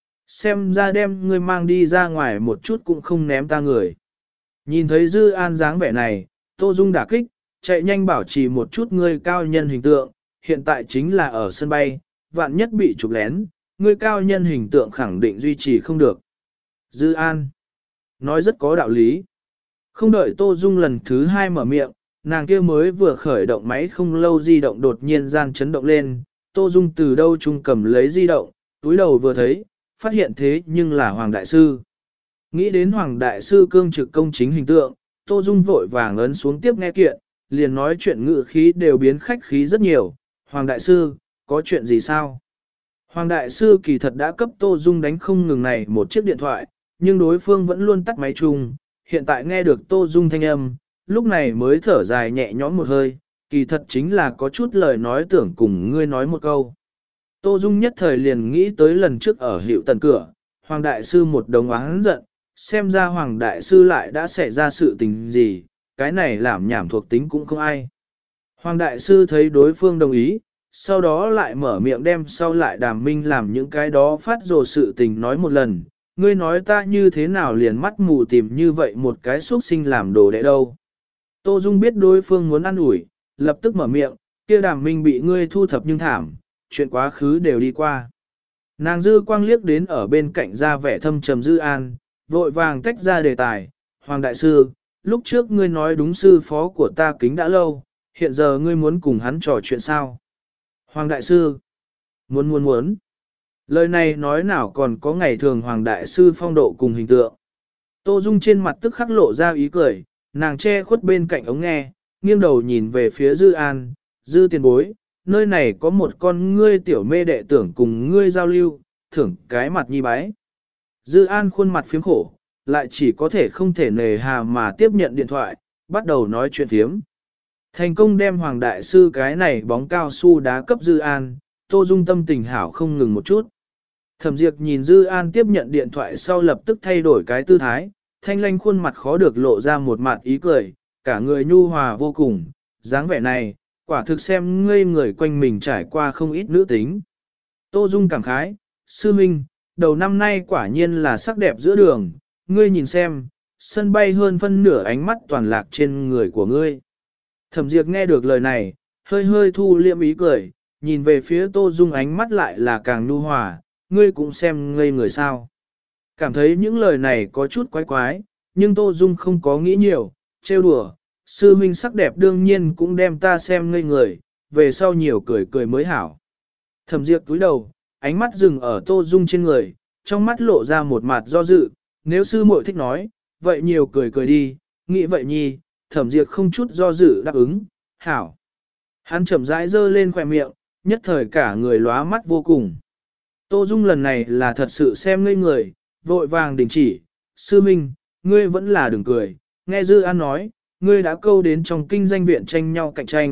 Xem ra đem ngươi mang đi ra ngoài một chút cũng không ném ta người. Nhìn thấy Dư An dáng vẻ này, Tô Dung đả kích, chạy nhanh bảo trì một chút ngươi cao nhân hình tượng, hiện tại chính là ở sân bay, vạn nhất bị chụp lén, ngươi cao nhân hình tượng khẳng định duy trì không được. Dư An nói rất có đạo lý. Không đợi Tô Dung lần thứ hai mở miệng, nàng kia mới vừa khởi động máy không lâu di động đột nhiên gian chấn động lên, Tô Dung từ đâu trung cầm lấy di động, túi đầu vừa thấy, phát hiện thế nhưng là Hoàng Đại Sư. Nghĩ đến Hoàng Đại Sư cương trực công chính hình tượng, Tô Dung vội vàng ấn xuống tiếp nghe kiện, liền nói chuyện ngữ khí đều biến khách khí rất nhiều. Hoàng Đại Sư, có chuyện gì sao? Hoàng Đại Sư kỳ thật đã cấp Tô Dung đánh không ngừng này một chiếc điện thoại, nhưng đối phương vẫn luôn tắt máy chung, hiện tại nghe được Tô Dung thanh âm, lúc này mới thở dài nhẹ nhõm một hơi, kỳ thật chính là có chút lời nói tưởng cùng ngươi nói một câu. Tô Dung nhất thời liền nghĩ tới lần trước ở hiệu tần cửa, Hoàng Đại Sư một đống oán giận, xem ra Hoàng Đại Sư lại đã xảy ra sự tình gì, cái này làm nhảm thuộc tính cũng không ai. Hoàng Đại Sư thấy đối phương đồng ý, sau đó lại mở miệng đem sau lại Đàm Minh làm những cái đó phát rồ sự tình nói một lần, ngươi nói ta như thế nào liền mắt mù tìm như vậy một cái xuất sinh làm đồ đệ đâu. Tô Dung biết đối phương muốn ăn ủi, lập tức mở miệng, kia Đàm Minh bị ngươi thu thập nhưng thảm, chuyện quá khứ đều đi qua. Nàng Dư Quang liếc đến ở bên cạnh ra vẻ thâm trầm Dư An, vội vàng tách ra đề tài, Hoàng Đại Sư, lúc trước ngươi nói đúng sư phó của ta kính đã lâu, hiện giờ ngươi muốn cùng hắn trò chuyện sao? Hoàng Đại Sư, muốn. Lời này nói nào còn có ngày thường Hoàng Đại Sư phong độ cùng hình tượng. Tô Dung trên mặt tức khắc lộ ra ý cười, nàng che khuất bên cạnh ống nghe, nghiêng đầu nhìn về phía Dư An, Dư tiền bối, nơi này có một con ngươi tiểu mê đệ tưởng cùng ngươi giao lưu, thưởng cái mặt nhi bái. Dư An khuôn mặt phiếm khổ, lại chỉ có thể không thể nề hà mà tiếp nhận điện thoại, bắt đầu nói chuyện phiếm. Thành công đem Hoàng Đại Sư cái này bóng cao su đá cấp Dư An, Tô Dung tâm tình hảo không ngừng một chút. Thẩm Diệp nhìn Dư An tiếp nhận điện thoại sau lập tức thay đổi cái tư thái, thanh lanh khuôn mặt khó được lộ ra một mặt ý cười, cả người nhu hòa vô cùng, dáng vẻ này, quả thực xem ngây người quanh mình trải qua không ít nữ tính. Tô Dung cảm khái, sư minh, đầu năm nay quả nhiên là sắc đẹp giữa đường, ngươi nhìn xem, sân bay hơn phân nửa ánh mắt toàn lạc trên người của ngươi. Thẩm Diệp nghe được lời này, hơi hơi thu liệm ý cười, nhìn về phía Tô Dung ánh mắt lại là càng nhu hòa, ngươi cũng xem ngây người sao. Cảm thấy những lời này có chút quái quái, nhưng Tô Dung không có nghĩ nhiều, trêu đùa, sư huynh sắc đẹp đương nhiên cũng đem ta xem ngây người, về sau nhiều cười cười mới hảo. Thẩm Diệp túi đầu, ánh mắt dừng ở Tô Dung trên người, trong mắt lộ ra một mặt do dự, nếu sư muội thích nói, vậy nhiều cười cười đi, nghĩ vậy nhi, Thẩm Diệp không chút do dự đáp ứng, hảo. Hắn chậm rãi giơ lên khỏe miệng, nhất thời cả người lóa mắt vô cùng. Tô Dung lần này là thật sự xem ngây người, vội vàng đình chỉ, sư minh, ngươi vẫn là đừng cười, nghe Dư An nói, ngươi đã câu đến trong kinh danh viện tranh nhau cạnh tranh,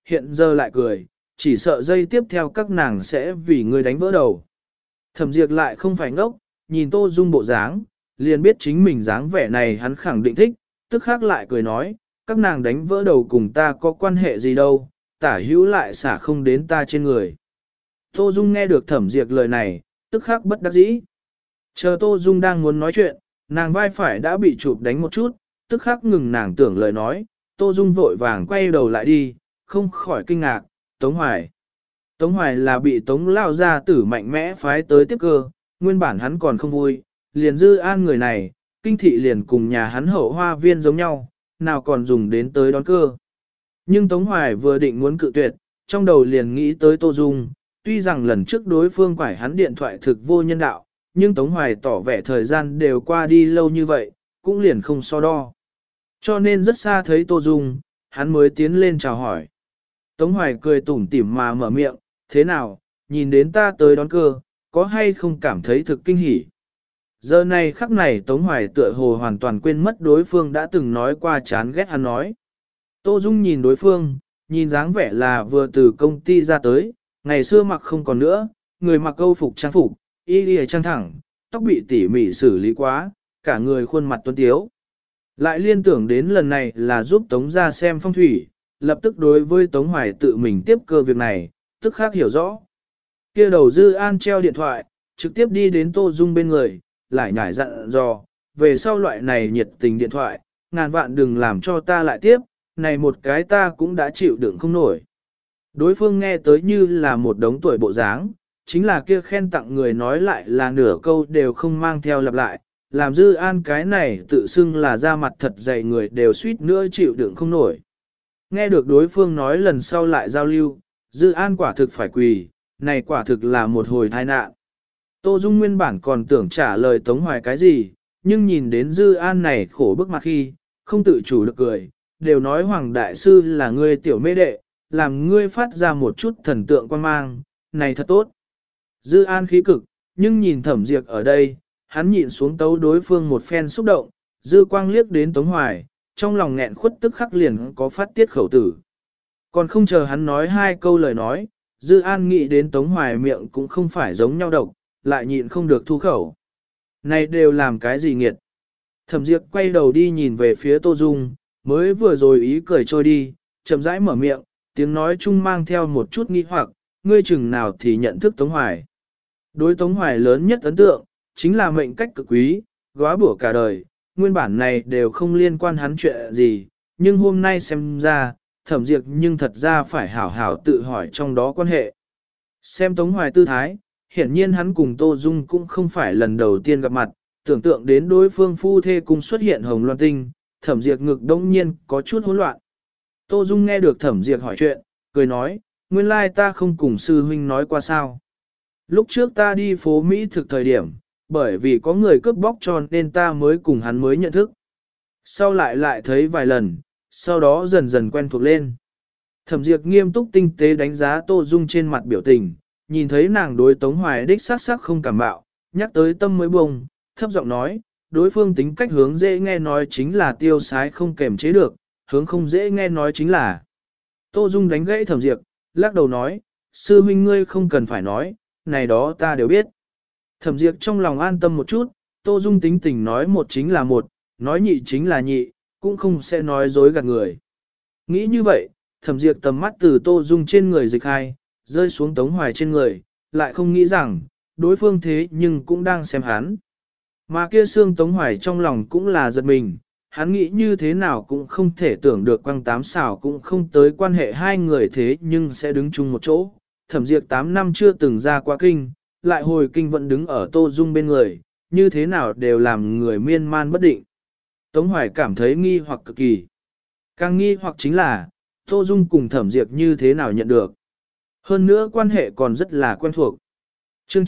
hiện giờ lại cười, chỉ sợ dây tiếp theo các nàng sẽ vì ngươi đánh vỡ đầu. Thẩm Diệp lại không phải ngốc, nhìn Tô Dung bộ dáng, liền biết chính mình dáng vẻ này hắn khẳng định thích, tức khắc lại cười nói, các nàng đánh vỡ đầu cùng ta có quan hệ gì đâu, tả hữu lại xả không đến ta trên người. Tô Dung nghe được Thẩm Diệp lời này, tức khắc bất đắc dĩ. Chờ Tô Dung đang muốn nói chuyện, nàng vai phải đã bị chụp đánh một chút, tức khắc ngừng nàng tưởng lời nói, Tô Dung vội vàng quay đầu lại đi, không khỏi kinh ngạc, Tống Hoài. Tống Hoài là bị Tống Lao gia tử mạnh mẽ phái tới tiếp cơ, nguyên bản hắn còn không vui, liền Dư An người này, kinh thị liền cùng nhà hắn hậu hoa viên giống nhau, nào còn dùng đến tới đón cơ. Nhưng Tống Hoài vừa định muốn cự tuyệt, trong đầu liền nghĩ tới Tô Dung, tuy rằng lần trước đối phương quải hắn điện thoại thực vô nhân đạo, nhưng Tống Hoài tỏ vẻ thời gian đều qua đi lâu như vậy, cũng liền không so đo. Cho nên rất xa thấy Tô Dung, hắn mới tiến lên chào hỏi. Tống Hoài cười tủm tỉm mà mở miệng, thế nào, nhìn đến ta tới đón cơ, có hay không cảm thấy thực kinh hỉ. Giờ này khắc này Tống Hoài tựa hồ hoàn toàn quên mất đối phương đã từng nói qua chán ghét hắn nói. Tô Dung nhìn đối phương, nhìn dáng vẻ là vừa từ công ty ra tới, ngày xưa mặc không còn nữa, người mặc câu phục trang phục, y lìa trang thẳng, tóc bị tỉ mỉ xử lý quá, cả người khuôn mặt tuấn tiếu. Lại liên tưởng đến lần này là giúp Tống ra xem phong thủy, lập tức đối với Tống Hoài tự mình tiếp cơ việc này, tức khác hiểu rõ. Kia đầu Dư An treo điện thoại, trực tiếp đi đến Tô Dung bên người, lại nhảy dặn dò, về sau loại này nhiệt tình điện thoại, ngàn vạn đừng làm cho ta lại tiếp, này một cái ta cũng đã chịu đựng không nổi. Đối phương nghe tới như là một đống tuổi bộ dáng, chính là kia khen tặng người nói lại là nửa câu đều không mang theo lặp lại, làm Dư An cái này tự xưng là da mặt thật dày người đều suýt nữa chịu đựng không nổi. Nghe được đối phương nói lần sau lại giao lưu, Dư An quả thực phải quỳ, này quả thực là một hồi tai nạn. Tô Dung nguyên bản còn tưởng trả lời Tống Hoài cái gì, nhưng nhìn đến Dư An này khổ bức mặt khi, không tự chủ được cười, đều nói Hoàng Đại Sư là ngươi tiểu mê đệ, làm ngươi phát ra một chút thần tượng quan mang, này thật tốt. Dư An khí cực, nhưng nhìn Thẩm Diệp ở đây, hắn nhịn xuống tấu đối phương một phen xúc động, Dư Quang liếc đến Tống Hoài, trong lòng nghẹn khuất tức khắc liền có phát tiết khẩu tử. Còn không chờ hắn nói hai câu lời nói, Dư An nghĩ đến Tống Hoài miệng cũng không phải giống nhau độc, lại nhịn không được thu khẩu. Này đều làm cái gì nghiệt? Thẩm Diệp quay đầu đi nhìn về phía Tô Dung, mới vừa rồi ý cười trôi đi, chậm rãi mở miệng, tiếng nói chung mang theo một chút nghi hoặc, ngươi chừng nào thì nhận thức Tống Hoài. Đối Tống Hoài lớn nhất ấn tượng, chính là mệnh cách cực quý, góa bủa cả đời, nguyên bản này đều không liên quan hắn chuyện gì, nhưng hôm nay xem ra, Thẩm Diệp nhưng thật ra phải hảo hảo tự hỏi trong đó quan hệ. Xem Tống Hoài tư thái, hiển nhiên hắn cùng Tô Dung cũng không phải lần đầu tiên gặp mặt, tưởng tượng đến đối phương phu thê cùng xuất hiện hồng loan tinh, Thẩm Diệp ngực đông nhiên có chút hỗn loạn. Tô Dung nghe được Thẩm Diệp hỏi chuyện, cười nói, nguyên lai ta không cùng sư huynh nói qua sao. Lúc trước ta đi phố Mỹ thực thời điểm, bởi vì có người cướp bóc cho nên ta mới cùng hắn mới nhận thức. Sau lại thấy vài lần, sau đó dần dần quen thuộc lên. Thẩm Diệp nghiêm túc tinh tế đánh giá Tô Dung trên mặt biểu tình, nhìn thấy nàng đối Tống Hoài đích sắc không cảm bạo, nhắc tới tâm mới bông, thấp giọng nói, đối phương tính cách hướng dễ nghe nói chính là tiêu sái không kềm chế được, hướng không dễ nghe nói chính là. Tô Dung đánh gãy Thẩm Diệp, lắc đầu nói, sư huynh ngươi không cần phải nói, này đó ta đều biết. Thẩm Diệp trong lòng an tâm một chút, Tô Dung tính tình nói một chính là một, nói nhị chính là nhị, cũng không sẽ nói dối gạt người. Nghĩ như vậy, Thẩm Diệp tầm mắt từ Tô Dung trên người dịch hai, rơi xuống Tống Hoài trên người, lại không nghĩ rằng, đối phương thế nhưng cũng đang xem hắn. Mà kia xương Tống Hoài trong lòng cũng là giật mình, hắn nghĩ như thế nào cũng không thể tưởng được quăng tám xảo cũng không tới quan hệ hai người thế nhưng sẽ đứng chung một chỗ. Thẩm Diệp 8 năm chưa từng ra qua kinh, lại hồi kinh vẫn đứng ở Tô Dung bên người, như thế nào đều làm người miên man bất định. Tống Hoài cảm thấy nghi hoặc cực kỳ. Càng nghi hoặc chính là, Tô Dung cùng Thẩm Diệp như thế nào nhận được. Hơn nữa quan hệ còn rất là quen thuộc. Chương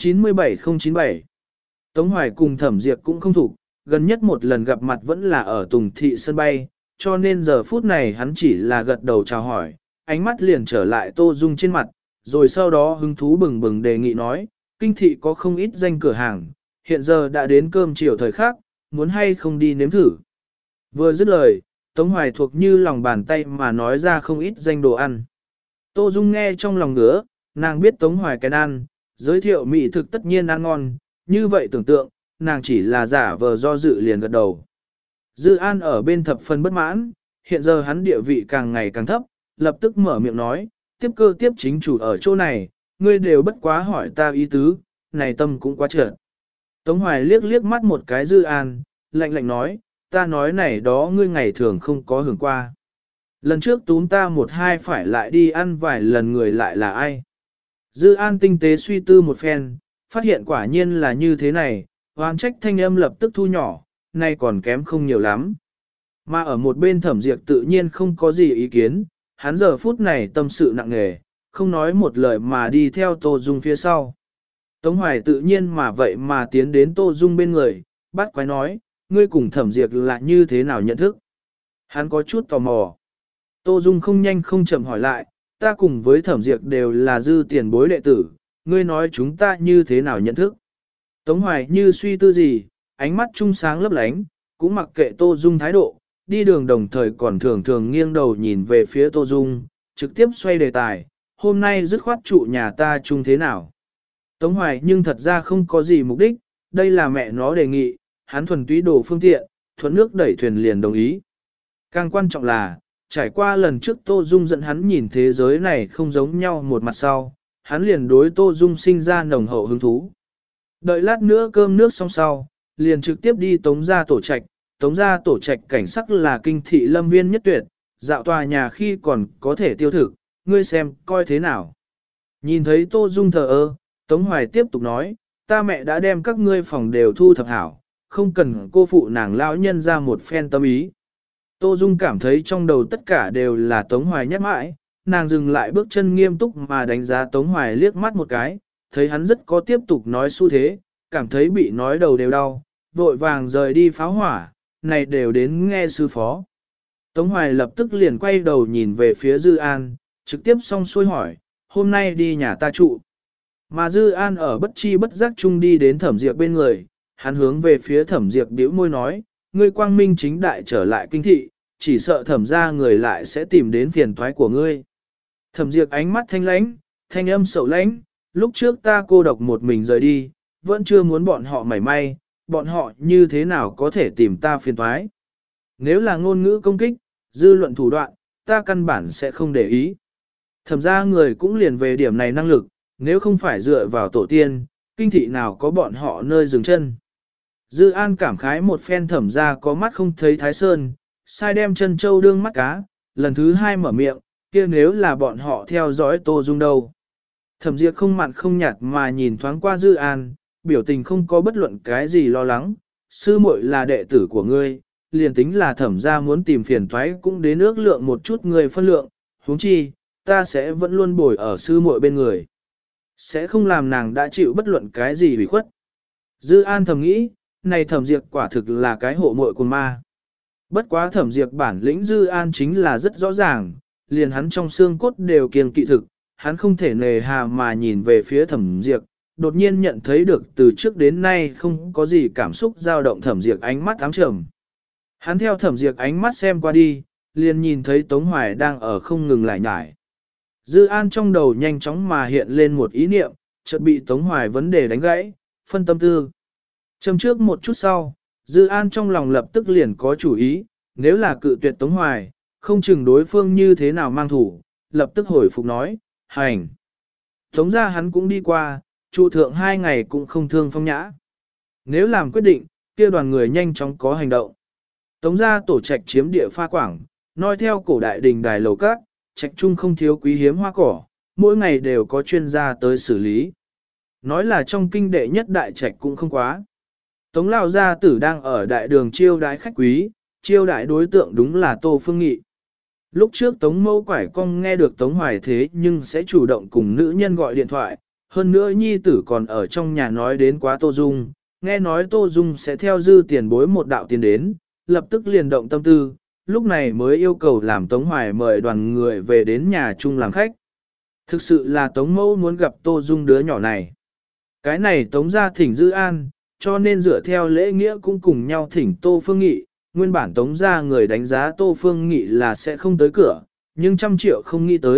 97097 Tống Hoài cùng Thẩm Diệp cũng không thuộc, gần nhất một lần gặp mặt vẫn là ở Tùng Thị sân bay, cho nên giờ phút này hắn chỉ là gật đầu chào hỏi, ánh mắt liền trở lại Tô Dung trên mặt, rồi sau đó hứng thú bừng bừng đề nghị nói, kinh thị có không ít danh cửa hàng, hiện giờ đã đến cơm chiều thời khác, muốn hay không đi nếm thử. Vừa dứt lời, Tống Hoài thuộc như lòng bàn tay mà nói ra không ít danh đồ ăn. Tô Dung nghe trong lòng ngứa, nàng biết Tống Hoài cái ăn, giới thiệu mỹ thực tất nhiên ăn ngon, như vậy tưởng tượng, nàng chỉ là giả vờ do dự liền gật đầu. Dư An ở bên thập phần bất mãn, hiện giờ hắn địa vị càng ngày càng thấp, lập tức mở miệng nói, tiếp cơ tiếp chính chủ ở chỗ này, ngươi đều bất quá hỏi ta ý tứ, này tâm cũng quá trợn. Tống Hoài liếc liếc mắt một cái Dư An, lạnh lạnh nói, ta nói này đó ngươi ngày thường không có hưởng qua. Lần trước túm ta một hai phải lại đi ăn vài lần người lại là ai. Dư An tinh tế suy tư một phen, phát hiện quả nhiên là như thế này, oán trách thanh âm lập tức thu nhỏ, nay còn kém không nhiều lắm. Mà ở một bên Thẩm Diệp tự nhiên không có gì ý kiến, hắn giờ phút này tâm sự nặng nề, không nói một lời mà đi theo Tô Dung phía sau. Tống Hoài tự nhiên mà vậy mà tiến đến Tô Dung bên người, bắt quái nói, ngươi cùng Thẩm Diệp là như thế nào nhận thức. Hắn có chút tò mò. Tô Dung không nhanh không chậm hỏi lại, ta cùng với Thẩm Diệp đều là Dư tiền bối đệ tử, ngươi nói chúng ta như thế nào nhận thức. Tống Hoài như suy tư gì, ánh mắt trung sáng lấp lánh, cũng mặc kệ Tô Dung thái độ, đi đường đồng thời còn thường thường nghiêng đầu nhìn về phía Tô Dung, trực tiếp xoay đề tài, hôm nay dứt khoát trụ nhà ta chung thế nào. Tống Hoài nhưng thật ra không có gì mục đích, đây là mẹ nó đề nghị, hắn thuần túy đồ phương tiện, thuận nước đẩy thuyền liền đồng ý. Càng quan trọng là, trải qua lần trước Tô Dung dẫn hắn nhìn thế giới này không giống nhau một mặt sau, hắn liền đối Tô Dung sinh ra nồng hậu hứng thú. Đợi lát nữa cơm nước xong sau, liền trực tiếp đi Tống gia tổ trạch. Tống gia tổ trạch cảnh sắc là kinh thị lâm viên nhất tuyệt, dạo tòa nhà khi còn có thể tiêu thực, ngươi xem coi thế nào. Nhìn thấy Tô Dung thờ ơ, Tống Hoài tiếp tục nói, ta mẹ đã đem các ngươi phòng đều thu thập hảo, không cần cô phụ nàng lão nhân ra một phen tâm ý. Tô Dung cảm thấy trong đầu tất cả đều là Tống Hoài nhắc mãi, nàng dừng lại bước chân nghiêm túc mà đánh giá Tống Hoài liếc mắt một cái, thấy hắn rất có tiếp tục nói xu thế, cảm thấy bị nói đầu đều đau, vội vàng rời đi pháo hỏa, này đều đến nghe sư phó. Tống Hoài lập tức liền quay đầu nhìn về phía Dư An, trực tiếp xong xuôi hỏi, hôm nay đi nhà ta trụ. Mà Dư An ở bất chi bất giác chung đi đến Thẩm Diệp bên người, hắn hướng về phía Thẩm Diệp bĩu môi nói, ngươi quang minh chính đại trở lại kinh thị, chỉ sợ Thẩm ra người lại sẽ tìm đến phiền toái của ngươi. Thẩm Diệp ánh mắt thanh lãnh, thanh âm sầu lãnh, lúc trước ta cô độc một mình rời đi, vẫn chưa muốn bọn họ mảy may, bọn họ như thế nào có thể tìm ta phiền toái. Nếu là ngôn ngữ công kích, dư luận thủ đoạn, ta căn bản sẽ không để ý. Thẩm ra người cũng liền về điểm này năng lực, nếu không phải dựa vào tổ tiên, kinh thị nào có bọn họ nơi dừng chân. Dư An cảm khái một phen Thẩm ra có mắt không thấy Thái Sơn, sai đem chân châu đương mắt cá, lần thứ hai mở miệng, kia nếu là bọn họ theo dõi Tô Dung đâu. Thẩm Diệp không mặn không nhạt mà nhìn thoáng qua Dư An, biểu tình không có bất luận cái gì lo lắng, sư muội là đệ tử của ngươi, liền tính là Thẩm ra muốn tìm phiền toái cũng đến ước lượng một chút người phân lượng, huống chi, ta sẽ vẫn luôn bồi ở sư muội bên người. Sẽ không làm nàng đã chịu bất luận cái gì hủy khuất. Dư An thầm nghĩ, này Thẩm Diệp quả thực là cái hộ muội của ma. Bất quá Thẩm Diệp bản lĩnh Dư An chính là rất rõ ràng, liền hắn trong xương cốt đều kiêng kỵ thực, hắn không thể nề hà mà nhìn về phía Thẩm Diệp, đột nhiên nhận thấy được từ trước đến nay không có gì cảm xúc dao động Thẩm Diệp ánh mắt ám trầm. Hắn theo Thẩm Diệp ánh mắt xem qua đi, liền nhìn thấy Tống Hoài đang ở không ngừng lại nhải. Dư An trong đầu nhanh chóng mà hiện lên một ý niệm, chợt bị Tống Hoài vấn đề đánh gãy, phân tâm tư. Châm trước một chút sau, Dư An trong lòng lập tức liền có chủ ý, nếu là cự tuyệt Tống Hoài, không chừng đối phương như thế nào mang thủ, lập tức hồi phục nói, hành. Tống ra hắn cũng đi qua, trụ thượng 2 ngày cũng không thương phong nhã. Nếu làm quyết định, kia đoàn người nhanh chóng có hành động. Tống ra tổ trạch chiếm địa pha quảng, noi theo cổ đại đình đài lầu các, trạch trung không thiếu quý hiếm hoa cỏ, mỗi ngày đều có chuyên gia tới xử lý. Nói là trong kinh đệ nhất đại trạch cũng không quá. Tống Lão gia tử đang ở đại đường chiêu đái khách quý, chiêu đái đối tượng đúng là Tô Phương Nghị. Lúc trước Tống Mẫu quải cong nghe được Tống Hoài thế nhưng sẽ chủ động cùng nữ nhân gọi điện thoại, hơn nữa nhi tử còn ở trong nhà nói đến quá Tô Dung, nghe nói Tô Dung sẽ theo Dư tiền bối một đạo tiền đến, lập tức liền động tâm tư, lúc này mới yêu cầu làm Tống Hoài mời đoàn người về đến nhà chung làm khách. Thực sự là Tống Mẫu muốn gặp Tô Dung đứa nhỏ này. Cái này Tống gia thỉnh Dư An, cho nên dựa theo lễ nghĩa cũng cùng nhau thỉnh Tô Phương Nghị, nguyên bản Tống gia người đánh giá Tô Phương Nghị là sẽ không tới cửa, nhưng 100 triệu không nghĩ tới,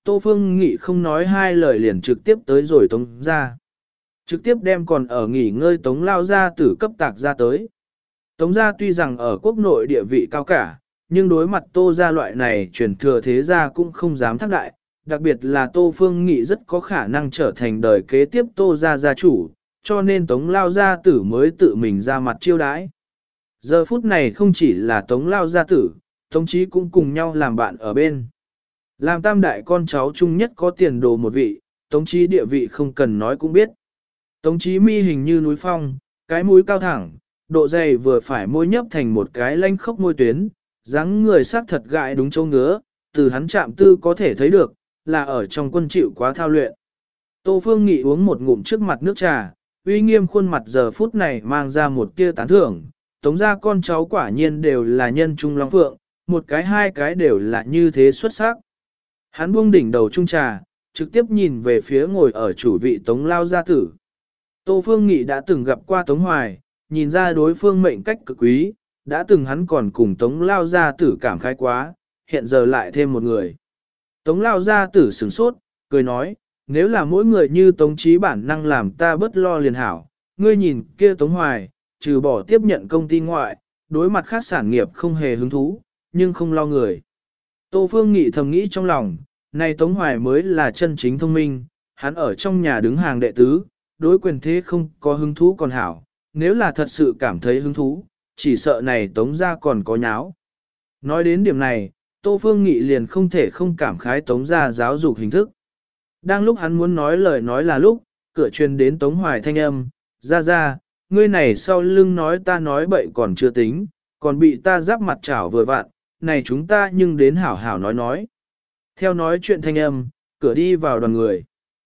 Tô Phương Nghị không nói hai lời liền trực tiếp tới rồi Tống ra. Trực tiếp đem còn ở nghỉ ngơi Tống lao ra tử cấp tạc ra tới. Tống gia tuy rằng ở quốc nội địa vị cao cả, nhưng đối mặt Tô gia loại này truyền thừa thế gia cũng không dám thác đại, đặc biệt là Tô Phương Nghị rất có khả năng trở thành đời kế tiếp Tô gia gia chủ, cho nên Tống lao gia tử mới tự mình ra mặt chiêu đãi. Giờ phút này không chỉ là Tống lao gia tử, Tống Chí cũng cùng nhau làm bạn ở bên. Làm tam đại con cháu chung nhất có tiền đồ một vị, Tống Chí địa vị không cần nói cũng biết. Tống Chí mi hình như núi phong, cái mũi cao thẳng, độ dày vừa phải môi nhấp thành một cái lanh khốc môi tuyến, dáng người sắc thật gại đúng châu ngứa, từ hắn chạm tư có thể thấy được, là ở trong quân chịu quá thao luyện. Tô Phương Nghị uống một ngụm trước mặt nước trà, uy nghiêm khuôn mặt giờ phút này mang ra một tia tán thưởng, Tống gia con cháu quả nhiên đều là nhân trung long phượng, một cái hai cái đều là như thế xuất sắc. Hắn buông đỉnh đầu chung trà, trực tiếp nhìn về phía ngồi ở chủ vị Tống lao gia tử. Tô Phương Nghị đã từng gặp qua Tống Hoài, nhìn ra đối phương mệnh cách cực quý, đã từng hắn còn cùng Tống lao gia tử cảm khái quá, hiện giờ lại thêm một người. Tống lao gia tử sửng sốt, cười nói, nếu là mỗi người như Tống Chí bản năng làm ta bớt lo liền hảo, ngươi nhìn kia Tống Hoài, trừ bỏ tiếp nhận công ty ngoại, đối mặt khác sản nghiệp không hề hứng thú, nhưng không lo người. Tô Phương Nghị thầm nghĩ trong lòng, này Tống Hoài mới là chân chính thông minh, hắn ở trong nhà đứng hàng đệ tứ, đối quyền thế không có hứng thú còn hảo, nếu là thật sự cảm thấy hứng thú, chỉ sợ này Tống gia còn có nháo. Nói đến điểm này, Tô Phương Nghị liền không thể không cảm khái Tống gia giáo dục hình thức. Đang lúc hắn muốn nói lời nói là lúc, cửa truyền đến Tống Hoài thanh âm, ra, ngươi này sau lưng nói ta nói bậy còn chưa tính, còn bị ta giáp mặt chảo vừa vặn, này chúng ta nhưng đến hảo hảo nói. Theo nói chuyện thanh âm, cửa đi vào đoàn người.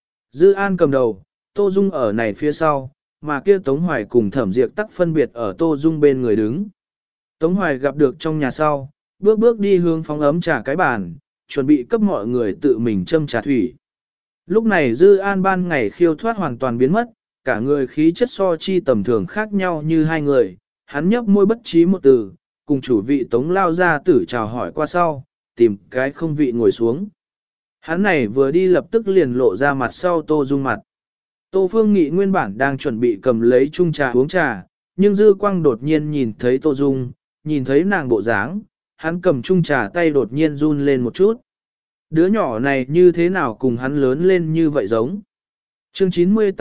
Dư An cầm đầu, Tô Dung ở này phía sau, mà kia Tống Hoài cùng Thẩm Diệp tắc phân biệt ở Tô Dung bên người đứng. Tống Hoài gặp được trong nhà sau, bước đi hướng phóng ấm trà cái bàn, chuẩn bị cấp mọi người tự mình châm trà thủy. Lúc này Dư An ban ngày khiêu thoát hoàn toàn biến mất, cả người khí chất so chi tầm thường khác nhau như hai người, hắn nhấp môi bất trí một từ, cùng chủ vị Tống lao ra tử chào hỏi qua sau, tìm cái không vị ngồi xuống. Hắn này vừa đi lập tức liền lộ ra mặt sau Tô Dung mặt. Tô Phương Nghị nguyên bản đang chuẩn bị cầm lấy chung trà uống trà, nhưng Dư Quang đột nhiên nhìn thấy Tô Dung, nhìn thấy nàng bộ dáng, hắn cầm chung trà tay đột nhiên run lên một chút. Đứa nhỏ này như thế nào cùng hắn lớn lên như vậy giống. Chương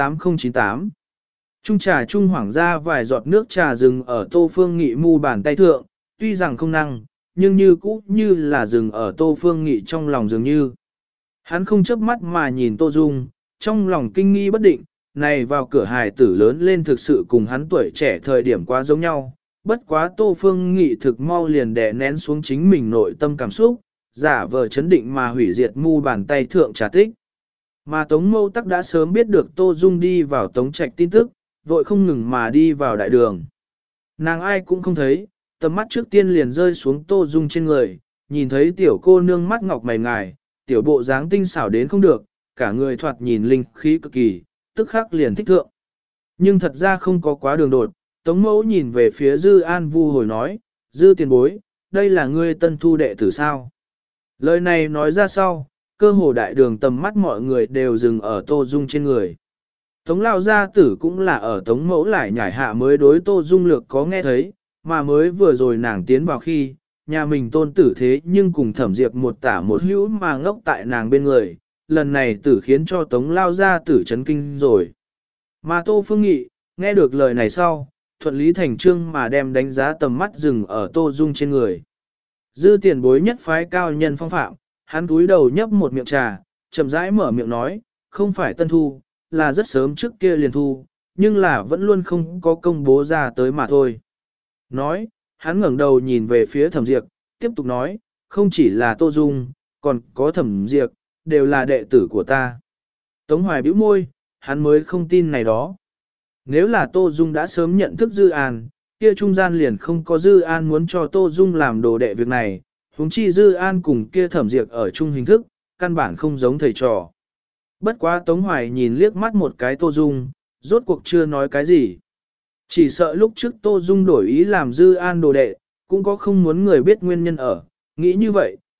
98098 Chung trà chung hoảng ra vài giọt nước trà rừng ở Tô Phương Nghị mu bàn tay thượng, tuy rằng không năng, nhưng như cũ như là rừng ở Tô Phương Nghị trong lòng dường như. Hắn không chớp mắt mà nhìn Tô Dung, trong lòng kinh nghi bất định, này vào cửa hài tử lớn lên thực sự cùng hắn tuổi trẻ thời điểm quá giống nhau. Bất quá Tô Phương Nghị thực mau liền đè nén xuống chính mình nội tâm cảm xúc, giả vờ chấn định mà hủy diệt mu bàn tay thượng trà tích. Mà Tống Mâu Tắc đã sớm biết được Tô Dung đi vào Tống Trạch tin tức, vội không ngừng mà đi vào đại đường. Nàng ai cũng không thấy, tầm mắt trước tiên liền rơi xuống Tô Dung trên người, nhìn thấy tiểu cô nương mắt ngọc mày ngài, tiểu bộ dáng tinh xảo đến không được, cả người thoạt nhìn linh khí cực kỳ, tức khắc liền thích thượng. Nhưng thật ra không có quá đường đột, Tống Mẫu nhìn về phía Dư An vu hồi nói, Dư tiền bối, đây là ngươi tân thu đệ tử sao? Lời này nói ra sau, cơ hồ đại đường tầm mắt mọi người đều dừng ở Tô Dung trên người. Tống lao gia tử cũng là ở Tống Mẫu lại nhảy hạ mới đối Tô Dung lược có nghe thấy, mà mới vừa rồi nàng tiến vào khi, nhà mình tôn tử thế nhưng cùng Thẩm Diệp một tả một hữu mà ngốc tại nàng bên người, lần này tử khiến cho Tống lao gia tử chấn kinh rồi. Mà Tô Phương Nghị, nghe được lời này sau, thuận lý thành trương mà đem đánh giá tầm mắt dừng ở Tô Dung trên người. Dư tiền bối nhất phái cao nhân phong phạm, hắn túi đầu nhấp một miệng trà, chậm rãi mở miệng nói, không phải tân thu, là rất sớm trước kia liền thu, nhưng là vẫn luôn không có công bố ra tới mà thôi. Nói, hắn ngẩng đầu nhìn về phía Thẩm Diệp, tiếp tục nói, không chỉ là Tô Dung, còn có Thẩm Diệp, đều là đệ tử của ta. Tống Hoài bĩu môi, hắn mới không tin này đó. Nếu là Tô Dung đã sớm nhận thức Dư An, kia trung gian liền không có Dư An muốn cho Tô Dung làm đồ đệ việc này, huống chi Dư An cùng kia Thẩm Diệp ở chung hình thức, căn bản không giống thầy trò. Bất quá Tống Hoài nhìn liếc mắt một cái Tô Dung, rốt cuộc chưa nói cái gì. Chỉ sợ lúc trước Tô Dung đổi ý làm Dư An đồ đệ, cũng có không muốn người biết nguyên nhân ở, nghĩ như vậy,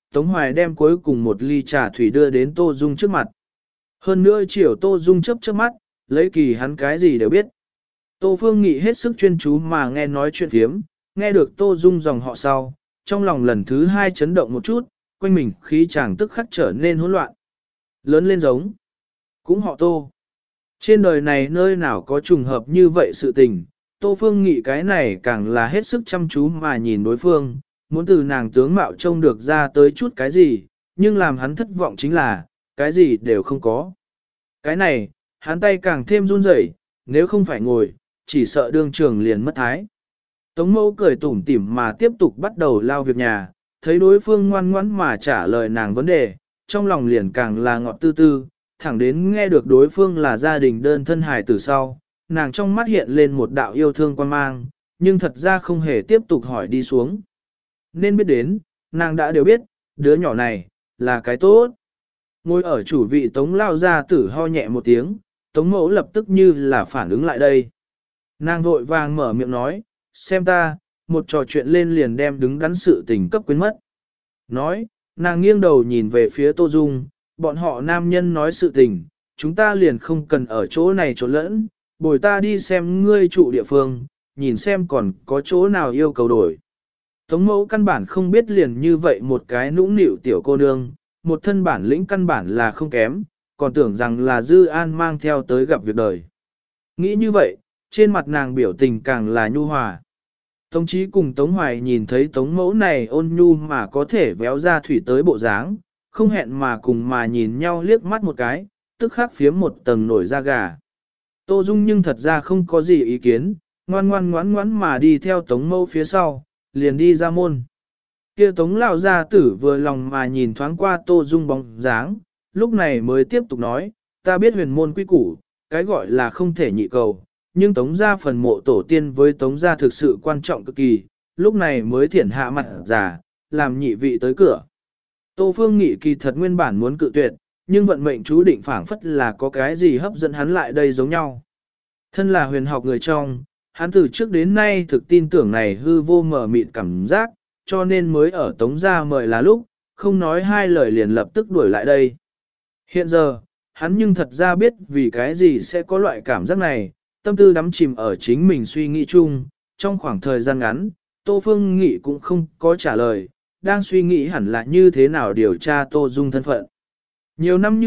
Tống Hoài đem cuối cùng một ly trà thủy đưa đến Tô Dung trước mặt. Hơn nữa chiều Tô Dung chớp chớp mắt, lấy kỳ hắn cái gì đều biết. Tô Phương Nghị hết sức chuyên chú mà nghe nói chuyện phiếm, nghe được Tô Dung dòng họ sau, trong lòng lần thứ hai chấn động một chút, quanh mình khí chàng tức khắc trở nên hỗn loạn. Lớn lên giống, cũng họ Tô. Trên đời này nơi nào có trùng hợp như vậy sự tình, Tô Phương Nghị cái này càng là hết sức chăm chú mà nhìn đối phương, muốn từ nàng tướng mạo trông được ra tới chút cái gì, nhưng làm hắn thất vọng chính là, cái gì đều không có. Cái này, hắn tay càng thêm run rẩy, nếu không phải ngồi, chỉ sợ đương trường liền mất thái. Tống Mẫu cười tủm tỉm mà tiếp tục bắt đầu lao việc nhà, thấy đối phương ngoan ngoãn mà trả lời nàng vấn đề, trong lòng liền càng là ngọt tư tư, thẳng đến nghe được đối phương là gia đình đơn thân hài từ sau, nàng trong mắt hiện lên một đạo yêu thương quan mang, nhưng thật ra không hề tiếp tục hỏi đi xuống. Nên biết đến, nàng đã đều biết, đứa nhỏ này, là cái tốt. Ngồi ở chủ vị Tống lao ra tử ho nhẹ một tiếng, Tống Mẫu lập tức như là phản ứng lại đây. Nàng vội vàng mở miệng nói, xem ta, một trò chuyện lên liền đem đứng đắn sự tình cấp quên mất. Nói, nàng nghiêng đầu nhìn về phía Tô Dung, bọn họ nam nhân nói sự tình, chúng ta liền không cần ở chỗ này trốn lẫn, bồi ta đi xem ngươi trụ địa phương, nhìn xem còn có chỗ nào yêu cầu đổi. Tống Mẫu căn bản không biết liền như vậy một cái nũng nịu tiểu cô nương, một thân bản lĩnh căn bản là không kém, còn tưởng rằng là Dư An mang theo tới gặp việc đời. Nghĩ như vậy, trên mặt nàng biểu tình càng là nhu hòa. Tống Chí cùng Tống Hoài nhìn thấy Tống Mẫu này ôn nhu mà có thể véo ra thủy tới bộ dáng, không hẹn mà cùng mà nhìn nhau liếc mắt một cái, tức khắc phiếm một tầng nổi da gà. Tô Dung nhưng thật ra không có gì ý kiến, ngoan ngoãn mà đi theo Tống Mẫu phía sau, liền đi ra môn. Kia Tống lão gia tử vừa lòng mà nhìn thoáng qua Tô Dung bóng dáng, lúc này mới tiếp tục nói, ta biết huyền môn quy củ, cái gọi là không thể nhị cầu, nhưng Tống gia phần mộ tổ tiên với Tống gia thực sự quan trọng cực kỳ, lúc này mới thiển hạ mặt giả, làm nhị vị tới cửa. Tô Phương Nghị kỳ thật nguyên bản muốn cự tuyệt, nhưng vận mệnh chú định phảng phất là có cái gì hấp dẫn hắn lại đây giống nhau. Thân là huyền học người trong, hắn từ trước đến nay thực tin tưởng này hư vô mở mịt cảm giác, cho nên mới ở Tống gia mời là lúc, không nói hai lời liền lập tức đuổi lại đây. Hiện giờ, hắn nhưng thật ra biết vì cái gì sẽ có loại cảm giác này, tâm tư đắm chìm ở chính mình suy nghĩ chung, trong khoảng thời gian ngắn, Tô Phương Nghị cũng không có trả lời, đang suy nghĩ hẳn là như thế nào điều tra Tô Dung thân phận. Nhiều năm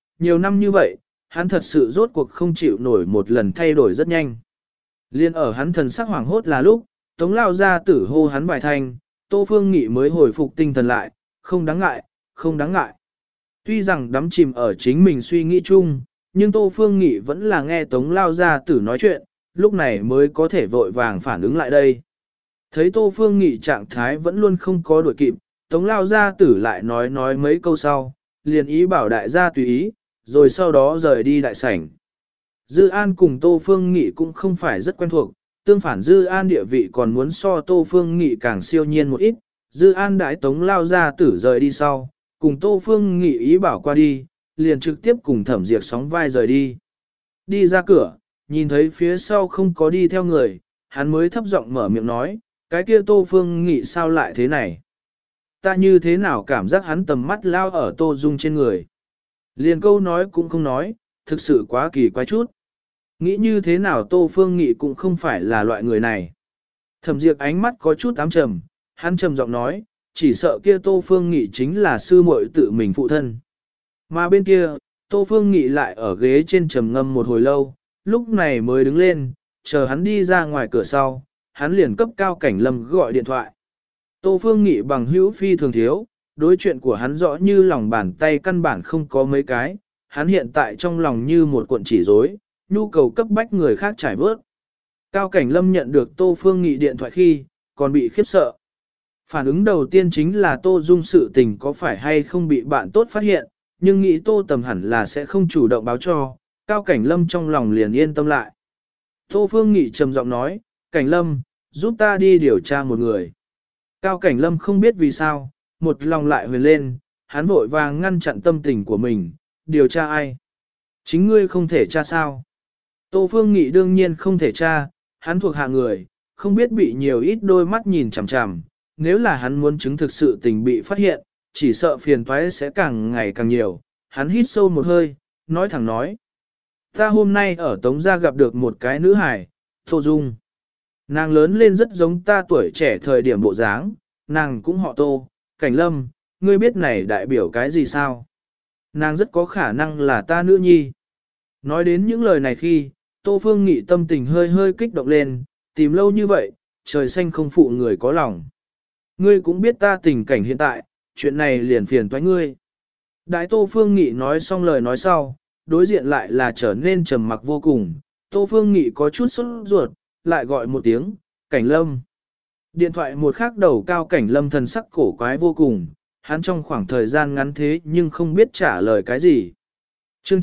như vậy, hắn thật sự rốt cuộc không chịu nổi một lần thay đổi rất nhanh. Liên ở hắn thần sắc hoảng hốt là lúc, Tống lao ra tử hô hắn vài thanh, Tô Phương Nghị mới hồi phục tinh thần lại, không đáng ngại, không đáng ngại. Tuy rằng đắm chìm ở chính mình suy nghĩ chung, nhưng Tô Phương Nghị vẫn là nghe Tống lao ra tử nói chuyện, lúc này mới có thể vội vàng phản ứng lại đây. Thấy Tô Phương Nghị trạng thái vẫn luôn không có đuổi kịp, Tống lao ra tử lại nói mấy câu sau, liền ý bảo đại gia tùy ý, rồi sau đó rời đi đại sảnh. Dư An cùng Tô Phương Nghị cũng không phải rất quen thuộc, tương phản Dư An địa vị còn muốn so Tô Phương Nghị càng siêu nhiên một ít. Dư An đại Tống lao ra tử rời đi sau, cùng Tô Phương Nghị ý bảo qua đi, liền trực tiếp cùng Thẩm Diệp sóng vai rời đi. Đi ra cửa, nhìn thấy phía sau không có đi theo người, hắn mới thấp giọng mở miệng nói, cái kia Tô Phương Nghị sao lại thế này? Ta như thế nào cảm giác hắn tầm mắt lao ở Tô Dung trên người? Liền câu nói cũng không nói, thực sự quá kỳ quái chút. Nghĩ như thế nào Tô Phương Nghị cũng không phải là loại người này. Thẩm Diệp ánh mắt có chút ám trầm, hắn trầm giọng nói, chỉ sợ kia Tô Phương Nghị chính là sư muội tự mình phụ thân. Mà bên kia, Tô Phương Nghị lại ở ghế trên trầm ngâm một hồi lâu, lúc này mới đứng lên, chờ hắn đi ra ngoài cửa sau, hắn liền cấp Cao Cảnh Lâm gọi điện thoại. Tô Phương Nghị bằng hữu phi thường thiếu, đối chuyện của hắn rõ như lòng bàn tay căn bản không có mấy cái, hắn hiện tại trong lòng như một cuộn chỉ rối, nhu cầu cấp bách người khác trải vớt. Cao Cảnh Lâm nhận được Tô Phương Nghị điện thoại khi, còn bị khiếp sợ. Phản ứng đầu tiên chính là Tô Dung sự tình có phải hay không bị bạn tốt phát hiện, nhưng nghĩ Tô Tầm hẳn là sẽ không chủ động báo cho, Cao Cảnh Lâm trong lòng liền yên tâm lại. Tô Phương Nghị trầm giọng nói, Cảnh Lâm, giúp ta đi điều tra một người. Cao Cảnh Lâm không biết vì sao, một lòng lại huyền lên, hắn vội vàng ngăn chặn tâm tình của mình, điều tra ai? Chính ngươi không thể tra sao? Tô Phương Nghị đương nhiên không thể tra, hắn thuộc hạ người, không biết bị nhiều ít đôi mắt nhìn chằm chằm, nếu là hắn muốn chứng thực sự tình bị phát hiện, chỉ sợ phiền toái sẽ càng ngày càng nhiều. Hắn hít sâu một hơi, nói thẳng nói. Ta hôm nay ở Tống Gia gặp được một cái nữ hài, Tô Dung. Nàng lớn lên rất giống ta tuổi trẻ thời điểm bộ dáng, nàng cũng họ Tô, Cảnh Lâm, ngươi biết này đại biểu cái gì sao? Nàng rất có khả năng là ta nữ nhi. Nói đến những lời này khi, Tô Phương Nghị tâm tình hơi hơi kích động lên, tìm lâu như vậy, trời xanh không phụ người có lòng. Ngươi cũng biết ta tình cảnh hiện tại, chuyện này liền phiền toái ngươi. Đại Tô Phương Nghị nói xong lời nói sau, đối diện lại là trở nên trầm mặc vô cùng. Tô Phương Nghị có chút sốt ruột, lại gọi một tiếng, Cảnh Lâm. Điện thoại một khắc đầu Cao Cảnh Lâm thần sắc cổ quái vô cùng, hắn trong khoảng thời gian ngắn thế nhưng không biết trả lời cái gì. Chương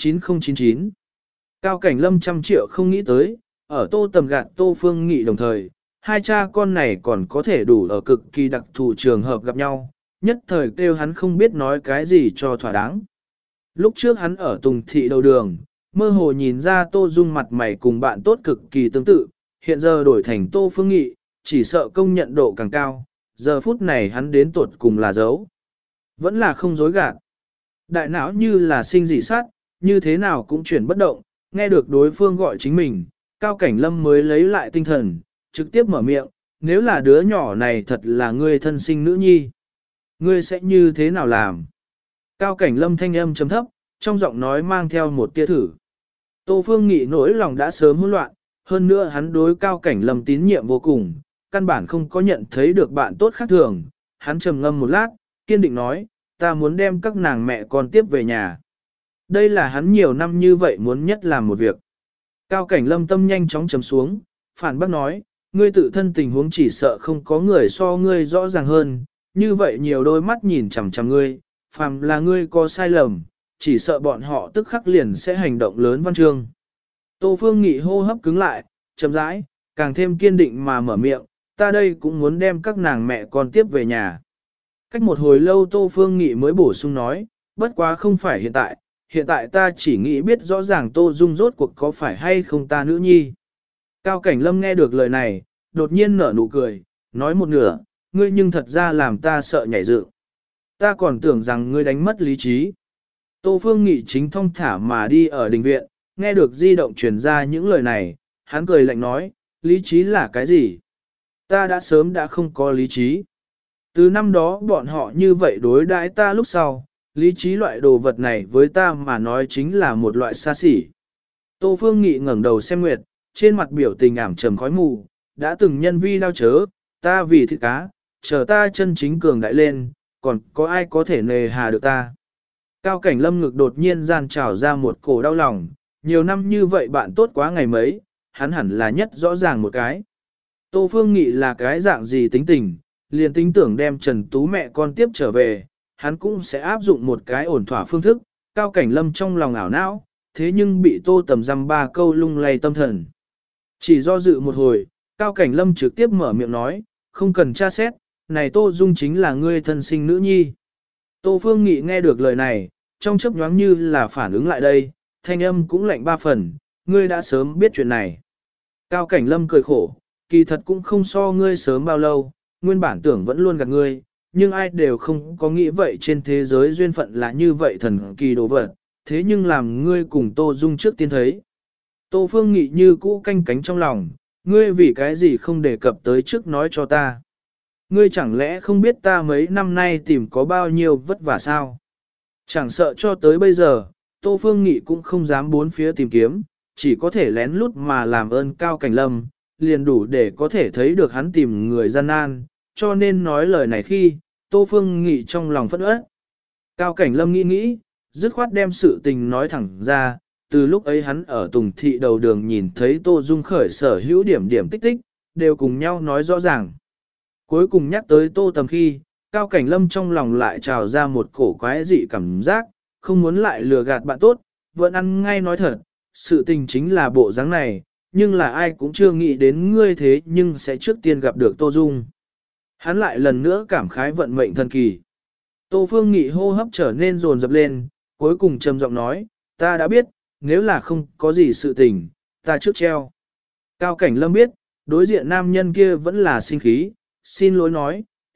99099 Cao Cảnh Lâm 100 triệu không nghĩ tới, ở Tô Tầm gạt Tô Phương Nghị đồng thời, hai cha con này còn có thể đủ ở cực kỳ đặc thù trường hợp gặp nhau, nhất thời kêu hắn không biết nói cái gì cho thỏa đáng. Lúc trước hắn ở Tùng Thị đầu đường, mơ hồ nhìn ra Tô Dung mặt mày cùng bạn tốt cực kỳ tương tự, hiện giờ đổi thành Tô Phương Nghị, chỉ sợ công nhận độ càng cao, giờ phút này hắn đến tuột cùng là giấu. Vẫn là không dối gạt. Đại não như là sinh dị sát, như thế nào cũng chuyển bất động, nghe được đối phương gọi chính mình, Cao Cảnh Lâm mới lấy lại tinh thần, trực tiếp mở miệng, nếu là đứa nhỏ này thật là ngươi thân sinh nữ nhi, ngươi sẽ như thế nào làm? Cao Cảnh Lâm thanh âm trầm thấp, trong giọng nói mang theo một tia thử. Tô Phương Nghị nỗi lòng đã sớm hỗn loạn, hơn nữa hắn đối Cao Cảnh Lâm tín nhiệm vô cùng, căn bản không có nhận thấy được bạn tốt khác thường. Hắn trầm ngâm một lát, kiên định nói, ta muốn đem các nàng mẹ con tiếp về nhà. Đây là hắn nhiều năm như vậy muốn nhất làm một việc. Cao Cảnh Lâm tâm nhanh chóng trầm xuống, phản bác nói, ngươi tự thân tình huống chỉ sợ không có người so ngươi rõ ràng hơn, như vậy nhiều đôi mắt nhìn chằm chằm ngươi, phàm là ngươi có sai lầm, chỉ sợ bọn họ tức khắc liền sẽ hành động lớn văn chương. Tô Phương Nghị hô hấp cứng lại, chậm rãi, càng thêm kiên định mà mở miệng, ta đây cũng muốn đem các nàng mẹ con tiếp về nhà. Cách một hồi lâu Tô Phương Nghị mới bổ sung nói, bất quá không phải hiện tại ta chỉ nghĩ biết rõ ràng Tô Dung rốt cuộc có phải hay không ta nữ nhi. Cao Cảnh Lâm nghe được lời này, đột nhiên nở nụ cười, nói một nửa, ngươi nhưng thật ra làm ta sợ nhảy dựng. Ta còn tưởng rằng ngươi đánh mất lý trí. Tô Phương Nghị chính thong thả mà đi ở đình viện, nghe được di động truyền ra những lời này, hắn cười lạnh nói, lý trí là cái gì? Ta đã sớm đã không có lý trí. Từ năm đó bọn họ như vậy đối đãi ta lúc sau, lý trí loại đồ vật này với ta mà nói chính là một loại xa xỉ. Tô Phương Nghị ngẩng đầu xem nguyệt, trên mặt biểu tình ảm trầm khói mù, đã từng nhân vi đau chớ, ta vì thịt cá, chờ ta chân chính cường đại lên, còn có ai có thể nề hà được ta. Cao Cảnh Lâm ngực đột nhiên gian trào ra một cổ đau lòng, nhiều năm như vậy bạn tốt quá ngày mấy, hắn hẳn là nhất rõ ràng một cái. Tô Phương Nghị là cái dạng gì tính tình, liền tính tưởng đem Trần Tú mẹ con tiếp trở về, hắn cũng sẽ áp dụng một cái ổn thỏa phương thức, Cao Cảnh Lâm trong lòng ảo não, thế nhưng bị Tô Tầm dăm ba câu lung lay tâm thần. Chỉ do dự một hồi, Cao Cảnh Lâm trực tiếp mở miệng nói, không cần tra xét, này Tô Dung chính là ngươi thân sinh nữ nhi. Tô Phương Nghị nghe được lời này, trong chớp nhoáng như là phản ứng lại đây, thanh âm cũng lạnh ba phần, ngươi đã sớm biết chuyện này. Cao Cảnh Lâm cười khổ, kỳ thật cũng không so ngươi sớm bao lâu, nguyên bản tưởng vẫn luôn gạt ngươi, nhưng ai đều không có nghĩ vậy trên thế giới duyên phận là như vậy thần kỳ đồ vật, thế nhưng làm ngươi cùng Tô Dung trước tiên thấy. Tô Phương Nghị như cũ canh cánh trong lòng, ngươi vì cái gì không đề cập tới trước nói cho ta. Ngươi chẳng lẽ không biết ta mấy năm nay tìm có bao nhiêu vất vả sao? Chẳng sợ cho tới bây giờ, Tô Phương Nghị cũng không dám bốn phía tìm kiếm, chỉ có thể lén lút mà làm ơn Cao Cảnh Lâm, liền đủ để có thể thấy được hắn tìm người gian nan, cho nên nói lời này khi, Tô Phương Nghị trong lòng phẫn uất. Cao Cảnh Lâm nghĩ, dứt khoát đem sự tình nói thẳng ra, từ lúc ấy hắn ở Tùng Thị đầu đường nhìn thấy Tô Dung khởi sở hữu điểm tích tích, đều cùng nhau nói rõ ràng. Cuối cùng nhắc tới Tô Tầm khi, Cao Cảnh Lâm trong lòng lại trào ra một cổ quái dị cảm giác, không muốn lại lừa gạt bạn tốt, vẫn ăn ngay nói thật, sự tình chính là bộ dáng này, nhưng là ai cũng chưa nghĩ đến ngươi thế nhưng sẽ trước tiên gặp được Tô Dung. Hắn lại lần nữa cảm khái vận mệnh thần kỳ. Tô Phương Nghị hô hấp trở nên dồn dập lên, cuối cùng trầm giọng nói, ta đã biết, nếu là không có gì sự tình, ta trước treo. Cao Cảnh Lâm biết, đối diện nam nhân kia vẫn là sinh khí, xin lỗi nói,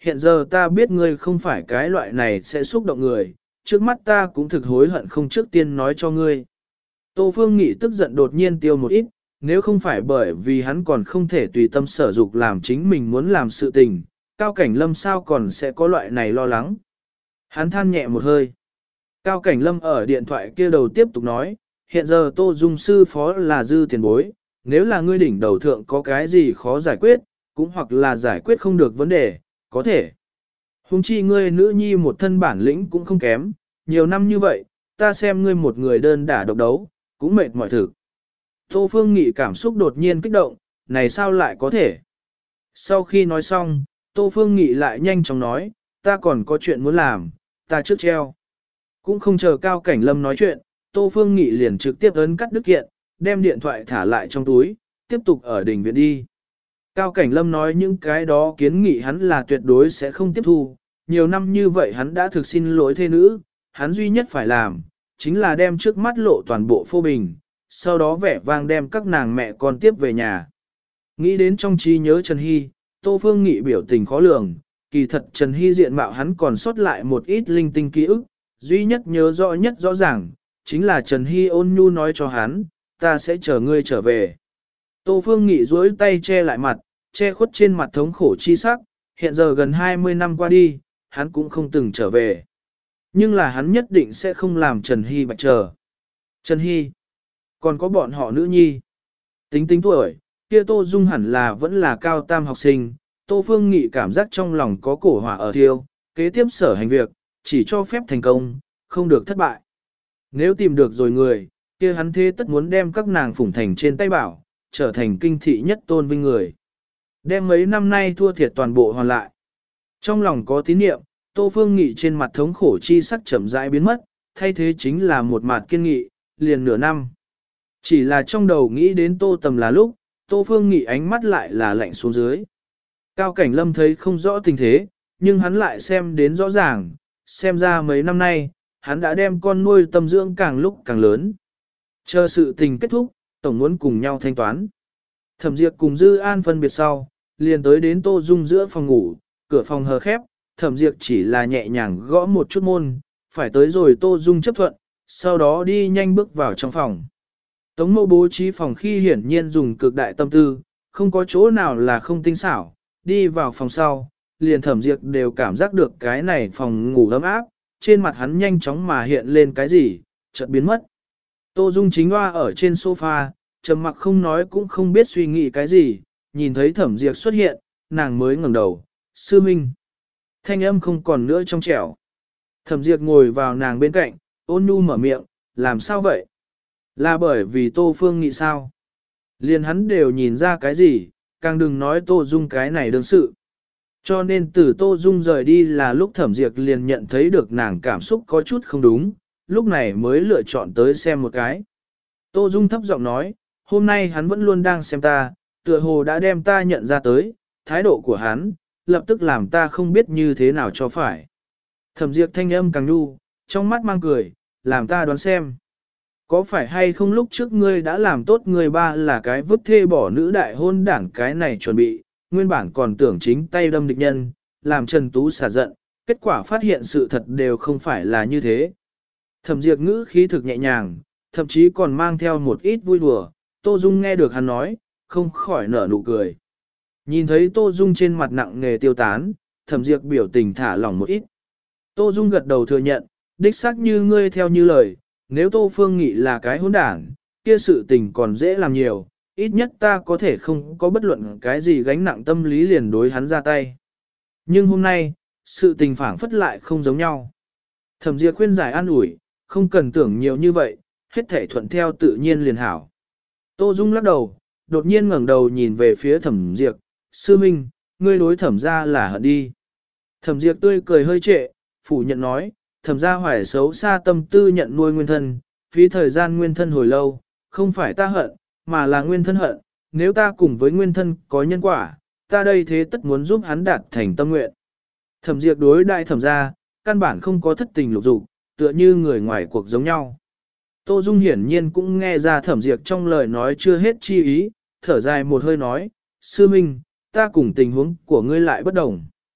hiện giờ ta biết ngươi không phải cái loại này sẽ xúc động người, trước mắt ta cũng thực hối hận không trước tiên nói cho ngươi. Tô Phương Nghị tức giận đột nhiên tiêu một ít, nếu không phải bởi vì hắn còn không thể tùy tâm sở dục làm chính mình muốn làm sự tình, Cao Cảnh Lâm sao còn sẽ có loại này lo lắng. Hắn than nhẹ một hơi. Cao Cảnh Lâm ở điện thoại kia đầu tiếp tục nói, hiện giờ Tô Dung sư phó là dư tiền bối, nếu là ngươi đỉnh đầu thượng có cái gì khó giải quyết, cũng hoặc là giải quyết không được vấn đề, có thể. Hùng chi ngươi nữ nhi một thân bản lĩnh cũng không kém, nhiều năm như vậy, ta xem ngươi một người đơn đả độc đấu, cũng mệt mỏi thực. Tô Phương Nghị cảm xúc đột nhiên kích động, này sao lại có thể? Sau khi nói xong, Tô Phương Nghị lại nhanh chóng nói, ta còn có chuyện muốn làm, ta trước treo. Cũng không chờ Cao Cảnh Lâm nói chuyện, Tô Phương Nghị liền trực tiếp ấn cắt đứt kiện, đem điện thoại thả lại trong túi, tiếp tục ở đỉnh viện đi. Cao Cảnh Lâm nói những cái đó kiến nghị hắn là tuyệt đối sẽ không tiếp thu, nhiều năm như vậy hắn đã thực xin lỗi thê nữ, hắn duy nhất phải làm, chính là đem trước mắt lộ toàn bộ phô bình, sau đó vẻ vang đem các nàng mẹ con tiếp về nhà. Nghĩ đến trong trí nhớ Trần Hy, Tô Phương Nghị biểu tình khó lường, kỳ thật Trần Hy diện mạo hắn còn sót lại một ít linh tinh ký ức, duy nhất nhớ nhất rõ ràng, chính là Trần Hy ôn nhu nói cho hắn, ta sẽ chờ ngươi trở về. Tô Phương Nghị duỗi tay che lại mặt, che khuất trên mặt thống khổ chi sắc, hiện giờ gần 20 năm qua đi, hắn cũng không từng trở về. Nhưng là hắn nhất định sẽ không làm Trần Hy bạch chờ. Trần Hy, còn có bọn họ nữ nhi. Tính tuổi, kia Tô Dung hẳn là vẫn là cao tam học sinh, Tô Phương Nghị cảm giác trong lòng có cổ hỏa ở thiêu, kế tiếp sở hành việc, chỉ cho phép thành công, không được thất bại. Nếu tìm được rồi người, kia hắn thế tất muốn đem các nàng phủng thành trên tay bảo, trở thành kinh thị nhất tôn vinh người. Đem mấy năm nay thua thiệt toàn bộ hoàn lại. Trong lòng có tín niệm, Tô Phương Nghị trên mặt thống khổ chi sắc chậm rãi biến mất, thay thế chính là một mặt kiên nghị, liền nửa năm. Chỉ là trong đầu nghĩ đến Tô Tầm là lúc, Tô Phương Nghị ánh mắt lại là lạnh xuống dưới. Cao Cảnh Lâm thấy không rõ tình thế, nhưng hắn lại xem đến rõ ràng, xem ra mấy năm nay, hắn đã đem con nuôi tâm dưỡng càng lúc càng lớn. Chờ sự tình kết thúc, tổng muốn cùng nhau thanh toán. Thẩm Diệp cùng Dư An phân biệt sau, liền tới đến Tô Dung giữa phòng ngủ, cửa phòng hờ khép, Thẩm Diệp chỉ là nhẹ nhàng gõ một chút môn, phải tới rồi Tô Dung chấp thuận, sau đó đi nhanh bước vào trong phòng. Tống Mâu bố trí phòng khi hiển nhiên dùng cực đại tâm tư, không có chỗ nào là không tinh xảo, đi vào phòng sau, liền Thẩm Diệp đều cảm giác được cái này phòng ngủ ấm áp, trên mặt hắn nhanh chóng mà hiện lên cái gì, chợt biến mất. Tô Dung chính hoa ở trên sofa, trầm mặc không nói cũng không biết suy nghĩ cái gì, nhìn thấy Thẩm Diệp xuất hiện, nàng mới ngẩng đầu, sư minh. Thanh âm không còn nữa trong trẻo. Thẩm Diệp ngồi vào nàng bên cạnh, ôn nhu mở miệng, làm sao vậy? Là bởi vì Tô Phương Nghị sao? Liền hắn đều nhìn ra cái gì, càng đừng nói Tô Dung cái này đương sự. Cho nên từ Tô Dung rời đi là lúc Thẩm Diệp liền nhận thấy được nàng cảm xúc có chút không đúng, lúc này mới lựa chọn tới xem một cái. Tô Dung thấp giọng nói, hôm nay hắn vẫn luôn đang xem ta, tựa hồ đã đem ta nhận ra tới, thái độ của hắn, lập tức làm ta không biết như thế nào cho phải. Thẩm Diệp thanh âm càng nhu, trong mắt mang cười, làm ta đoán xem. Có phải hay không lúc trước ngươi đã làm tốt người ba là cái vứt thê bỏ nữ đại hôn đảng cái này chuẩn bị, nguyên bản còn tưởng chính tay đâm địch nhân, làm Trần Tú xả giận, kết quả phát hiện sự thật đều không phải là như thế. Thẩm Diệp ngữ khí thực nhẹ nhàng, thậm chí còn mang theo một ít vui đùa, Tô Dung nghe được hắn nói, không khỏi nở nụ cười. Nhìn thấy Tô Dung trên mặt nặng nề tiêu tán, Thẩm Diệp biểu tình thả lỏng một ít. Tô Dung gật đầu thừa nhận, đích xác như ngươi theo như lời, nếu Tô Phương Nghị là cái hỗn đảng, kia sự tình còn dễ làm nhiều, ít nhất ta có thể không có bất luận cái gì gánh nặng tâm lý liền đối hắn ra tay. Nhưng hôm nay, sự tình phản phất lại không giống nhau. Thẩm Diệp khuyên giải an ủi, không cần tưởng nhiều như vậy, hết thể thuận theo tự nhiên liền hảo. Tô Dung lắc đầu, đột nhiên ngẩng đầu nhìn về phía Thẩm Diệp, sư minh, ngươi đối Thẩm gia là hận đi. Thẩm Diệp tươi cười hơi trệ, phủ nhận nói, Thẩm gia hoài xấu xa tâm tư nhận nuôi nguyên thân, phí thời gian nguyên thân hồi lâu, không phải ta hận, mà là nguyên thân hận, nếu ta cùng với nguyên thân có nhân quả, ta đây thế tất muốn giúp hắn đạt thành tâm nguyện. Thẩm Diệp đối đại Thẩm gia, căn bản không có thất tình lục dục, tựa như người ngoài cuộc giống nhau. Tô Dung hiển nhiên cũng nghe ra Thẩm Diệp trong lời nói chưa hết chi ý, thở dài một hơi nói, sư minh, ta cùng tình huống của ngươi lại bất đồng.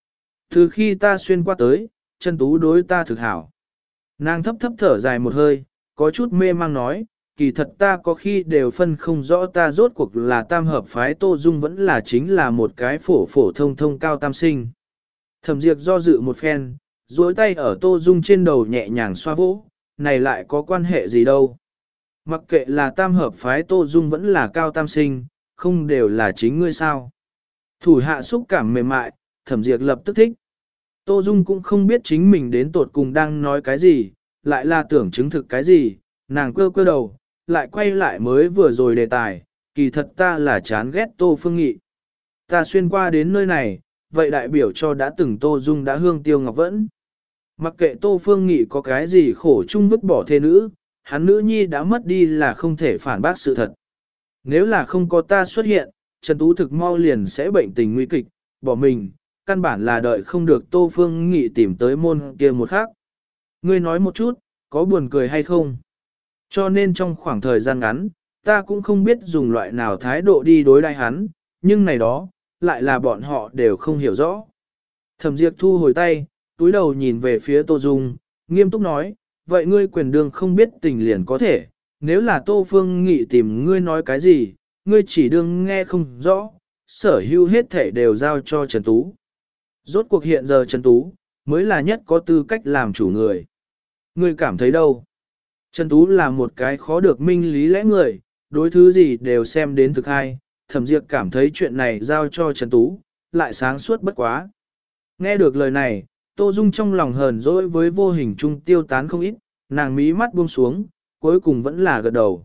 Từ khi ta xuyên qua tới, Trần Tú đối ta thực hảo. Nàng thấp thấp thở dài một hơi, có chút mê mang nói, kỳ thật ta có khi đều phân không rõ ta rốt cuộc là tam hợp phái Tô Dung vẫn là chính là một cái phổ phổ thông thông cao tam sinh. Thẩm Diệp do dự một phen, duỗi tay ở Tô Dung trên đầu nhẹ nhàng xoa vỗ, này lại có quan hệ gì đâu. Mặc kệ là tam hợp phái Tô Dung vẫn là cao tam sinh, không đều là chính ngươi sao. Thủ hạ xúc cảm mềm mại, Thẩm Diệp lập tức thích. Tô Dung cũng không biết chính mình đến tột cùng đang nói cái gì, lại là tưởng chứng thực cái gì, nàng quơ quơ đầu, lại quay lại mới vừa rồi đề tài, kỳ thật ta là chán ghét Tô Phương Nghị. Ta xuyên qua đến nơi này, vậy đại biểu cho đã từng Tô Dung đã hương tiêu ngọc vẫn. Mặc kệ Tô Phương Nghị có cái gì khổ chung vứt bỏ thê nữ, hắn nữ nhi đã mất đi là không thể phản bác sự thật. Nếu là không có ta xuất hiện, Trần Tú thực mau liền sẽ bệnh tình nguy kịch, bỏ mình, căn bản là đợi không được Tô Phương Nghị tìm tới môn kia một khác. Ngươi nói một chút, có buồn cười hay không? Cho nên trong khoảng thời gian ngắn, ta cũng không biết dùng loại nào thái độ đi đối đãi hắn, nhưng này đó, lại là bọn họ đều không hiểu rõ. Thẩm Diệp thu hồi tay, túi đầu nhìn về phía Tô Dung, nghiêm túc nói, vậy ngươi quyền đương không biết tình liền có thể, nếu là Tô Phương Nghị tìm ngươi nói cái gì, ngươi chỉ đương nghe không rõ, sở hữu hết thể đều giao cho Trần Tú. Rốt cuộc hiện giờ Trần Tú, mới là nhất có tư cách làm chủ người. Ngươi cảm thấy đâu? Trần Tú là một cái khó được minh lý lẽ người, đối thứ gì đều xem đến thực hay, Thẩm Diệp cảm thấy chuyện này giao cho Trần Tú, lại sáng suốt bất quá. Nghe được lời này, Tô Dung trong lòng hờn dỗi với vô hình trung tiêu tán không ít, nàng mí mắt buông xuống, cuối cùng vẫn là gật đầu.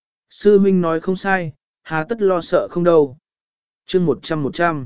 Sư huynh nói không sai, hà tất lo sợ không đâu. chương 100.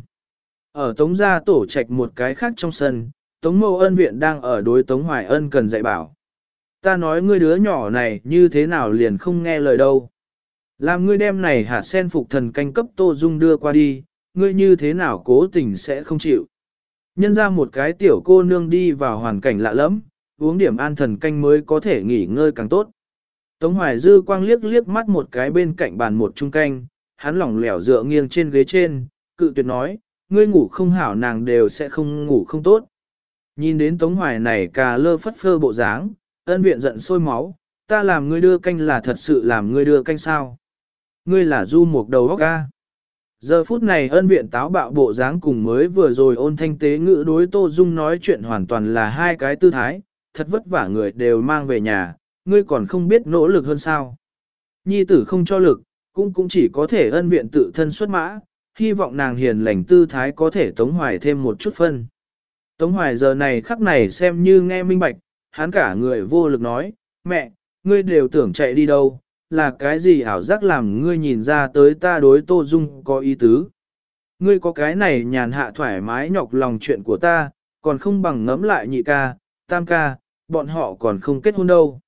Ở Tống gia tổ trạch một cái khác trong sân, Tống Mâu Ân viện đang ở đối Tống Hoài Ân cần dạy bảo. Ta nói ngươi đứa nhỏ này như thế nào liền không nghe lời đâu. Làm ngươi đem này hạt sen phục thần canh cấp Tô Dung đưa qua đi, ngươi như thế nào cố tình sẽ không chịu. Nhân ra một cái tiểu cô nương đi vào hoàn cảnh lạ lẫm, uống điểm an thần canh mới có thể nghỉ ngơi càng tốt. Tống Hoài Dư quang liếc liếc mắt một cái bên cạnh bàn một chung canh, hắn lỏng lẻo dựa nghiêng trên ghế trên, cự tuyệt nói, ngươi ngủ không hảo nàng đều sẽ không ngủ không tốt. Nhìn đến Tống Hoài này cà lơ phất phơ bộ dáng, Ân viện giận sôi máu, ta làm ngươi đưa canh là thật sự làm ngươi đưa canh sao. Ngươi là du một đầu óc ca. Giờ phút này Ân viện táo bạo bộ dáng cùng mới vừa rồi ôn thanh tế ngữ đối Tô Dung nói chuyện hoàn toàn là hai cái tư thái, thật vất vả người đều mang về nhà, ngươi còn không biết nỗ lực hơn sao. Nhi tử không cho lực, cũng chỉ có thể Ân viện tự thân xuất mã, hy vọng nàng hiền lành tư thái có thể Tống Hoài thêm một chút phân. Tống Hoài giờ này khắc này xem như nghe minh bạch, hắn cả người vô lực nói, mẹ, ngươi đều tưởng chạy đi đâu, là cái gì ảo giác làm ngươi nhìn ra tới ta đối Tô Dung có ý tứ. Ngươi có cái này nhàn hạ thoải mái nhọc lòng chuyện của ta, còn không bằng ngẫm lại nhị ca, tam ca, bọn họ còn không kết hôn đâu.